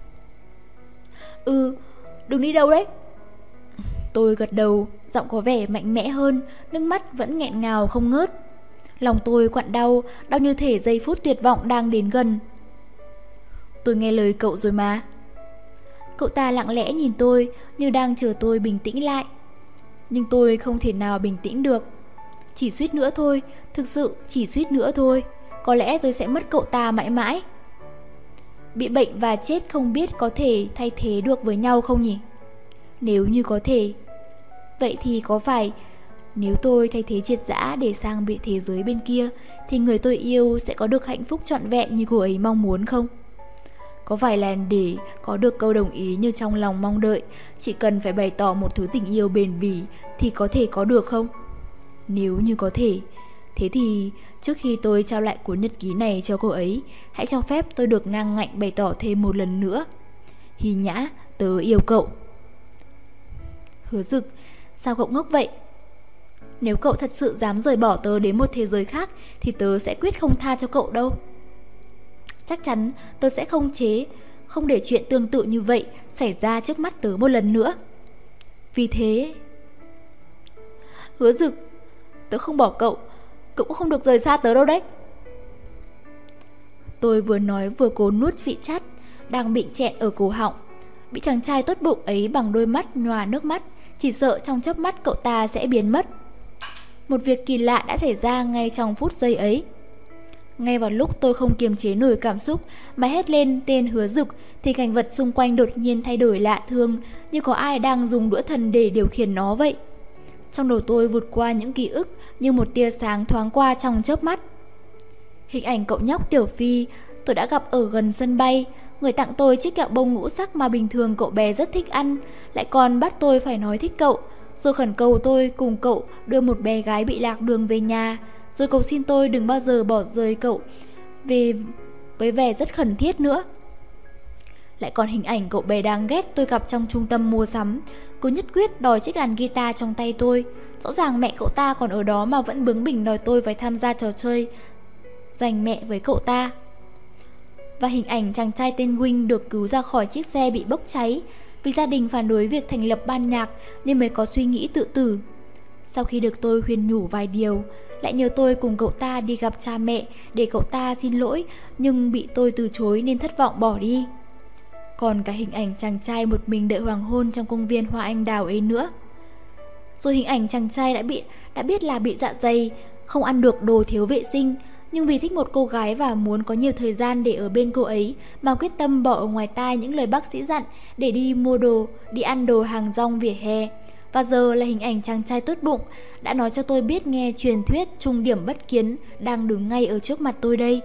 Đừng đi đâu đấy. Tôi gật đầu, giọng có vẻ mạnh mẽ hơn, nước mắt vẫn nghẹn ngào không ngớt. Lòng tôi quặn đau như thể giây phút tuyệt vọng đang đến gần. Tôi nghe lời cậu rồi mà. Cậu ta lặng lẽ nhìn tôi như đang chờ tôi bình tĩnh lại. Nhưng tôi không thể nào bình tĩnh được. Chỉ suýt nữa thôi, thực sự chỉ suýt nữa thôi, có lẽ tôi sẽ mất cậu ta mãi mãi. Bị bệnh và chết không biết có thể thay thế được với nhau không nhỉ? Nếu như có thể, vậy thì có phải nếu tôi thay thế triệt rã để sang bị thế giới bên kia thì người tôi yêu sẽ có được hạnh phúc trọn vẹn như cô ấy mong muốn không? Có phải là để có được câu đồng ý như trong lòng mong đợi, chỉ cần phải bày tỏ một thứ tình yêu bền bỉ thì có thể có được không? Nếu như có thể, thế thì trước khi tôi trao lại cuốn nhật ký này cho cô ấy, hãy cho phép tôi được ngang ngạnh bày tỏ thêm một lần nữa. Hy Nhã, tớ yêu cậu. Hứa Dực, sao cậu ngốc vậy? Nếu cậu thật sự dám rời bỏ tớ đến một thế giới khác thì tớ sẽ quyết không tha cho cậu đâu. Chắc chắn tớ sẽ không để chuyện tương tự như vậy xảy ra trước mắt tớ một lần nữa. Vì thế... Hứa Dực, tớ không bỏ cậu, cậu cũng không được rời xa tớ đâu đấy. Tôi vừa nói vừa cố nuốt vị chát đang bị chẹn ở cổ họng. Bị chàng trai tốt bụng ấy bằng đôi mắt nhòa nước mắt, chỉ sợ trong chớp mắt cậu ta sẽ biến mất. Một việc kỳ lạ đã xảy ra ngay trong phút giây ấy. Ngay vào lúc tôi không kiềm chế nổi cảm xúc mà hét lên tên Hứa Dực thì cảnh vật xung quanh đột nhiên thay đổi lạ thường, như có ai đang dùng đũa thần để điều khiển nó vậy. Trong đầu tôi vụt qua những ký ức như một tia sáng thoáng qua trong chớp mắt. Hình ảnh cậu nhóc Tiểu Phi tôi đã gặp ở gần sân bay. Người tặng tôi chiếc kẹo bông ngũ sắc mà bình thường cậu bé rất thích ăn, lại còn bắt tôi phải nói thích cậu, rồi khẩn cầu tôi cùng cậu đưa một bé gái bị lạc đường về nhà, rồi cầu xin tôi đừng bao giờ bỏ rơi cậu về với vẻ rất khẩn thiết nữa. Lại còn hình ảnh cậu bé đáng ghét tôi gặp trong trung tâm mua sắm, cứ nhất quyết đòi chiếc đàn guitar trong tay tôi. Rõ ràng mẹ cậu ta còn ở đó mà vẫn bướng bỉnh đòi tôi phải tham gia trò chơi giành mẹ với cậu ta. Và hình ảnh chàng trai tên Wing được cứu ra khỏi chiếc xe bị bốc cháy vì gia đình phản đối việc thành lập ban nhạc nên mới có suy nghĩ tự tử. Sau khi được tôi khuyên nhủ vài điều, lại nhờ tôi cùng cậu ta đi gặp cha mẹ để cậu ta xin lỗi, nhưng bị tôi từ chối nên thất vọng bỏ đi. Còn cả hình ảnh chàng trai một mình đợi hoàng hôn trong công viên hoa anh đào ấy nữa. Rồi hình ảnh chàng trai đã biết là bị dạ dày, không ăn được đồ thiếu vệ sinh, nhưng vì thích một cô gái và muốn có nhiều thời gian để ở bên cô ấy mà quyết tâm bỏ ở ngoài tai những lời bác sĩ dặn để đi mua đồ, đi ăn đồ hàng rong vỉa hè. Và giờ là hình ảnh chàng trai tốt bụng đã nói cho tôi biết nghe truyền thuyết trung điểm bất kiến đang đứng ngay ở trước mặt tôi đây.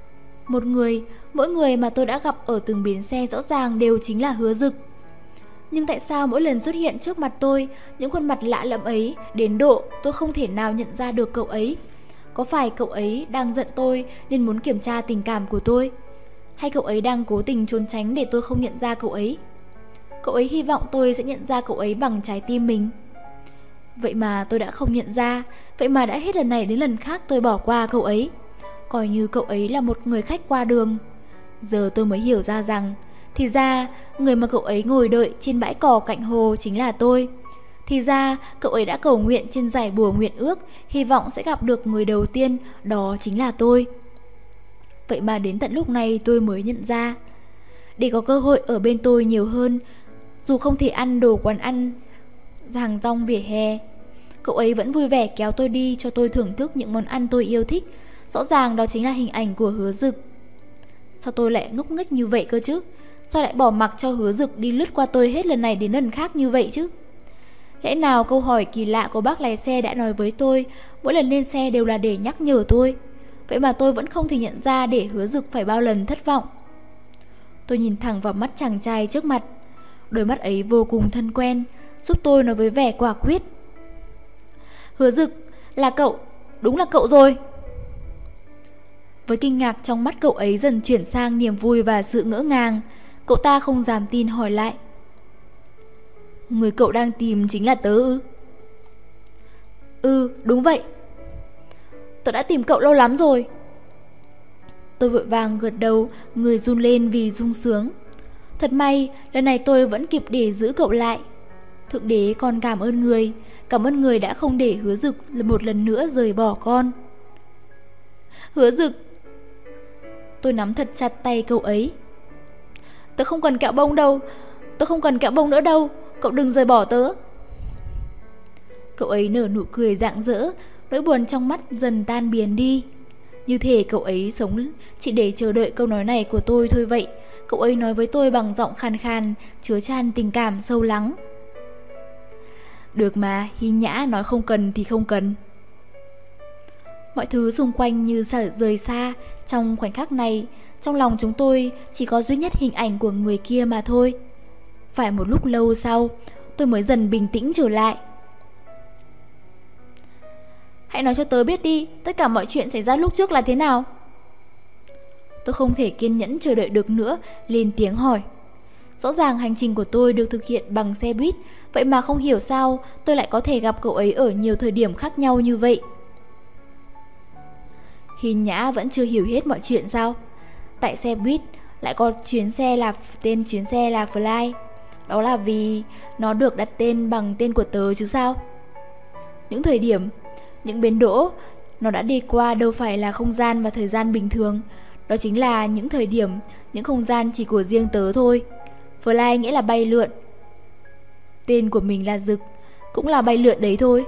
Mỗi người mà tôi đã gặp ở từng bến xe rõ ràng đều chính là Hứa Dực. Nhưng tại sao mỗi lần xuất hiện trước mặt tôi, những khuôn mặt lạ lẫm ấy đến độ tôi không thể nào nhận ra được cậu ấy? Có phải cậu ấy đang giận tôi nên muốn kiểm tra tình cảm của tôi? Hay cậu ấy đang cố tình trốn tránh để tôi không nhận ra cậu ấy? Cậu ấy hy vọng tôi sẽ nhận ra cậu ấy bằng trái tim mình. Vậy mà tôi đã không nhận ra, vậy mà đã hết lần này đến lần khác tôi bỏ qua cậu ấy, coi như cậu ấy là một người khách qua đường. Giờ tôi mới hiểu ra rằng, thì ra người mà cậu ấy ngồi đợi trên bãi cỏ cạnh hồ chính là tôi. Thì ra cậu ấy đã cầu nguyện trên giải bùa nguyện ước, hy vọng sẽ gặp được người đầu tiên, đó chính là tôi. Vậy mà đến tận lúc này tôi mới nhận ra, để có cơ hội ở bên tôi nhiều hơn, dù không thể ăn đồ quán ăn hàng rong vỉa hè, cậu ấy vẫn vui vẻ kéo tôi đi cho tôi thưởng thức những món ăn tôi yêu thích. Rõ ràng đó chính là hình ảnh của Hứa Dực. Sao tôi lại ngốc nghếch như vậy cơ chứ? Sao lại bỏ mặc cho Hứa Dực đi lướt qua tôi hết lần này đến lần khác như vậy chứ? Lẽ nào câu hỏi kỳ lạ của bác lái xe đã nói với tôi mỗi lần lên xe đều là để nhắc nhở tôi? Vậy mà tôi vẫn không thể nhận ra để Hứa Dực phải bao lần thất vọng. Tôi nhìn thẳng vào mắt chàng trai trước mặt. Đôi mắt ấy vô cùng thân quen, giúp tôi nói với vẻ quả quyết. Hứa Dực, là cậu, đúng là cậu rồi. Với kinh ngạc trong mắt cậu ấy dần chuyển sang niềm vui và sự ngỡ ngàng, cậu ta không dám tin hỏi lại. Người cậu đang tìm chính là tớ ư? Ừ, đúng vậy. Tớ đã tìm cậu lâu lắm rồi. Tôi vội vàng gật đầu, người run lên vì sung sướng. Thật may, lần này tôi vẫn kịp để giữ cậu lại. Thượng đế con cảm ơn người đã không để Hứa Dực một lần nữa rời bỏ con. Hứa Dực. Tôi nắm thật chặt tay cậu ấy. Tớ không cần kẹo bông đâu, tớ không cần kẹo bông nữa đâu, cậu đừng rời bỏ tớ. Cậu ấy nở nụ cười rạng rỡ, nỗi buồn trong mắt dần tan biến đi. Như thể cậu ấy sống chỉ để chờ đợi câu nói này của tôi thôi vậy. Cậu ấy nói với tôi bằng giọng khàn khàn, chứa chan tình cảm sâu lắng. Được mà, Hy Nhã nói không cần thì không cần. Mọi thứ xung quanh như rời xa. Trong khoảnh khắc này, trong lòng chúng tôi chỉ có duy nhất hình ảnh của người kia mà thôi. Phải một lúc lâu sau, tôi mới dần bình tĩnh trở lại. Hãy nói cho tớ biết đi, tất cả mọi chuyện xảy ra lúc trước là thế nào? Tôi không thể kiên nhẫn chờ đợi được nữa, lên tiếng hỏi. Rõ ràng hành trình của tôi được thực hiện bằng xe buýt, vậy mà không hiểu sao tôi lại có thể gặp cậu ấy ở nhiều thời điểm khác nhau như vậy. Hy Nhã vẫn chưa hiểu hết mọi chuyện sao? Tại xe buýt lại có tên chuyến xe là Fly. Đó là vì nó được đặt tên bằng tên của tớ chứ sao? Những thời điểm, những bến đỗ nó đã đi qua đâu phải là không gian và thời gian bình thường. Đó chính là những thời điểm, những không gian chỉ của riêng tớ thôi. Fly nghĩa là bay lượn. Tên của mình là Dực, cũng là bay lượn đấy thôi.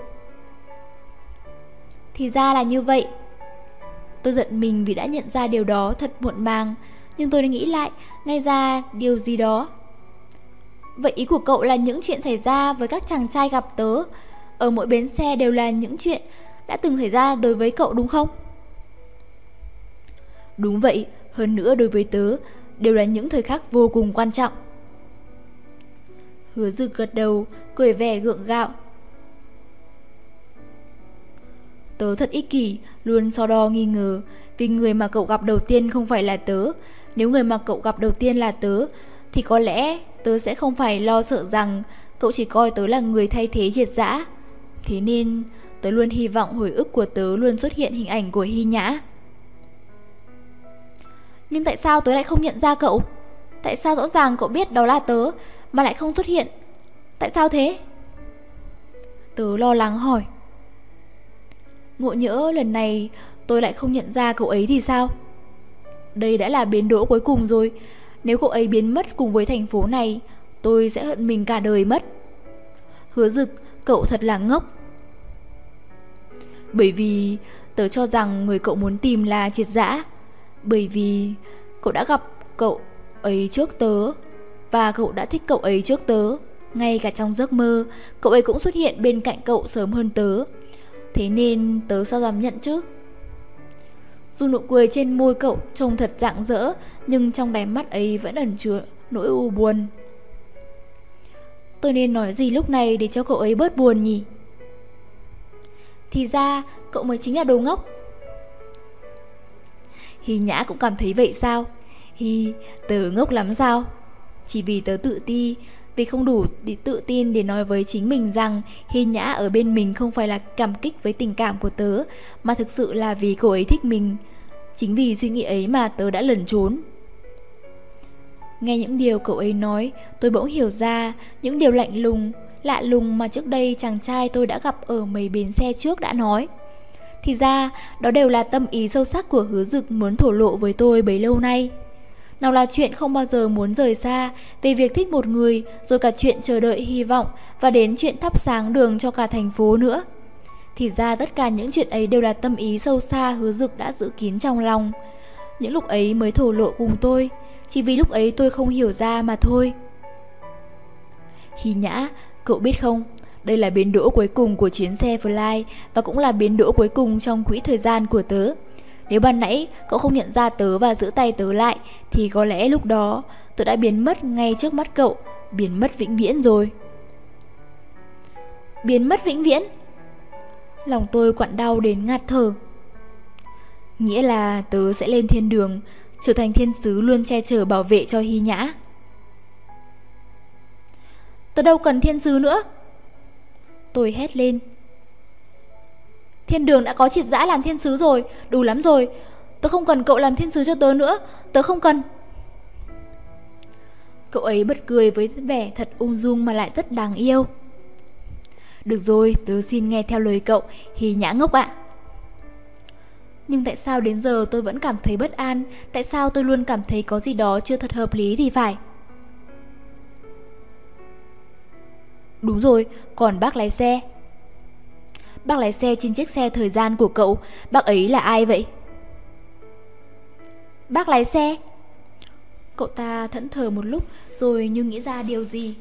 Thì ra là như vậy. Tôi giận mình vì đã nhận ra điều đó thật muộn màng, nhưng tôi đã nghĩ lại ngay ra điều gì đó. Vậy ý của cậu là những chuyện xảy ra với các chàng trai gặp tớ ở mỗi bến xe đều là những chuyện đã từng xảy ra đối với cậu đúng không? Đúng vậy, hơn nữa đối với tớ đều là những thời khắc vô cùng quan trọng. Hứa Dực gật đầu, cười vẻ gượng gạo. Tớ thật ích kỷ, luôn so đo nghi ngờ, vì người mà cậu gặp đầu tiên không phải là tớ. Nếu người mà cậu gặp đầu tiên là tớ, thì có lẽ tớ sẽ không phải lo sợ rằng cậu chỉ coi tớ là người thay thế triệt dã. Thế nên tớ luôn hy vọng hồi ức của tớ luôn xuất hiện hình ảnh của Hy Nhã. Nhưng tại sao tớ lại không nhận ra cậu? Tại sao rõ ràng cậu biết đó là tớ mà lại không xuất hiện? Tại sao thế? Tớ lo lắng hỏi. Ngộ nhỡ lần này tôi lại không nhận ra cậu ấy thì sao? Đây đã là bến đỗ cuối cùng rồi. Nếu cậu ấy biến mất cùng với thành phố này, tôi sẽ hận mình cả đời mất. Hứa Dực, cậu thật là ngốc. Bởi vì tớ cho rằng người cậu muốn tìm là triệt dã. Bởi vì cậu đã gặp cậu ấy trước tớ, và cậu đã thích cậu ấy trước tớ. Ngay cả trong giấc mơ, cậu ấy cũng xuất hiện bên cạnh cậu sớm hơn tớ. Thế nên tớ sao dám nhận chứ? Dù nụ cười trên môi cậu trông thật rạng rỡ, nhưng trong đáy mắt ấy vẫn ẩn chứa nỗi u buồn. tôi nên nói gì lúc này để cho cậu ấy bớt buồn nhỉ? Thì ra cậu mới chính là đồ ngốc. Hy Nhã cũng cảm thấy vậy sao? Tớ ngốc lắm sao? Chỉ vì tớ tự ti, vì không đủ tự tin để nói với chính mình rằng Hy Nhã ở bên mình không phải là cảm kích với tình cảm của tớ, mà thực sự là vì cô ấy thích mình. Chính vì suy nghĩ ấy mà tớ đã lẩn trốn. Nghe những điều cậu ấy nói, tôi bỗng hiểu ra những điều lạnh lùng, lạ lùng mà trước đây chàng trai tôi đã gặp ở mấy bến xe trước đã nói. Thì ra, đó đều là tâm ý sâu sắc của Hứa Dực muốn thổ lộ với tôi bấy lâu nay. Nào là chuyện không bao giờ muốn rời xa, về việc thích một người, rồi cả chuyện chờ đợi hy vọng, và đến chuyện thắp sáng đường cho cả thành phố nữa. Thì ra tất cả những chuyện ấy đều là tâm ý sâu xa Hứa Dực đã giữ kín trong lòng. Những lúc ấy mới thổ lộ cùng tôi, chỉ vì lúc ấy tôi không hiểu ra mà thôi. Hy Nhã, cậu biết không, đây là bến đỗ cuối cùng của chuyến xe Fly, và cũng là bến đỗ cuối cùng trong quỹ thời gian của tớ. Nếu ban nãy cậu không nhận ra tớ và giữ tay tớ lại, thì có lẽ lúc đó tớ đã biến mất ngay trước mắt cậu, biến mất vĩnh viễn rồi. Biến mất vĩnh viễn? Lòng tôi quặn đau đến ngạt thở. Nghĩa là tớ sẽ lên thiên đường, trở thành thiên sứ luôn che chở bảo vệ cho Hy Nhã. Tớ đâu cần thiên sứ nữa. Tôi hét lên. Thiên đường đã có Triệt Dã làm thiên sứ rồi, đủ lắm rồi. Tớ không cần cậu làm thiên sứ cho tớ nữa, tớ không cần. Cậu ấy bật cười với vẻ thật ung dung mà lại rất đáng yêu. Được rồi, tớ xin nghe theo lời cậu, Hy Nhã ngốc ạ. Nhưng tại sao đến giờ tôi vẫn cảm thấy bất an? Tại sao tôi luôn cảm thấy có gì đó chưa thật hợp lý thì phải? Đúng rồi, còn bác lái xe. Bác lái xe trên chiếc xe thời gian của cậu, bác ấy là ai vậy? Bác lái xe? Cậu ta thẫn thờ một lúc rồi như nghĩ ra điều gì.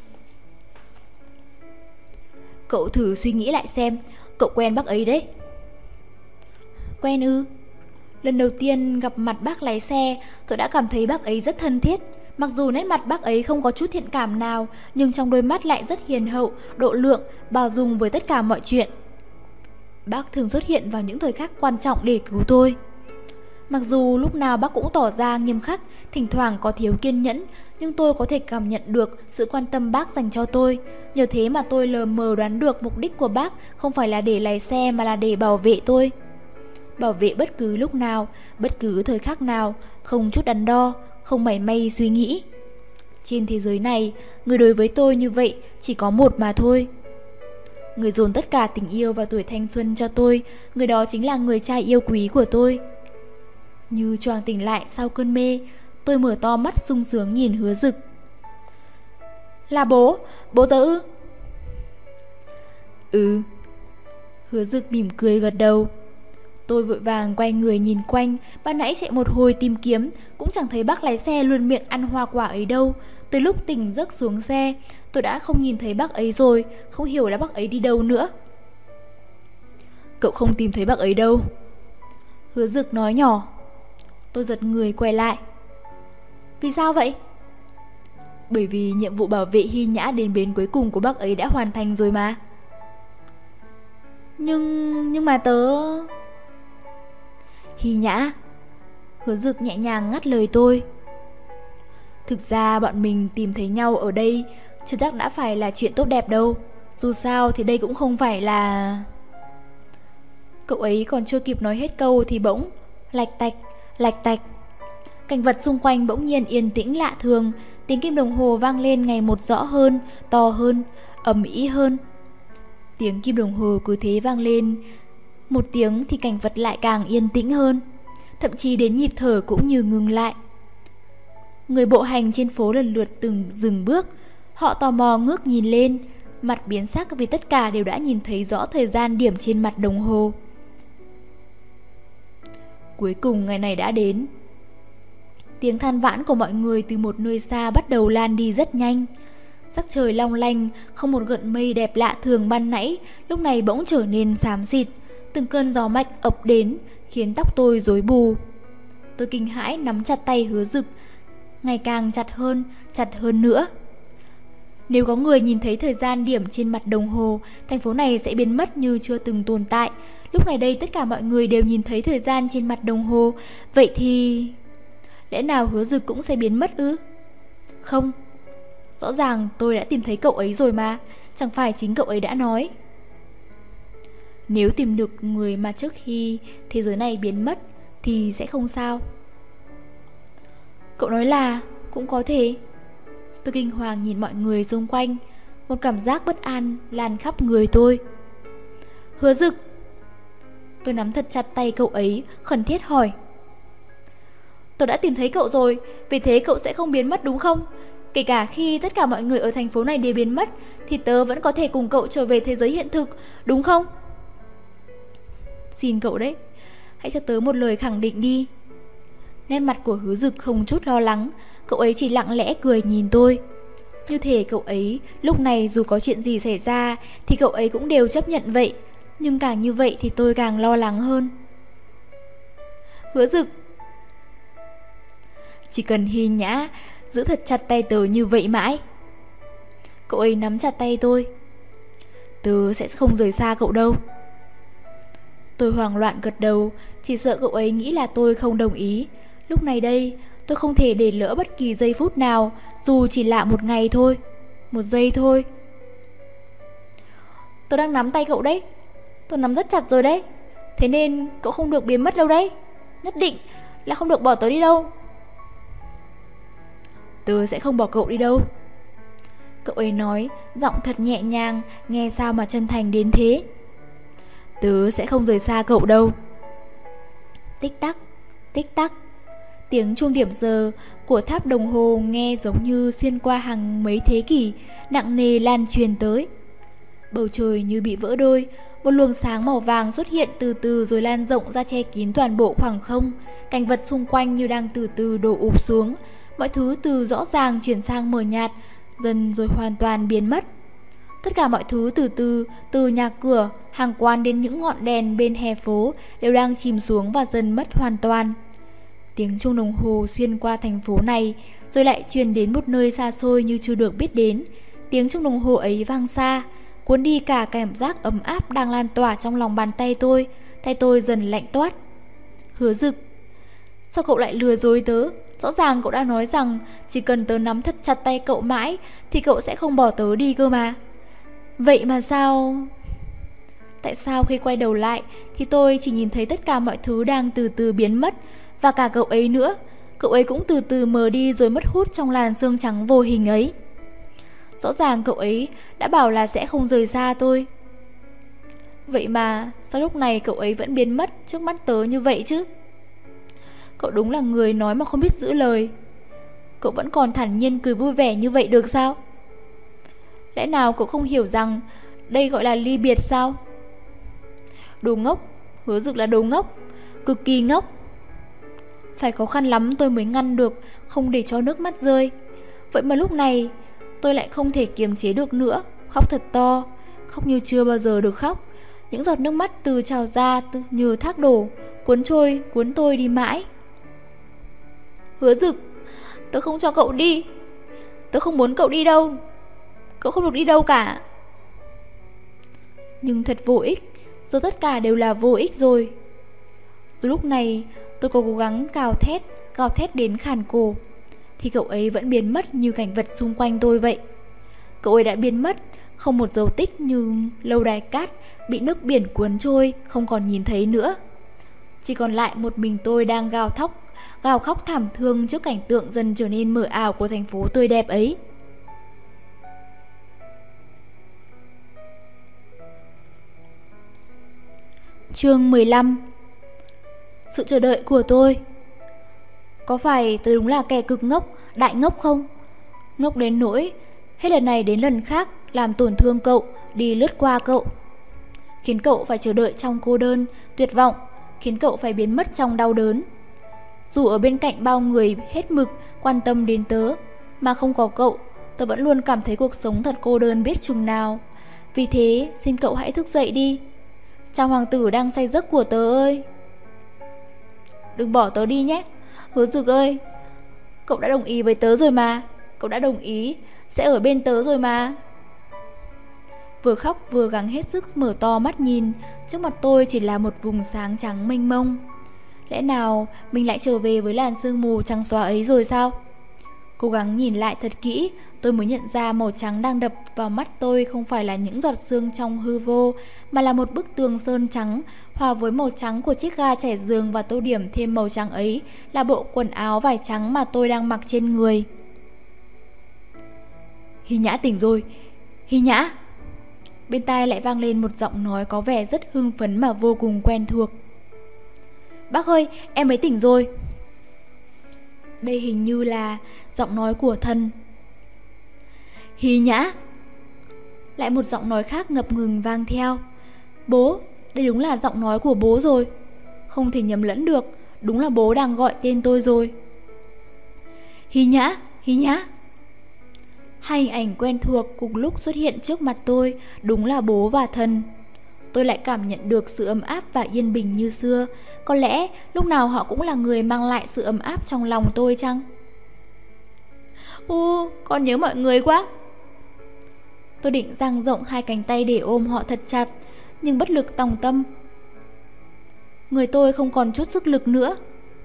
Cậu thử suy nghĩ lại xem, cậu quen bác ấy đấy. Quen ư? Lần đầu tiên gặp mặt bác lái xe, tôi đã cảm thấy bác ấy rất thân thiết. Mặc dù nét mặt bác ấy không có chút thiện cảm nào, nhưng trong đôi mắt lại rất hiền hậu, độ lượng, bao dung với tất cả mọi chuyện. Bác thường xuất hiện vào những thời khắc quan trọng để cứu tôi. Mặc dù lúc nào bác cũng tỏ ra nghiêm khắc, thỉnh thoảng có thiếu kiên nhẫn, nhưng tôi có thể cảm nhận được sự quan tâm bác dành cho tôi. Nhờ thế mà tôi lờ mờ đoán được mục đích của bác không phải là để lái xe mà là để bảo vệ tôi. Bảo vệ bất cứ lúc nào, bất cứ thời khắc nào, không chút đắn đo, không mảy may suy nghĩ. Trên thế giới này, người đối với tôi như vậy chỉ có một mà thôi. Người dồn tất cả tình yêu và tuổi thanh xuân cho tôi, người đó chính là người trai yêu quý của tôi. Như choàng tỉnh lại sau cơn mê, tôi mở to mắt sung sướng nhìn Hứa Dực. Là bố tớ ư? Ừ. Hứa Dực mỉm cười gật đầu. Tôi vội vàng quay người nhìn quanh, ban nãy chạy một hồi tìm kiếm, cũng chẳng thấy bác lái xe luôn miệng ăn hoa quả ấy đâu. Từ lúc tỉnh giấc xuống xe, tôi đã không nhìn thấy bác ấy rồi, không hiểu là bác ấy đi đâu nữa. Cậu không tìm thấy bác ấy đâu. Hứa Dực nói nhỏ. Tôi giật người quay lại. Vì sao vậy? Bởi vì nhiệm vụ bảo vệ Hy Nhã đến bến cuối cùng của bác ấy đã hoàn thành rồi mà. Nhưng mà tớ... Hy Nhã. Hứa Dực nhẹ nhàng ngắt lời tôi. Thực ra bọn mình tìm thấy nhau ở đây chưa chắc đã phải là chuyện tốt đẹp đâu. Dù sao thì đây cũng không phải là... Cậu ấy còn chưa kịp nói hết câu thì bỗng lạch tạch. Cảnh vật xung quanh bỗng nhiên yên tĩnh lạ thường. Tiếng kim đồng hồ vang lên ngày một rõ hơn, to hơn, ầm ĩ hơn. Tiếng kim đồng hồ cứ thế vang lên một tiếng thì cảnh vật lại càng yên tĩnh hơn. Thậm chí đến nhịp thở cũng như ngừng lại. Người bộ hành trên phố lần lượt từng dừng bước. Họ tò mò ngước nhìn lên, mặt biến sắc vì tất cả đều đã nhìn thấy rõ thời gian điểm trên mặt đồng hồ. Cuối cùng ngày này đã đến. Tiếng than vãn của mọi người từ một nơi xa bắt đầu lan đi rất nhanh. Sắc trời long lanh, không một gợn mây đẹp lạ thường ban nãy, lúc này bỗng trở nên xám xịt. Từng cơn gió mạnh ập đến, khiến tóc tôi rối bù. Tôi kinh hãi nắm chặt tay Hứa Dực, ngày càng chặt hơn nữa. Nếu có người nhìn thấy thời gian điểm trên mặt đồng hồ, thành phố này sẽ biến mất như chưa từng tồn tại. Lúc này đây tất cả mọi người đều nhìn thấy thời gian trên mặt đồng hồ. Vậy thì... lẽ nào Hứa Dực cũng sẽ biến mất ư? Không. Rõ ràng tôi đã tìm thấy cậu ấy rồi mà. Chẳng phải chính cậu ấy đã nói. Nếu tìm được người mà trước khi thế giới này biến mất thì sẽ không sao. Cậu nói là cũng có thể. Tôi kinh hoàng nhìn mọi người xung quanh. Một cảm giác bất an lan khắp người tôi. Hứa Dực. Tôi nắm thật chặt tay cậu ấy, khẩn thiết hỏi. Tôi đã tìm thấy cậu rồi, vì thế cậu sẽ không biến mất đúng không? Kể cả khi tất cả mọi người ở thành phố này đều biến mất thì tớ vẫn có thể cùng cậu trở về thế giới hiện thực, đúng không? Xin cậu đấy, hãy cho tớ một lời khẳng định đi. Nét mặt của Hứa Dực không chút lo lắng. Cậu ấy chỉ lặng lẽ cười nhìn tôi. Như thể cậu ấy lúc này dù có chuyện gì xảy ra thì cậu ấy cũng đều chấp nhận vậy. Nhưng càng như vậy thì tôi càng lo lắng hơn. Hứa Dực. Chỉ cần Hy Nhã giữ thật chặt tay tớ như vậy mãi. Cậu ấy nắm chặt tay tôi. Tớ sẽ không rời xa cậu đâu. Tôi hoảng loạn gật đầu, chỉ sợ cậu ấy nghĩ là tôi không đồng ý. Lúc này đây, tôi không thể để lỡ bất kỳ giây phút nào, dù chỉ là một ngày thôi, một giây thôi. Tôi đang nắm tay cậu đấy. Tôi nắm rất chặt rồi đấy. Thế nên cậu không được biến mất đâu đấy. Nhất định là không được bỏ tớ đi đâu. Tớ sẽ không bỏ cậu đi đâu. Cậu ấy nói, giọng thật nhẹ nhàng, nghe sao mà chân thành đến thế. Tớ sẽ không rời xa cậu đâu. Tích tắc, tích tắc. Tiếng chuông điểm giờ của tháp đồng hồ nghe giống như xuyên qua hàng mấy thế kỷ, nặng nề lan truyền tới. Bầu trời như bị vỡ đôi. Một luồng sáng màu vàng xuất hiện từ từ rồi lan rộng ra che kín toàn bộ khoảng không. Cảnh vật xung quanh như đang từ từ đổ ụp xuống. Mọi thứ từ rõ ràng chuyển sang mờ nhạt, dần rồi hoàn toàn biến mất. Tất cả mọi thứ từ nhà cửa, hàng quán đến những ngọn đèn bên hè phố đều đang chìm xuống và dần mất hoàn toàn. Tiếng chuông đồng hồ xuyên qua thành phố này, rồi lại truyền đến một nơi xa xôi như chưa được biết đến. Tiếng chuông đồng hồ ấy vang xa, cuốn đi cả cảm giác ấm áp đang lan tỏa trong lòng bàn tay tôi. Tay tôi dần lạnh toát. Hứa Dực, sao cậu lại lừa dối tớ? Rõ ràng cậu đã nói rằng chỉ cần tớ nắm thật chặt tay cậu mãi thì cậu sẽ không bỏ tớ đi cơ mà. Vậy mà sao? Tại sao khi quay đầu lại thì tôi chỉ nhìn thấy tất cả mọi thứ đang từ từ biến mất, và cả cậu ấy nữa. Cậu ấy cũng từ từ mờ đi rồi mất hút trong làn sương trắng vô hình ấy. Rõ ràng cậu ấy đã bảo là sẽ không rời xa tôi. Vậy mà sao lúc này cậu ấy vẫn biến mất trước mắt tớ như vậy chứ? Cậu đúng là người nói mà không biết giữ lời. Cậu vẫn còn thản nhiên cười vui vẻ như vậy được sao? Lẽ nào cậu không hiểu rằng đây gọi là ly biệt sao? Đồ ngốc, Hứa Dực là đồ ngốc, cực kỳ ngốc. Phải khó khăn lắm tôi mới ngăn được không để cho nước mắt rơi. Vậy mà lúc này tôi lại không thể kiềm chế được nữa, khóc thật to, khóc như chưa bao giờ được khóc. Những giọt nước mắt từ trào ra như thác đổ, cuốn tôi đi mãi. Hứa Dực, tớ không cho cậu đi. Tớ không muốn cậu đi đâu. Cậu không được đi đâu cả. Nhưng thật vô ích. Giờ tất cả đều là vô ích rồi. Rồi lúc này tôi có cố gắng gào thét đến khàn cổ, thì cậu ấy vẫn biến mất như cảnh vật xung quanh tôi vậy. Cậu ấy đã biến mất, không một dấu tích, như lâu đài cát bị nước biển cuốn trôi, không còn nhìn thấy nữa. Chỉ còn lại một mình tôi đang gào khóc thảm thương trước cảnh tượng dần trở nên mờ ảo của thành phố tươi đẹp ấy. Chương 15. Sự chờ đợi của tôi. Có phải tôi đúng là kẻ cực ngốc, đại ngốc không? Ngốc đến nỗi hết lần này đến lần khác làm tổn thương cậu, đi lướt qua cậu, khiến cậu phải chờ đợi trong cô đơn, tuyệt vọng, khiến cậu phải biến mất trong đau đớn. Dù ở bên cạnh bao người hết mực quan tâm đến tớ, mà không có cậu, tớ vẫn luôn cảm thấy cuộc sống thật cô đơn biết chừng nào. Vì thế xin cậu hãy thức dậy đi, chàng hoàng tử đang say giấc của tớ ơi. Đừng bỏ tớ đi nhé, Hứa Dực ơi. Cậu đã đồng ý với tớ rồi mà. Cậu đã đồng ý sẽ ở bên tớ rồi mà. Vừa khóc vừa gắng hết sức mở to mắt nhìn, trước mặt tôi chỉ là một vùng sáng trắng mênh mông. Lẽ nào mình lại trở về với làn sương mù trắng xóa ấy rồi sao? Cố gắng nhìn lại thật kỹ, tôi mới nhận ra màu trắng đang đập vào mắt tôi không phải là những giọt sương trong hư vô, mà là một bức tường sơn trắng, hòa với màu trắng của chiếc ga trải giường, và tô điểm thêm màu trắng ấy là bộ quần áo vải trắng mà tôi đang mặc trên người. Hy Nhã tỉnh rồi, Hy Nhã. Bên tai lại vang lên một giọng nói có vẻ rất hưng phấn mà vô cùng quen thuộc. Bác ơi, em ấy tỉnh rồi. Đây hình như là giọng nói của Thần. Hy Nhã. Lại một giọng nói khác ngập ngừng vang theo. Bố, đây đúng là giọng nói của bố rồi. Không thể nhầm lẫn được, đúng là bố đang gọi tên tôi rồi. Hy Nhã, Hy Nhã. Hai hình ảnh quen thuộc cùng lúc xuất hiện trước mặt tôi, đúng là bố và Thần. Tôi lại cảm nhận được sự ấm áp và yên bình như xưa. Có lẽ lúc nào họ cũng là người mang lại sự ấm áp trong lòng tôi chăng? Ô, con nhớ mọi người quá. Tôi định dang rộng hai cánh tay để ôm họ thật chặt, nhưng bất lực tòng tâm. Người tôi không còn chút sức lực nữa.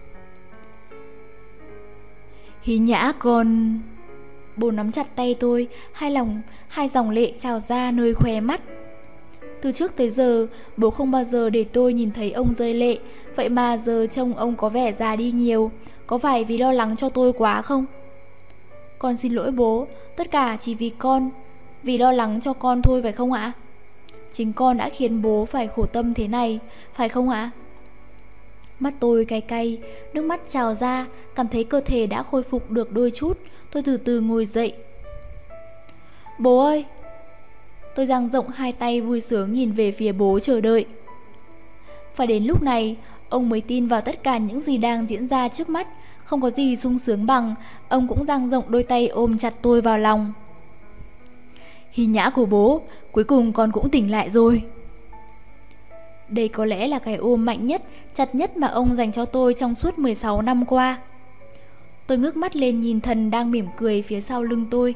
Hy Nhã con... Bố nắm chặt tay tôi, hai dòng lệ trào ra nơi khóe mắt. Từ trước tới giờ, bố không bao giờ để tôi nhìn thấy ông rơi lệ. Vậy mà giờ trông ông có vẻ già đi nhiều. Có phải vì lo lắng cho tôi quá không? Con xin lỗi bố, tất cả chỉ vì con, vì lo lắng cho con thôi phải không ạ? Chính con đã khiến bố phải khổ tâm thế này, phải không ạ? Mắt tôi cay cay, nước mắt trào ra, cảm thấy cơ thể đã khôi phục được đôi chút. Tôi từ từ ngồi dậy. Bố ơi! Tôi dang rộng hai tay vui sướng nhìn về phía bố chờ đợi. Phải đến lúc này, ông mới tin vào tất cả những gì đang diễn ra trước mắt. Không có gì sung sướng bằng, ông cũng dang rộng đôi tay ôm chặt tôi vào lòng. Hy Nhã của bố, cuối cùng con cũng tỉnh lại rồi. Đây có lẽ là cái ôm mạnh nhất, chặt nhất mà ông dành cho tôi trong suốt 16 năm qua. Tôi ngước mắt lên nhìn Thần đang mỉm cười phía sau lưng tôi.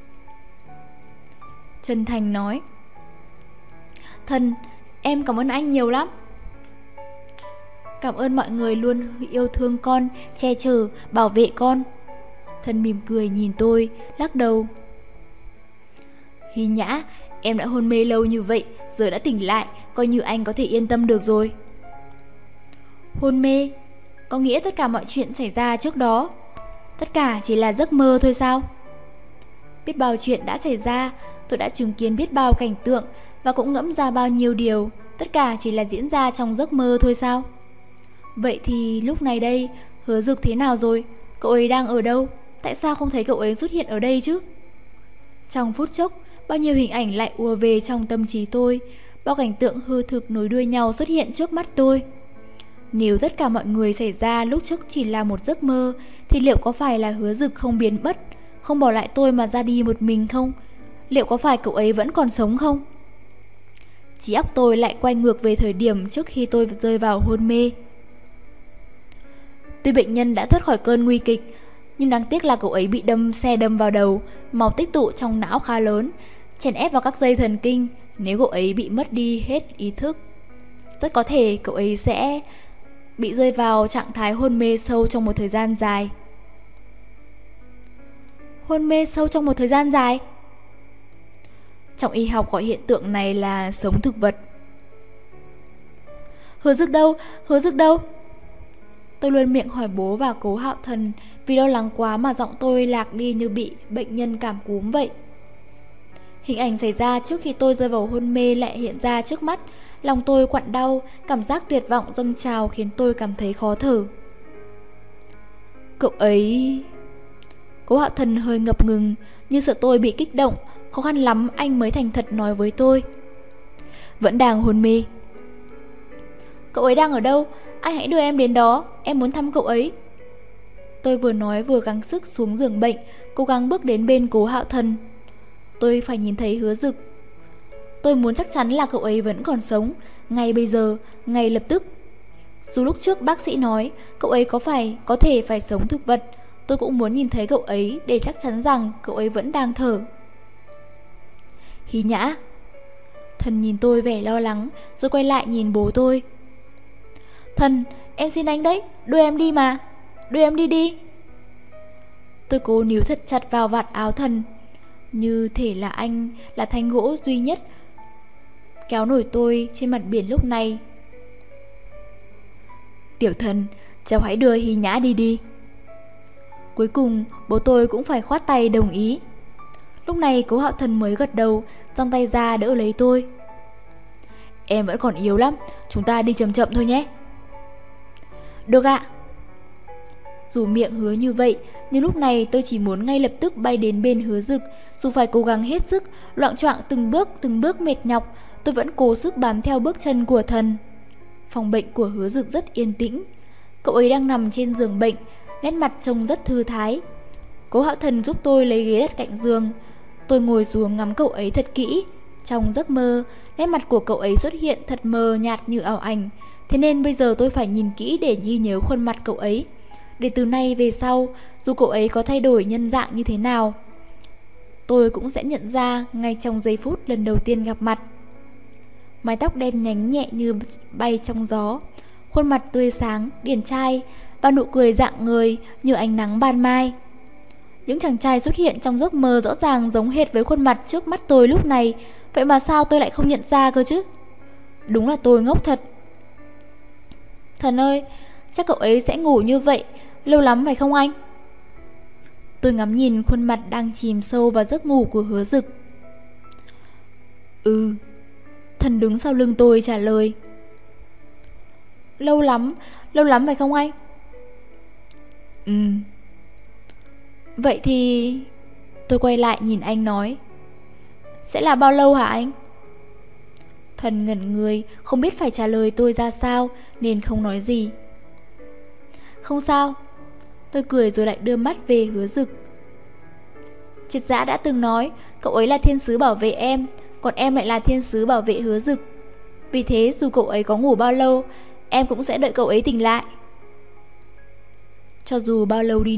Chân thành nói: Thần, em cảm ơn anh nhiều lắm. Cảm ơn mọi người luôn yêu thương con, che chở, bảo vệ con. Thần mỉm cười nhìn tôi, lắc đầu. Hy Nhã, em đã hôn mê lâu như vậy, giờ đã tỉnh lại, coi như anh có thể yên tâm được rồi. Hôn mê? Có nghĩa tất cả mọi chuyện xảy ra trước đó, tất cả chỉ là giấc mơ thôi sao? Biết bao chuyện đã xảy ra, tôi đã chứng kiến biết bao cảnh tượng và cũng ngẫm ra bao nhiêu điều, tất cả chỉ là diễn ra trong giấc mơ thôi sao? Vậy thì lúc này đây, Hứa Dực thế nào rồi? Cậu ấy đang ở đâu? Tại sao không thấy cậu ấy xuất hiện ở đây chứ? Trong phút chốc, bao nhiêu hình ảnh lại ùa về trong tâm trí tôi. Bao cảnh tượng hư thực nối đuôi nhau xuất hiện trước mắt tôi. Nếu tất cả mọi người xảy ra lúc trước chỉ là một giấc mơ, thì liệu có phải là Hứa Dực không biến mất, không bỏ lại tôi mà ra đi một mình không? Liệu có phải cậu ấy vẫn còn sống không? Trí óc tôi lại quay ngược về thời điểm trước khi tôi rơi vào hôn mê. Tuy bệnh nhân đã thoát khỏi cơn nguy kịch, nhưng đáng tiếc là cậu ấy bị xe đâm vào đầu, máu tích tụ trong não khá lớn, chèn ép vào các dây thần kinh. Nếu cậu ấy bị mất đi hết ý thức, rất có thể cậu ấy sẽ bị rơi vào trạng thái hôn mê sâu trong một thời gian dài. Hôn mê sâu trong một thời gian dài? Trong y học gọi hiện tượng này là sống thực vật. Hứa Dực đâu? Hứa Dực đâu? Tôi luôn miệng hỏi bố và Cố Hạo Thần, vì lo lắng quá mà giọng tôi lạc đi như bị bệnh nhân cảm cúm vậy. Hình ảnh xảy ra trước khi tôi rơi vào hôn mê lại hiện ra trước mắt. Lòng tôi quặn đau, cảm giác tuyệt vọng dâng trào khiến tôi cảm thấy khó thở. Cậu ấy... Cố Hạo Thần hơi ngập ngừng, như sợ tôi bị kích động. Khó khăn lắm anh mới thành thật nói với tôi: vẫn đang hôn mê. Cậu ấy đang ở đâu? Anh hãy đưa em đến đó, em muốn thăm cậu ấy. Tôi vừa nói vừa gắng sức xuống giường bệnh, cố gắng bước đến bên Cố Hạo Thần. Tôi phải nhìn thấy Hứa Dực. Tôi muốn chắc chắn là cậu ấy vẫn còn sống, ngay bây giờ, ngay lập tức. Dù lúc trước bác sĩ nói cậu ấy có thể phải sống thực vật, Tôi cũng muốn nhìn thấy cậu ấy để chắc chắn rằng cậu ấy vẫn đang thở. Hy Nhã. Thần nhìn tôi vẻ lo lắng, rồi quay lại nhìn bố tôi. Thần, em xin anh đấy, đưa em đi mà, đưa em đi đi. Tôi cố níu thật chặt vào vạt áo Thần, như thể là anh là thanh gỗ duy nhất kéo nổi tôi trên mặt biển lúc này. Tiểu Thần, cháu hãy đưa Hy Nhã đi đi. Cuối cùng bố tôi cũng phải khoát tay đồng ý. Lúc này Cố Hạo Thần mới gật đầu, giang tay ra đỡ lấy tôi. Em vẫn còn yếu lắm, chúng ta đi chậm chậm thôi nhé. Được ạ. Dù miệng hứa như vậy, nhưng lúc này tôi chỉ muốn ngay lập tức bay đến bên Hứa Dực. Dù phải cố gắng hết sức, loạng choạng từng bước mệt nhọc, tôi vẫn cố sức bám theo bước chân của Thần. Phòng bệnh của Hứa Dực rất yên tĩnh. Cậu ấy đang nằm trên giường bệnh, nét mặt trông rất thư thái. Cố Hạo Thần giúp tôi lấy ghế đặt cạnh giường. Tôi ngồi xuống ngắm cậu ấy thật kỹ. Trong giấc mơ, nét mặt của cậu ấy xuất hiện thật mờ nhạt như ảo ảnh. Thế nên bây giờ tôi phải nhìn kỹ để ghi nhớ khuôn mặt cậu ấy, để từ nay về sau, dù cậu ấy có thay đổi nhân dạng như thế nào, tôi cũng sẽ nhận ra ngay trong giây phút lần đầu tiên gặp mặt. Mái tóc đen nhánh nhẹ như bay trong gió, khuôn mặt tươi sáng, điển trai và nụ cười rạng ngời như ánh nắng ban mai. Những chàng trai xuất hiện trong giấc mơ rõ ràng giống hệt với khuôn mặt trước mắt tôi lúc này. Vậy mà sao tôi lại không nhận ra cơ chứ? Đúng là tôi ngốc thật. Thần ơi, chắc cậu ấy sẽ ngủ như vậy lâu lắm phải không anh? Tôi ngắm nhìn khuôn mặt đang chìm sâu vào giấc ngủ của Hứa Dực. Thần đứng sau lưng tôi trả lời. Lâu lắm phải không anh? Vậy thì... Tôi quay lại nhìn anh nói. Sẽ là bao lâu hả anh? Thần ngẩn người, không biết phải trả lời tôi ra sao, nên không nói gì. Không sao. Tôi cười rồi lại đưa mắt về Hứa Dực. Triệt Giã đã từng nói cậu ấy là thiên sứ bảo vệ em, còn em lại là thiên sứ bảo vệ Hứa Dực. Vì thế dù cậu ấy có ngủ bao lâu, em cũng sẽ đợi cậu ấy tỉnh lại. Cho dù bao lâu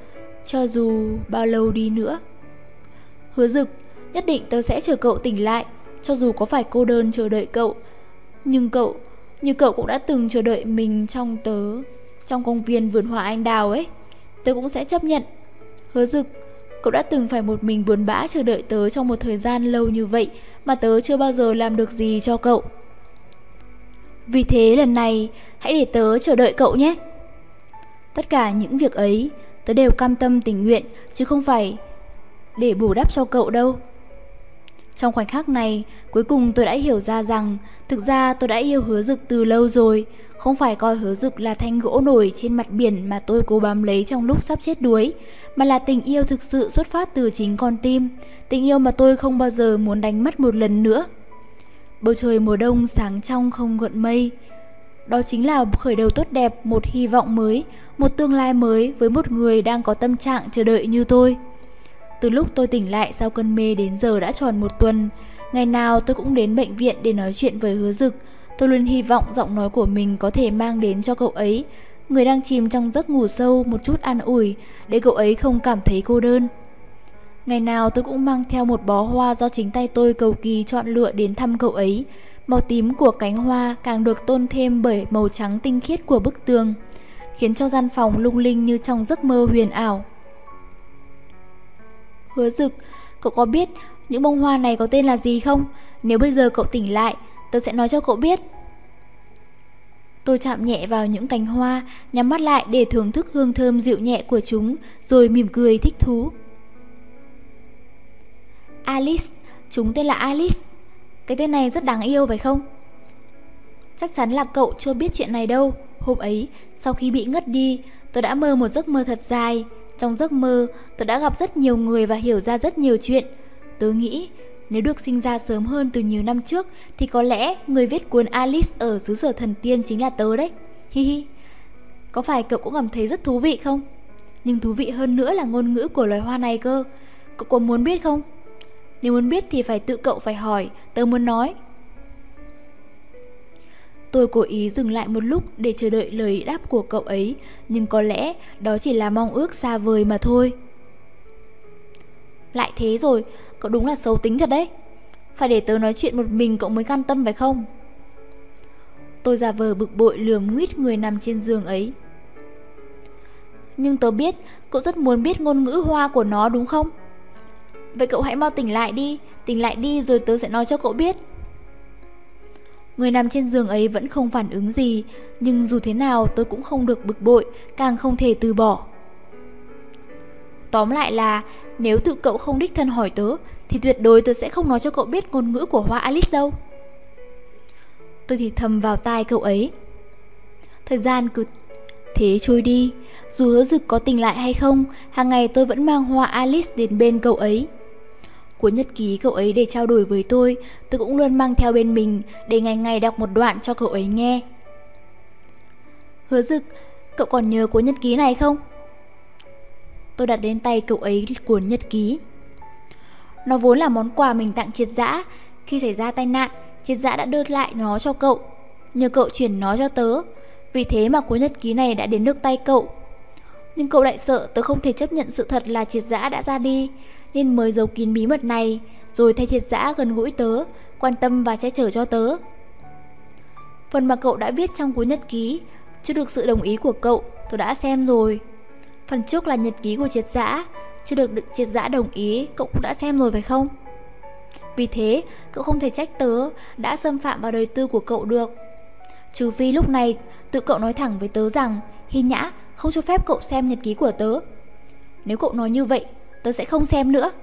đi nữa. Hứa Dực, nhất định tớ sẽ chờ cậu tỉnh lại, cho dù có phải cô đơn chờ đợi cậu. Nhưng như cậu cũng đã từng chờ đợi mình trong công viên vườn hoa anh đào ấy, tớ cũng sẽ chấp nhận. Hứa Dực, cậu đã từng phải một mình buồn bã chờ đợi tớ trong một thời gian lâu như vậy, mà tớ chưa bao giờ làm được gì cho cậu. Vì thế lần này, hãy để tớ chờ đợi cậu nhé. Tất cả những việc ấy, tớ đều cam tâm tình nguyện, chứ không phải để bù đắp cho cậu đâu. Trong khoảnh khắc này, cuối cùng tôi đã hiểu ra rằng thực ra tôi đã yêu Hứa Dực từ lâu rồi. Không phải coi Hứa Dực là thanh gỗ nổi trên mặt biển mà tôi cố bám lấy trong lúc sắp chết đuối, mà là tình yêu thực sự xuất phát từ chính con tim. Tình yêu mà tôi không bao giờ muốn đánh mất một lần nữa. Bầu trời mùa đông sáng trong không gợn mây. Đó chính là khởi đầu tốt đẹp, một hy vọng mới, một tương lai mới với một người đang có tâm trạng chờ đợi như tôi. Từ lúc tôi tỉnh lại sau cơn mê đến giờ đã tròn 1 tuần. Ngày nào tôi cũng đến bệnh viện để nói chuyện với Hứa Dực. Tôi luôn hy vọng giọng nói của mình có thể mang đến cho cậu ấy, người đang chìm trong giấc ngủ sâu, một chút an ủi, để cậu ấy không cảm thấy cô đơn. Ngày nào tôi cũng mang theo một bó hoa do chính tay tôi cầu kỳ chọn lựa đến thăm cậu ấy. Màu tím của cánh hoa càng được tôn thêm bởi màu trắng tinh khiết của bức tường, khiến cho gian phòng lung linh như trong giấc mơ huyền ảo. Hứa Dực, cậu có biết những bông hoa này có tên là gì không? Nếu bây giờ cậu tỉnh lại, tớ sẽ nói cho cậu biết. Tôi chạm nhẹ vào những cành hoa, nhắm mắt lại để thưởng thức hương thơm dịu nhẹ của chúng, rồi mỉm cười thích thú. Alice, chúng tên là Alice. Cái tên này rất đáng yêu phải không? Chắc chắn là cậu chưa biết chuyện này đâu. Hôm ấy, sau khi bị ngất đi, tôi đã mơ một giấc mơ thật dài. Trong giấc mơ, tôi đã gặp rất nhiều người và hiểu ra rất nhiều chuyện. Tớ nghĩ, nếu được sinh ra sớm hơn từ nhiều năm trước, thì có lẽ người viết cuốn Alice ở xứ sở thần tiên chính là tớ đấy. Hi hi. Có phải cậu cũng cảm thấy rất thú vị không? Nhưng thú vị hơn nữa là ngôn ngữ của loài hoa này cơ. Cậu có muốn biết không? Nếu muốn biết thì phải tự cậu phải hỏi, tớ muốn nói. Tôi cố ý dừng lại một lúc để chờ đợi lời đáp của cậu ấy, nhưng có lẽ đó chỉ là mong ước xa vời mà thôi. Lại thế rồi, cậu đúng là xấu tính thật đấy. Phải để tớ nói chuyện một mình cậu mới can tâm phải không? Tôi giả vờ bực bội lườm nguýt người nằm trên giường ấy. Nhưng tớ biết cậu rất muốn biết ngôn ngữ hoa của nó đúng không? Vậy cậu hãy mau tỉnh lại đi rồi tớ sẽ nói cho cậu biết. Người nằm trên giường ấy vẫn không phản ứng gì, nhưng dù thế nào tôi cũng không được bực bội, càng không thể từ bỏ. Tóm lại là nếu tự cậu không đích thân hỏi tớ thì tuyệt đối tớ sẽ không nói cho cậu biết ngôn ngữ của hoa Alice đâu. Tôi thì thầm vào tai cậu ấy. Thời gian cứ thế trôi đi, dù Hứa Dực có tỉnh lại hay không, hàng ngày tôi vẫn mang hoa Alice đến bên cậu ấy. Cuốn nhật ký cậu ấy để trao đổi với tôi cũng luôn mang theo bên mình để ngày ngày đọc một đoạn cho cậu ấy nghe. Hứa Dực, cậu còn nhớ cuốn nhật ký này không? Tôi đặt đến tay cậu ấy cuốn nhật ký. Nó vốn là món quà mình tặng Triệt Dã. Khi xảy ra tai nạn, Triệt Dã đã đưa lại nó cho cậu, nhờ cậu chuyển nó cho tớ. Vì thế mà cuốn nhật ký này đã đến được tay cậu. Nhưng cậu lại sợ tớ không thể chấp nhận sự thật là Triệt Dã đã ra đi, nên mới giấu kín bí mật này, rồi thay Triệt Dã gần gũi tớ, quan tâm và che chở cho tớ. Phần mà cậu đã viết trong cuốn nhật ký chưa được sự đồng ý của cậu, tớ đã xem rồi. Phần trước là nhật ký của Triệt Dã, chưa được Triệt Dã đồng ý, cậu cũng đã xem rồi phải không? Vì thế, cậu không thể trách tớ đã xâm phạm vào đời tư của cậu được. Trừ phi lúc này tự cậu nói thẳng với tớ rằng Hy Nhã không cho phép cậu xem nhật ký của tớ. Nếu cậu nói như vậy, tớ sẽ không xem nữa.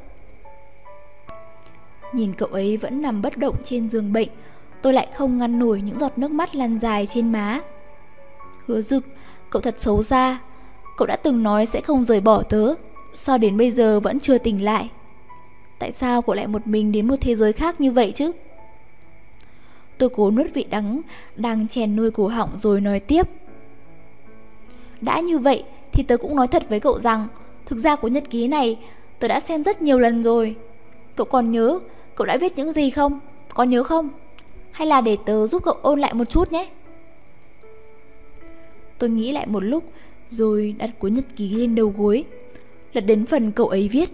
Nhìn cậu ấy vẫn nằm bất động trên giường bệnh, tôi lại không ngăn nổi những giọt nước mắt lăn dài trên má. Hứa Dực, cậu thật xấu xa. Cậu đã từng nói sẽ không rời bỏ tớ, sao đến bây giờ vẫn chưa tỉnh lại? Tại sao cậu lại một mình đến một thế giới khác như vậy chứ? Tôi cố nuốt vị đắng đang chèn nuôi cổ họng rồi nói tiếp. Đã như vậy thì tớ cũng nói thật với cậu rằng thực ra cuốn nhật ký này tớ đã xem rất nhiều lần rồi. Cậu còn nhớ cậu đã viết những gì không? Có nhớ không? Hay là để tớ giúp cậu ôn lại một chút nhé? Tôi nghĩ lại một lúc rồi đặt cuốn nhật ký lên đầu gối, lật đến phần cậu ấy viết.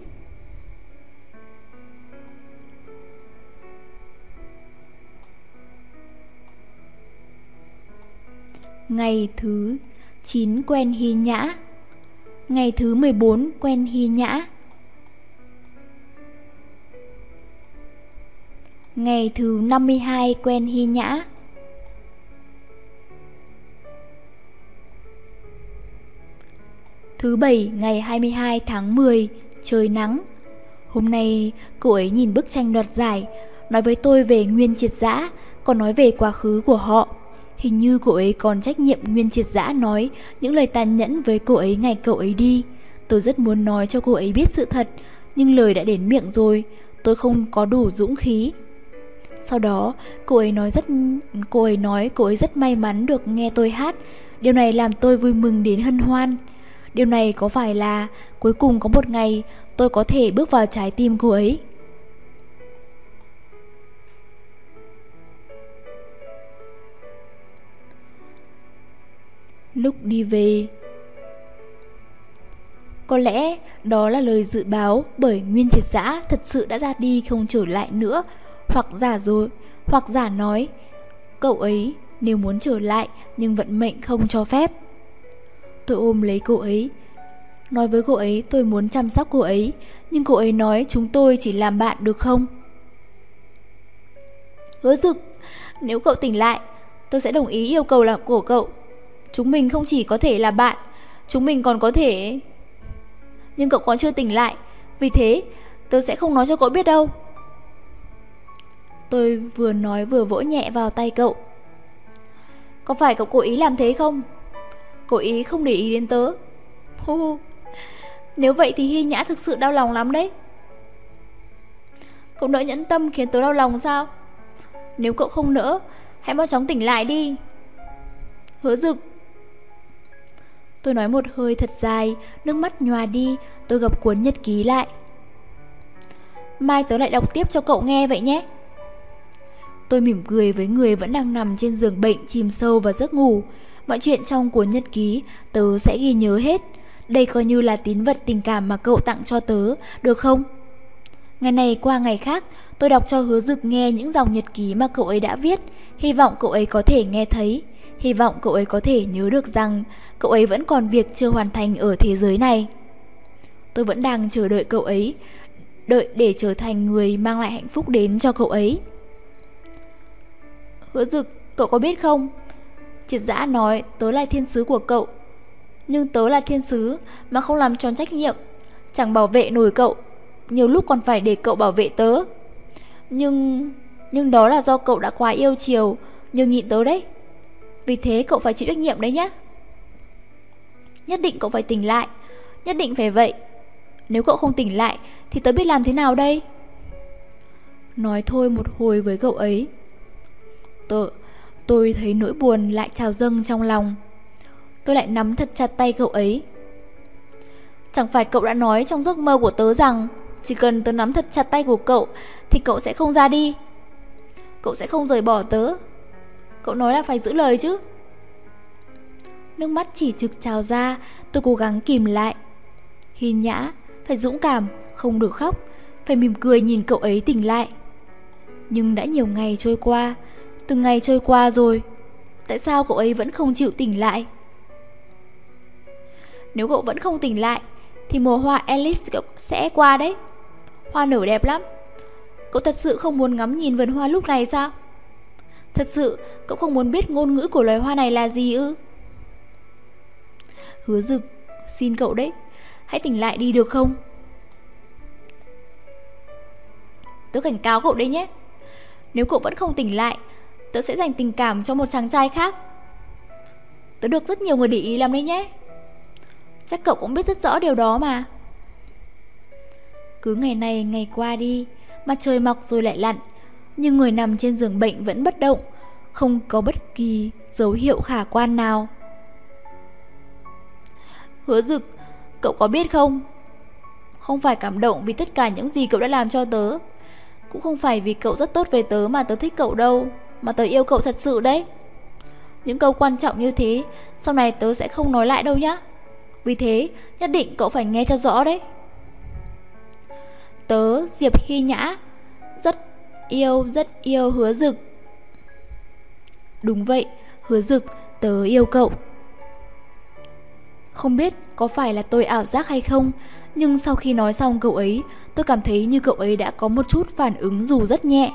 Ngày thứ 9 quen Hy Nhã. Ngày thứ 14 quen Hy Nhã. Ngày thứ 52 quen Hy Nhã. Thứ Bảy ngày 22 tháng 10, trời nắng. Hôm nay cô ấy nhìn bức tranh đoạt giải, nói với tôi về Nguyên Triệt Dã, còn nói về quá khứ của họ. Hình như cô ấy còn trách nhiệm Nguyên Triệt Dã nói những lời tàn nhẫn với cô ấy ngày cậu ấy đi. Tôi rất muốn nói cho cô ấy biết sự thật, nhưng lời đã đến miệng rồi, tôi không có đủ dũng khí. Sau đó, cô ấy nói cô ấy rất may mắn được nghe tôi hát. Điều này làm tôi vui mừng đến hân hoan. Điều này có phải là cuối cùng có một ngày tôi có thể bước vào trái tim cô ấy? Lúc đi về, có lẽ đó là lời dự báo, bởi Nguyên Triệt Dã thật sự đã ra đi không trở lại nữa, hoặc giả nói cậu ấy nếu muốn trở lại nhưng vận mệnh không cho phép. Tôi ôm lấy cô ấy, nói với cô ấy tôi muốn chăm sóc cô ấy, nhưng cô ấy nói chúng tôi chỉ làm bạn được không? Hứa Dực, nếu cậu tỉnh lại, tôi sẽ đồng ý yêu cầu là của cậu. Chúng mình không chỉ có thể là bạn, chúng mình còn có thể... Nhưng cậu còn chưa tỉnh lại, vì thế tôi sẽ không nói cho cậu biết đâu. Tôi vừa nói vừa vỗ nhẹ vào tay cậu. Có phải cậu cố ý làm thế không? Cố ý không để ý đến tớ. Nếu vậy thì Hy Nhã thực sự đau lòng lắm đấy. Cậu nỡ nhẫn tâm khiến tớ đau lòng sao? Nếu cậu không nỡ, hãy mau chóng tỉnh lại đi. Hứa Dực. Tôi nói một hơi thật dài, nước mắt nhòa đi. Tôi gập cuốn nhật ký lại. Mai tớ lại đọc tiếp cho cậu nghe vậy nhé. Tôi mỉm cười với người vẫn đang nằm trên giường bệnh chìm sâu vào giấc ngủ. Mọi chuyện trong cuốn nhật ký tớ sẽ ghi nhớ hết. Đây coi như là tín vật tình cảm mà cậu tặng cho tớ, được không? Ngày này qua ngày khác, tôi đọc cho Hứa Dực nghe những dòng nhật ký mà cậu ấy đã viết. Hy vọng cậu ấy có thể nghe thấy. Hy vọng cậu ấy có thể nhớ được rằng cậu ấy vẫn còn việc chưa hoàn thành ở thế giới này. Tôi vẫn đang chờ đợi cậu ấy, đợi để trở thành người mang lại hạnh phúc đến cho cậu ấy. Hứa Dực, cậu có biết không? Triệt Dã nói tớ là thiên sứ của cậu. Nhưng tớ là thiên sứ mà không làm tròn trách nhiệm, chẳng bảo vệ nổi cậu. Nhiều lúc còn phải để cậu bảo vệ tớ. Nhưng đó là do cậu đã quá yêu chiều, nhường nhịn tớ đấy. Vì thế cậu phải chịu trách nhiệm đấy nhé. Nhất định cậu phải tỉnh lại. Nhất định phải vậy. Nếu cậu không tỉnh lại thì tớ biết làm thế nào đây? Nói thôi một hồi với cậu ấy. Tôi thấy nỗi buồn lại trào dâng trong lòng. Tôi lại nắm thật chặt tay cậu ấy. Chẳng phải cậu đã nói trong giấc mơ của tớ rằng chỉ cần tớ nắm thật chặt tay của cậu thì cậu sẽ không ra đi, cậu sẽ không rời bỏ tớ. Cậu nói là phải giữ lời chứ. Nước mắt chỉ trực trào ra. Tôi cố gắng kìm lại. Hi Nhã, phải dũng cảm, không được khóc, phải mỉm cười nhìn cậu ấy tỉnh lại. Nhưng đã nhiều ngày trôi qua, từng ngày trôi qua rồi, tại sao cậu ấy vẫn không chịu tỉnh lại? Nếu cậu vẫn không tỉnh lại thì mùa hoa Alice sẽ qua đấy. Hoa nở đẹp lắm. Cậu thật sự không muốn ngắm nhìn vườn hoa lúc này sao? Thật sự cậu không muốn biết ngôn ngữ của loài hoa này là gì ư? Hứa Dực, xin cậu đấy, hãy tỉnh lại đi được không? Tớ cảnh cáo cậu đấy nhé. Nếu cậu vẫn không tỉnh lại, tớ sẽ dành tình cảm cho một chàng trai khác. Tớ được rất nhiều người để ý lắm đấy nhé. Chắc cậu cũng biết rất rõ điều đó mà. Cứ ngày này ngày qua đi, mặt trời mọc rồi lại lặn, nhưng người nằm trên giường bệnh vẫn bất động, không có bất kỳ dấu hiệu khả quan nào. Hứa Dực, cậu có biết không? Không phải cảm động vì tất cả những gì cậu đã làm cho tớ, cũng không phải vì cậu rất tốt với tớ mà tớ thích cậu đâu, mà tớ yêu cậu thật sự đấy. Những câu quan trọng như thế sau này tớ sẽ không nói lại đâu nhá. Vì thế nhất định cậu phải nghe cho rõ đấy. Tớ Diệp Hi Nhã rất yêu Hứa Dực. Đúng vậy, Hứa Dực, tớ yêu cậu. Không biết có phải là tôi ảo giác hay không, nhưng sau khi nói xong cậu ấy, tôi cảm thấy như cậu ấy đã có một chút phản ứng dù rất nhẹ.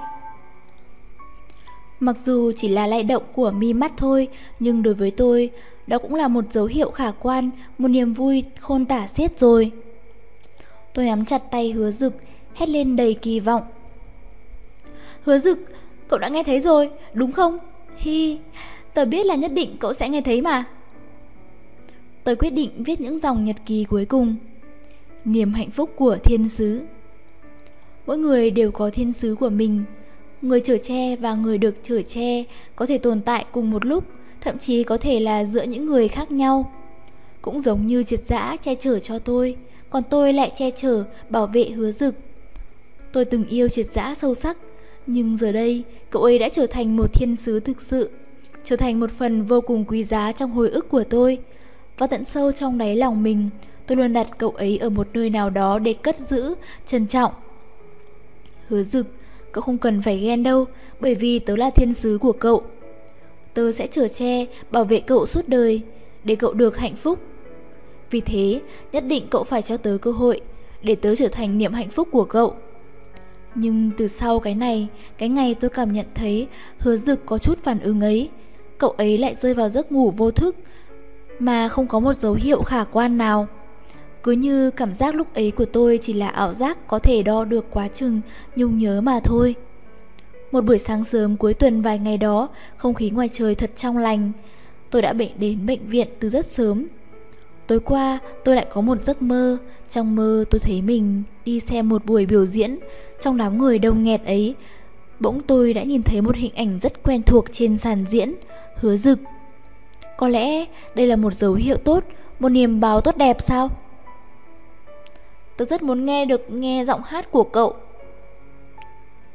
Mặc dù chỉ là lay động của mi mắt thôi, nhưng đối với tôi, đó cũng là một dấu hiệu khả quan, một niềm vui khôn tả xiết rồi. Tôi nắm chặt tay Hứa Dực, hét lên đầy kỳ vọng. Hứa Dực, cậu đã nghe thấy rồi, đúng không? Hi, tớ biết là nhất định cậu sẽ nghe thấy mà. Tôi quyết định viết những dòng nhật ký cuối cùng. Niềm hạnh phúc của thiên sứ. Mỗi người đều có thiên sứ của mình. Người chở che và người được chở che có thể tồn tại cùng một lúc, thậm chí có thể là giữa những người khác nhau. Cũng giống như Triệt Dã che chở cho tôi, còn tôi lại che chở, bảo vệ Hứa Dực. Tôi từng yêu Triệt Dã sâu sắc, nhưng giờ đây cậu ấy đã trở thành một thiên sứ thực sự, trở thành một phần vô cùng quý giá trong hồi ức của tôi. Và tận sâu trong đáy lòng mình, tôi luôn đặt cậu ấy ở một nơi nào đó để cất giữ, trân trọng. Hứa Dực, cậu không cần phải ghen đâu, bởi vì tớ là thiên sứ của cậu. Tớ sẽ chở che, bảo vệ cậu suốt đời, để cậu được hạnh phúc. Vì thế, nhất định cậu phải cho tớ cơ hội, để tớ trở thành niềm hạnh phúc của cậu. Nhưng từ sau cái ngày tôi cảm nhận thấy Hứa Dực có chút phản ứng ấy, cậu ấy lại rơi vào giấc ngủ vô thức, mà không có một dấu hiệu khả quan nào. Cứ như cảm giác lúc ấy của tôi chỉ là ảo giác có thể đo được quá chừng nhung nhớ mà thôi. Một buổi sáng sớm cuối tuần vài ngày đó, không khí ngoài trời thật trong lành. Tôi đã đến bệnh viện từ rất sớm. Tối qua tôi lại có một giấc mơ. Trong mơ tôi thấy mình đi xem một buổi biểu diễn. Trong đám người đông nghẹt ấy, bỗng tôi đã nhìn thấy một hình ảnh rất quen thuộc trên sàn diễn. Hứa Dực. Có lẽ đây là một dấu hiệu tốt, một niềm báo tốt đẹp sao? Tôi rất muốn nghe giọng hát của cậu.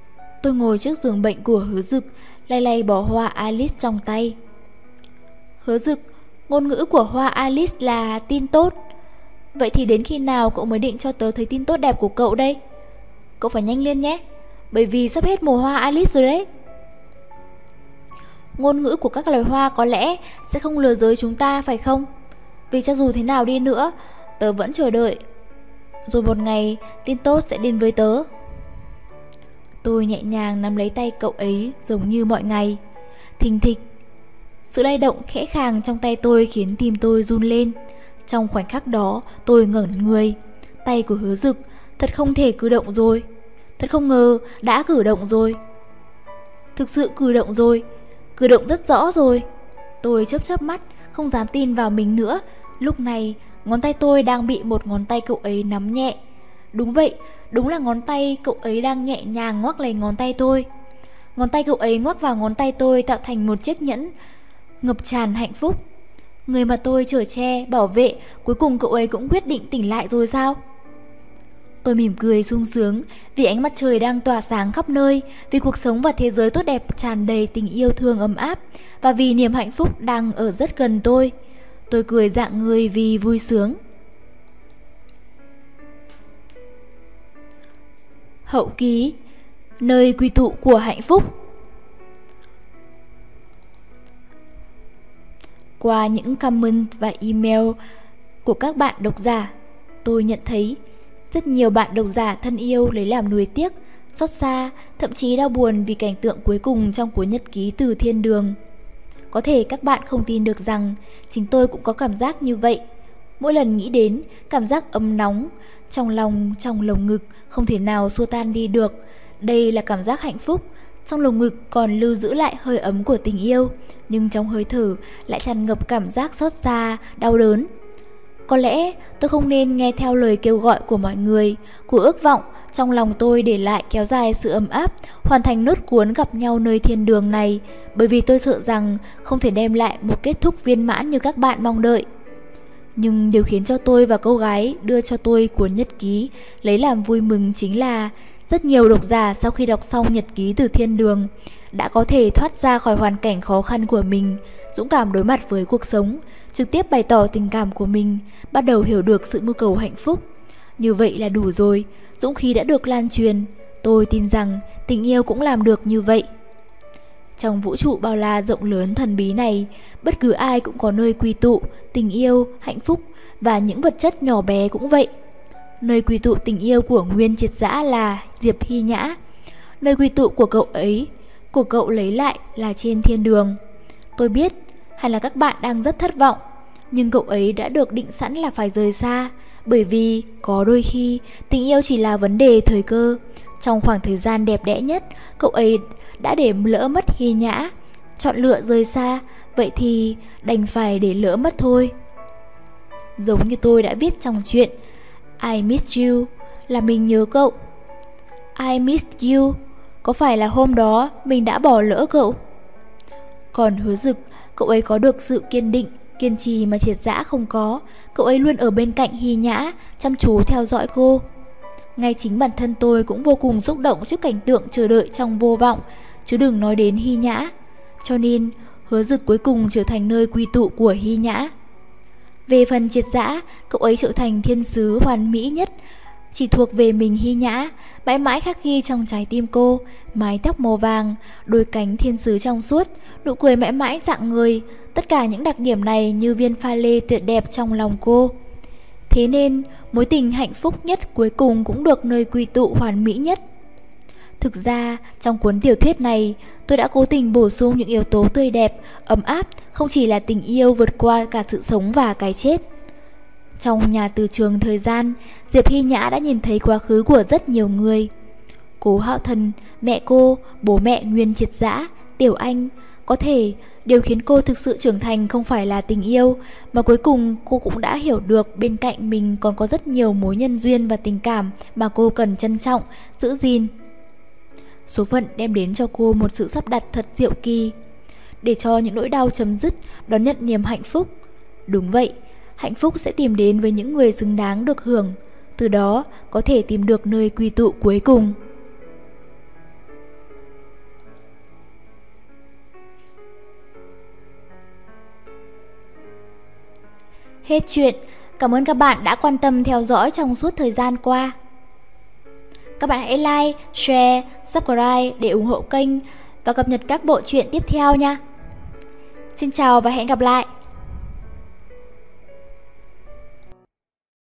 Tôi ngồi trước giường bệnh của Hứa Dực, lay lay bó hoa Alice trong tay. Hứa Dực, ngôn ngữ của hoa Alice là tin tốt. Vậy thì đến khi nào cậu mới định cho tớ thấy tin tốt đẹp của cậu đây? Cậu phải nhanh lên nhé, bởi vì sắp hết mùa hoa Alice rồi đấy. Ngôn ngữ của các loài hoa có lẽ sẽ không lừa dối chúng ta phải không? Vì cho dù thế nào đi nữa, tớ vẫn chờ đợi. Rồi một ngày, tin tốt sẽ đến với tớ. Tôi nhẹ nhàng nắm lấy tay cậu ấy giống như mọi ngày. Thình thịch. Sự lay động khẽ khàng trong tay tôi khiến tim tôi run lên. Trong khoảnh khắc đó, tôi ngẩn người. Tay của Hứa Dực thật không thể cử động rồi. Thật không ngờ đã cử động rồi. Thực sự cử động rồi. Cử động rất rõ rồi. Tôi chớp chớp mắt, không dám tin vào mình nữa. Lúc này, ngón tay tôi đang bị một ngón tay cậu ấy nắm nhẹ. Đúng vậy, đúng là ngón tay cậu ấy đang nhẹ nhàng ngoắc lấy ngón tay tôi. Ngón tay cậu ấy ngoắc vào ngón tay tôi tạo thành một chiếc nhẫn ngập tràn hạnh phúc. Người mà tôi chở che, bảo vệ, cuối cùng cậu ấy cũng quyết định tỉnh lại rồi sao? Tôi mỉm cười sung sướng vì ánh mặt trời đang tỏa sáng khắp nơi, vì cuộc sống và thế giới tốt đẹp tràn đầy tình yêu thương ấm áp, và vì niềm hạnh phúc đang ở rất gần tôi. Tôi cười rạng người vì vui sướng. Hậu ký, nơi quy tụ của hạnh phúc. Qua những comment và email của các bạn độc giả, tôi nhận thấy rất nhiều bạn độc giả thân yêu lấy làm nuối tiếc, xót xa, thậm chí đau buồn vì cảnh tượng cuối cùng trong cuốn nhật ký từ thiên đường. Có thể các bạn không tin được rằng chính tôi cũng có cảm giác như vậy. Mỗi lần nghĩ đến, cảm giác ấm nóng trong lồng ngực không thể nào xua tan đi được. Đây là cảm giác hạnh phúc. Trong lồng ngực còn lưu giữ lại hơi ấm của tình yêu, nhưng trong hơi thở lại tràn ngập cảm giác xót xa, đau đớn. Có lẽ tôi không nên nghe theo lời kêu gọi của mọi người, của ước vọng trong lòng tôi để lại kéo dài sự ấm áp, hoàn thành nốt cuốn gặp nhau nơi thiên đường này, bởi vì tôi sợ rằng không thể đem lại một kết thúc viên mãn như các bạn mong đợi. Nhưng điều khiến cho tôi và cô gái đưa cho tôi cuốn nhật ký lấy làm vui mừng chính là rất nhiều độc giả sau khi đọc xong nhật ký từ thiên đường đã có thể thoát ra khỏi hoàn cảnh khó khăn của mình, dũng cảm đối mặt với cuộc sống, trực tiếp bày tỏ tình cảm của mình, bắt đầu hiểu được sự mưu cầu hạnh phúc. Như vậy là đủ rồi, dũng khí đã được lan truyền. Tôi tin rằng tình yêu cũng làm được như vậy. Trong vũ trụ bao la rộng lớn thần bí này, bất cứ ai cũng có nơi quy tụ tình yêu, hạnh phúc, và những vật chất nhỏ bé cũng vậy. Nơi quy tụ tình yêu của Nguyên Triệt Dã là Diệp Hy Nhã. Nơi quy tụ của cậu lấy lại là trên thiên đường. Tôi biết hay là các bạn đang rất thất vọng, nhưng cậu ấy đã được định sẵn là phải rời xa, bởi vì có đôi khi tình yêu chỉ là vấn đề thời cơ. Trong khoảng thời gian đẹp đẽ nhất, cậu ấy đã để lỡ mất Hy Nhã, chọn lựa rời xa, vậy thì đành phải để lỡ mất thôi. Giống như tôi đã viết trong truyện I miss you là mình nhớ cậu. I miss you có phải là hôm đó mình đã bỏ lỡ cậu? Còn Hứa Dực, cậu ấy có được sự kiên định, kiên trì mà Triệt Dã không có. Cậu ấy luôn ở bên cạnh Hy Nhã, chăm chú theo dõi cô. Ngay chính bản thân tôi cũng vô cùng xúc động trước cảnh tượng chờ đợi trong vô vọng, chứ đừng nói đến Hy Nhã. Cho nên Hứa Dực cuối cùng trở thành nơi quy tụ của Hy Nhã. Về phần Triệt Dã, cậu ấy trở thành thiên sứ hoàn mỹ nhất, chỉ thuộc về mình Hy Nhã, mãi mãi khắc ghi trong trái tim cô. Mái tóc màu vàng, đôi cánh thiên sứ trong suốt, nụ cười mãi mãi rạng người, tất cả những đặc điểm này như viên pha lê tuyệt đẹp trong lòng cô. Thế nên, mối tình hạnh phúc nhất cuối cùng cũng được nơi quy tụ hoàn mỹ nhất. Thực ra, trong cuốn tiểu thuyết này, tôi đã cố tình bổ sung những yếu tố tươi đẹp, ấm áp, không chỉ là tình yêu vượt qua cả sự sống và cái chết. Trong nhà từ trường thời gian, Diệp Hy Nhã đã nhìn thấy quá khứ của rất nhiều người. Cố Hạo Thần, mẹ cô, bố mẹ Nguyên Triệt Dã, Tiểu Anh. Có thể điều khiến cô thực sự trưởng thành không phải là tình yêu, mà cuối cùng cô cũng đã hiểu được bên cạnh mình còn có rất nhiều mối nhân duyên và tình cảm mà cô cần trân trọng, giữ gìn. Số phận đem đến cho cô một sự sắp đặt thật diệu kỳ, để cho những nỗi đau chấm dứt, đón nhận niềm hạnh phúc. Đúng vậy, hạnh phúc sẽ tìm đến với những người xứng đáng được hưởng, từ đó có thể tìm được nơi quy tụ cuối cùng. Hết chuyện. Cảm ơn các bạn đã quan tâm theo dõi trong suốt thời gian qua. Các bạn hãy like, share, subscribe để ủng hộ kênh và cập nhật các bộ truyện tiếp theo nha. Xin chào và hẹn gặp lại.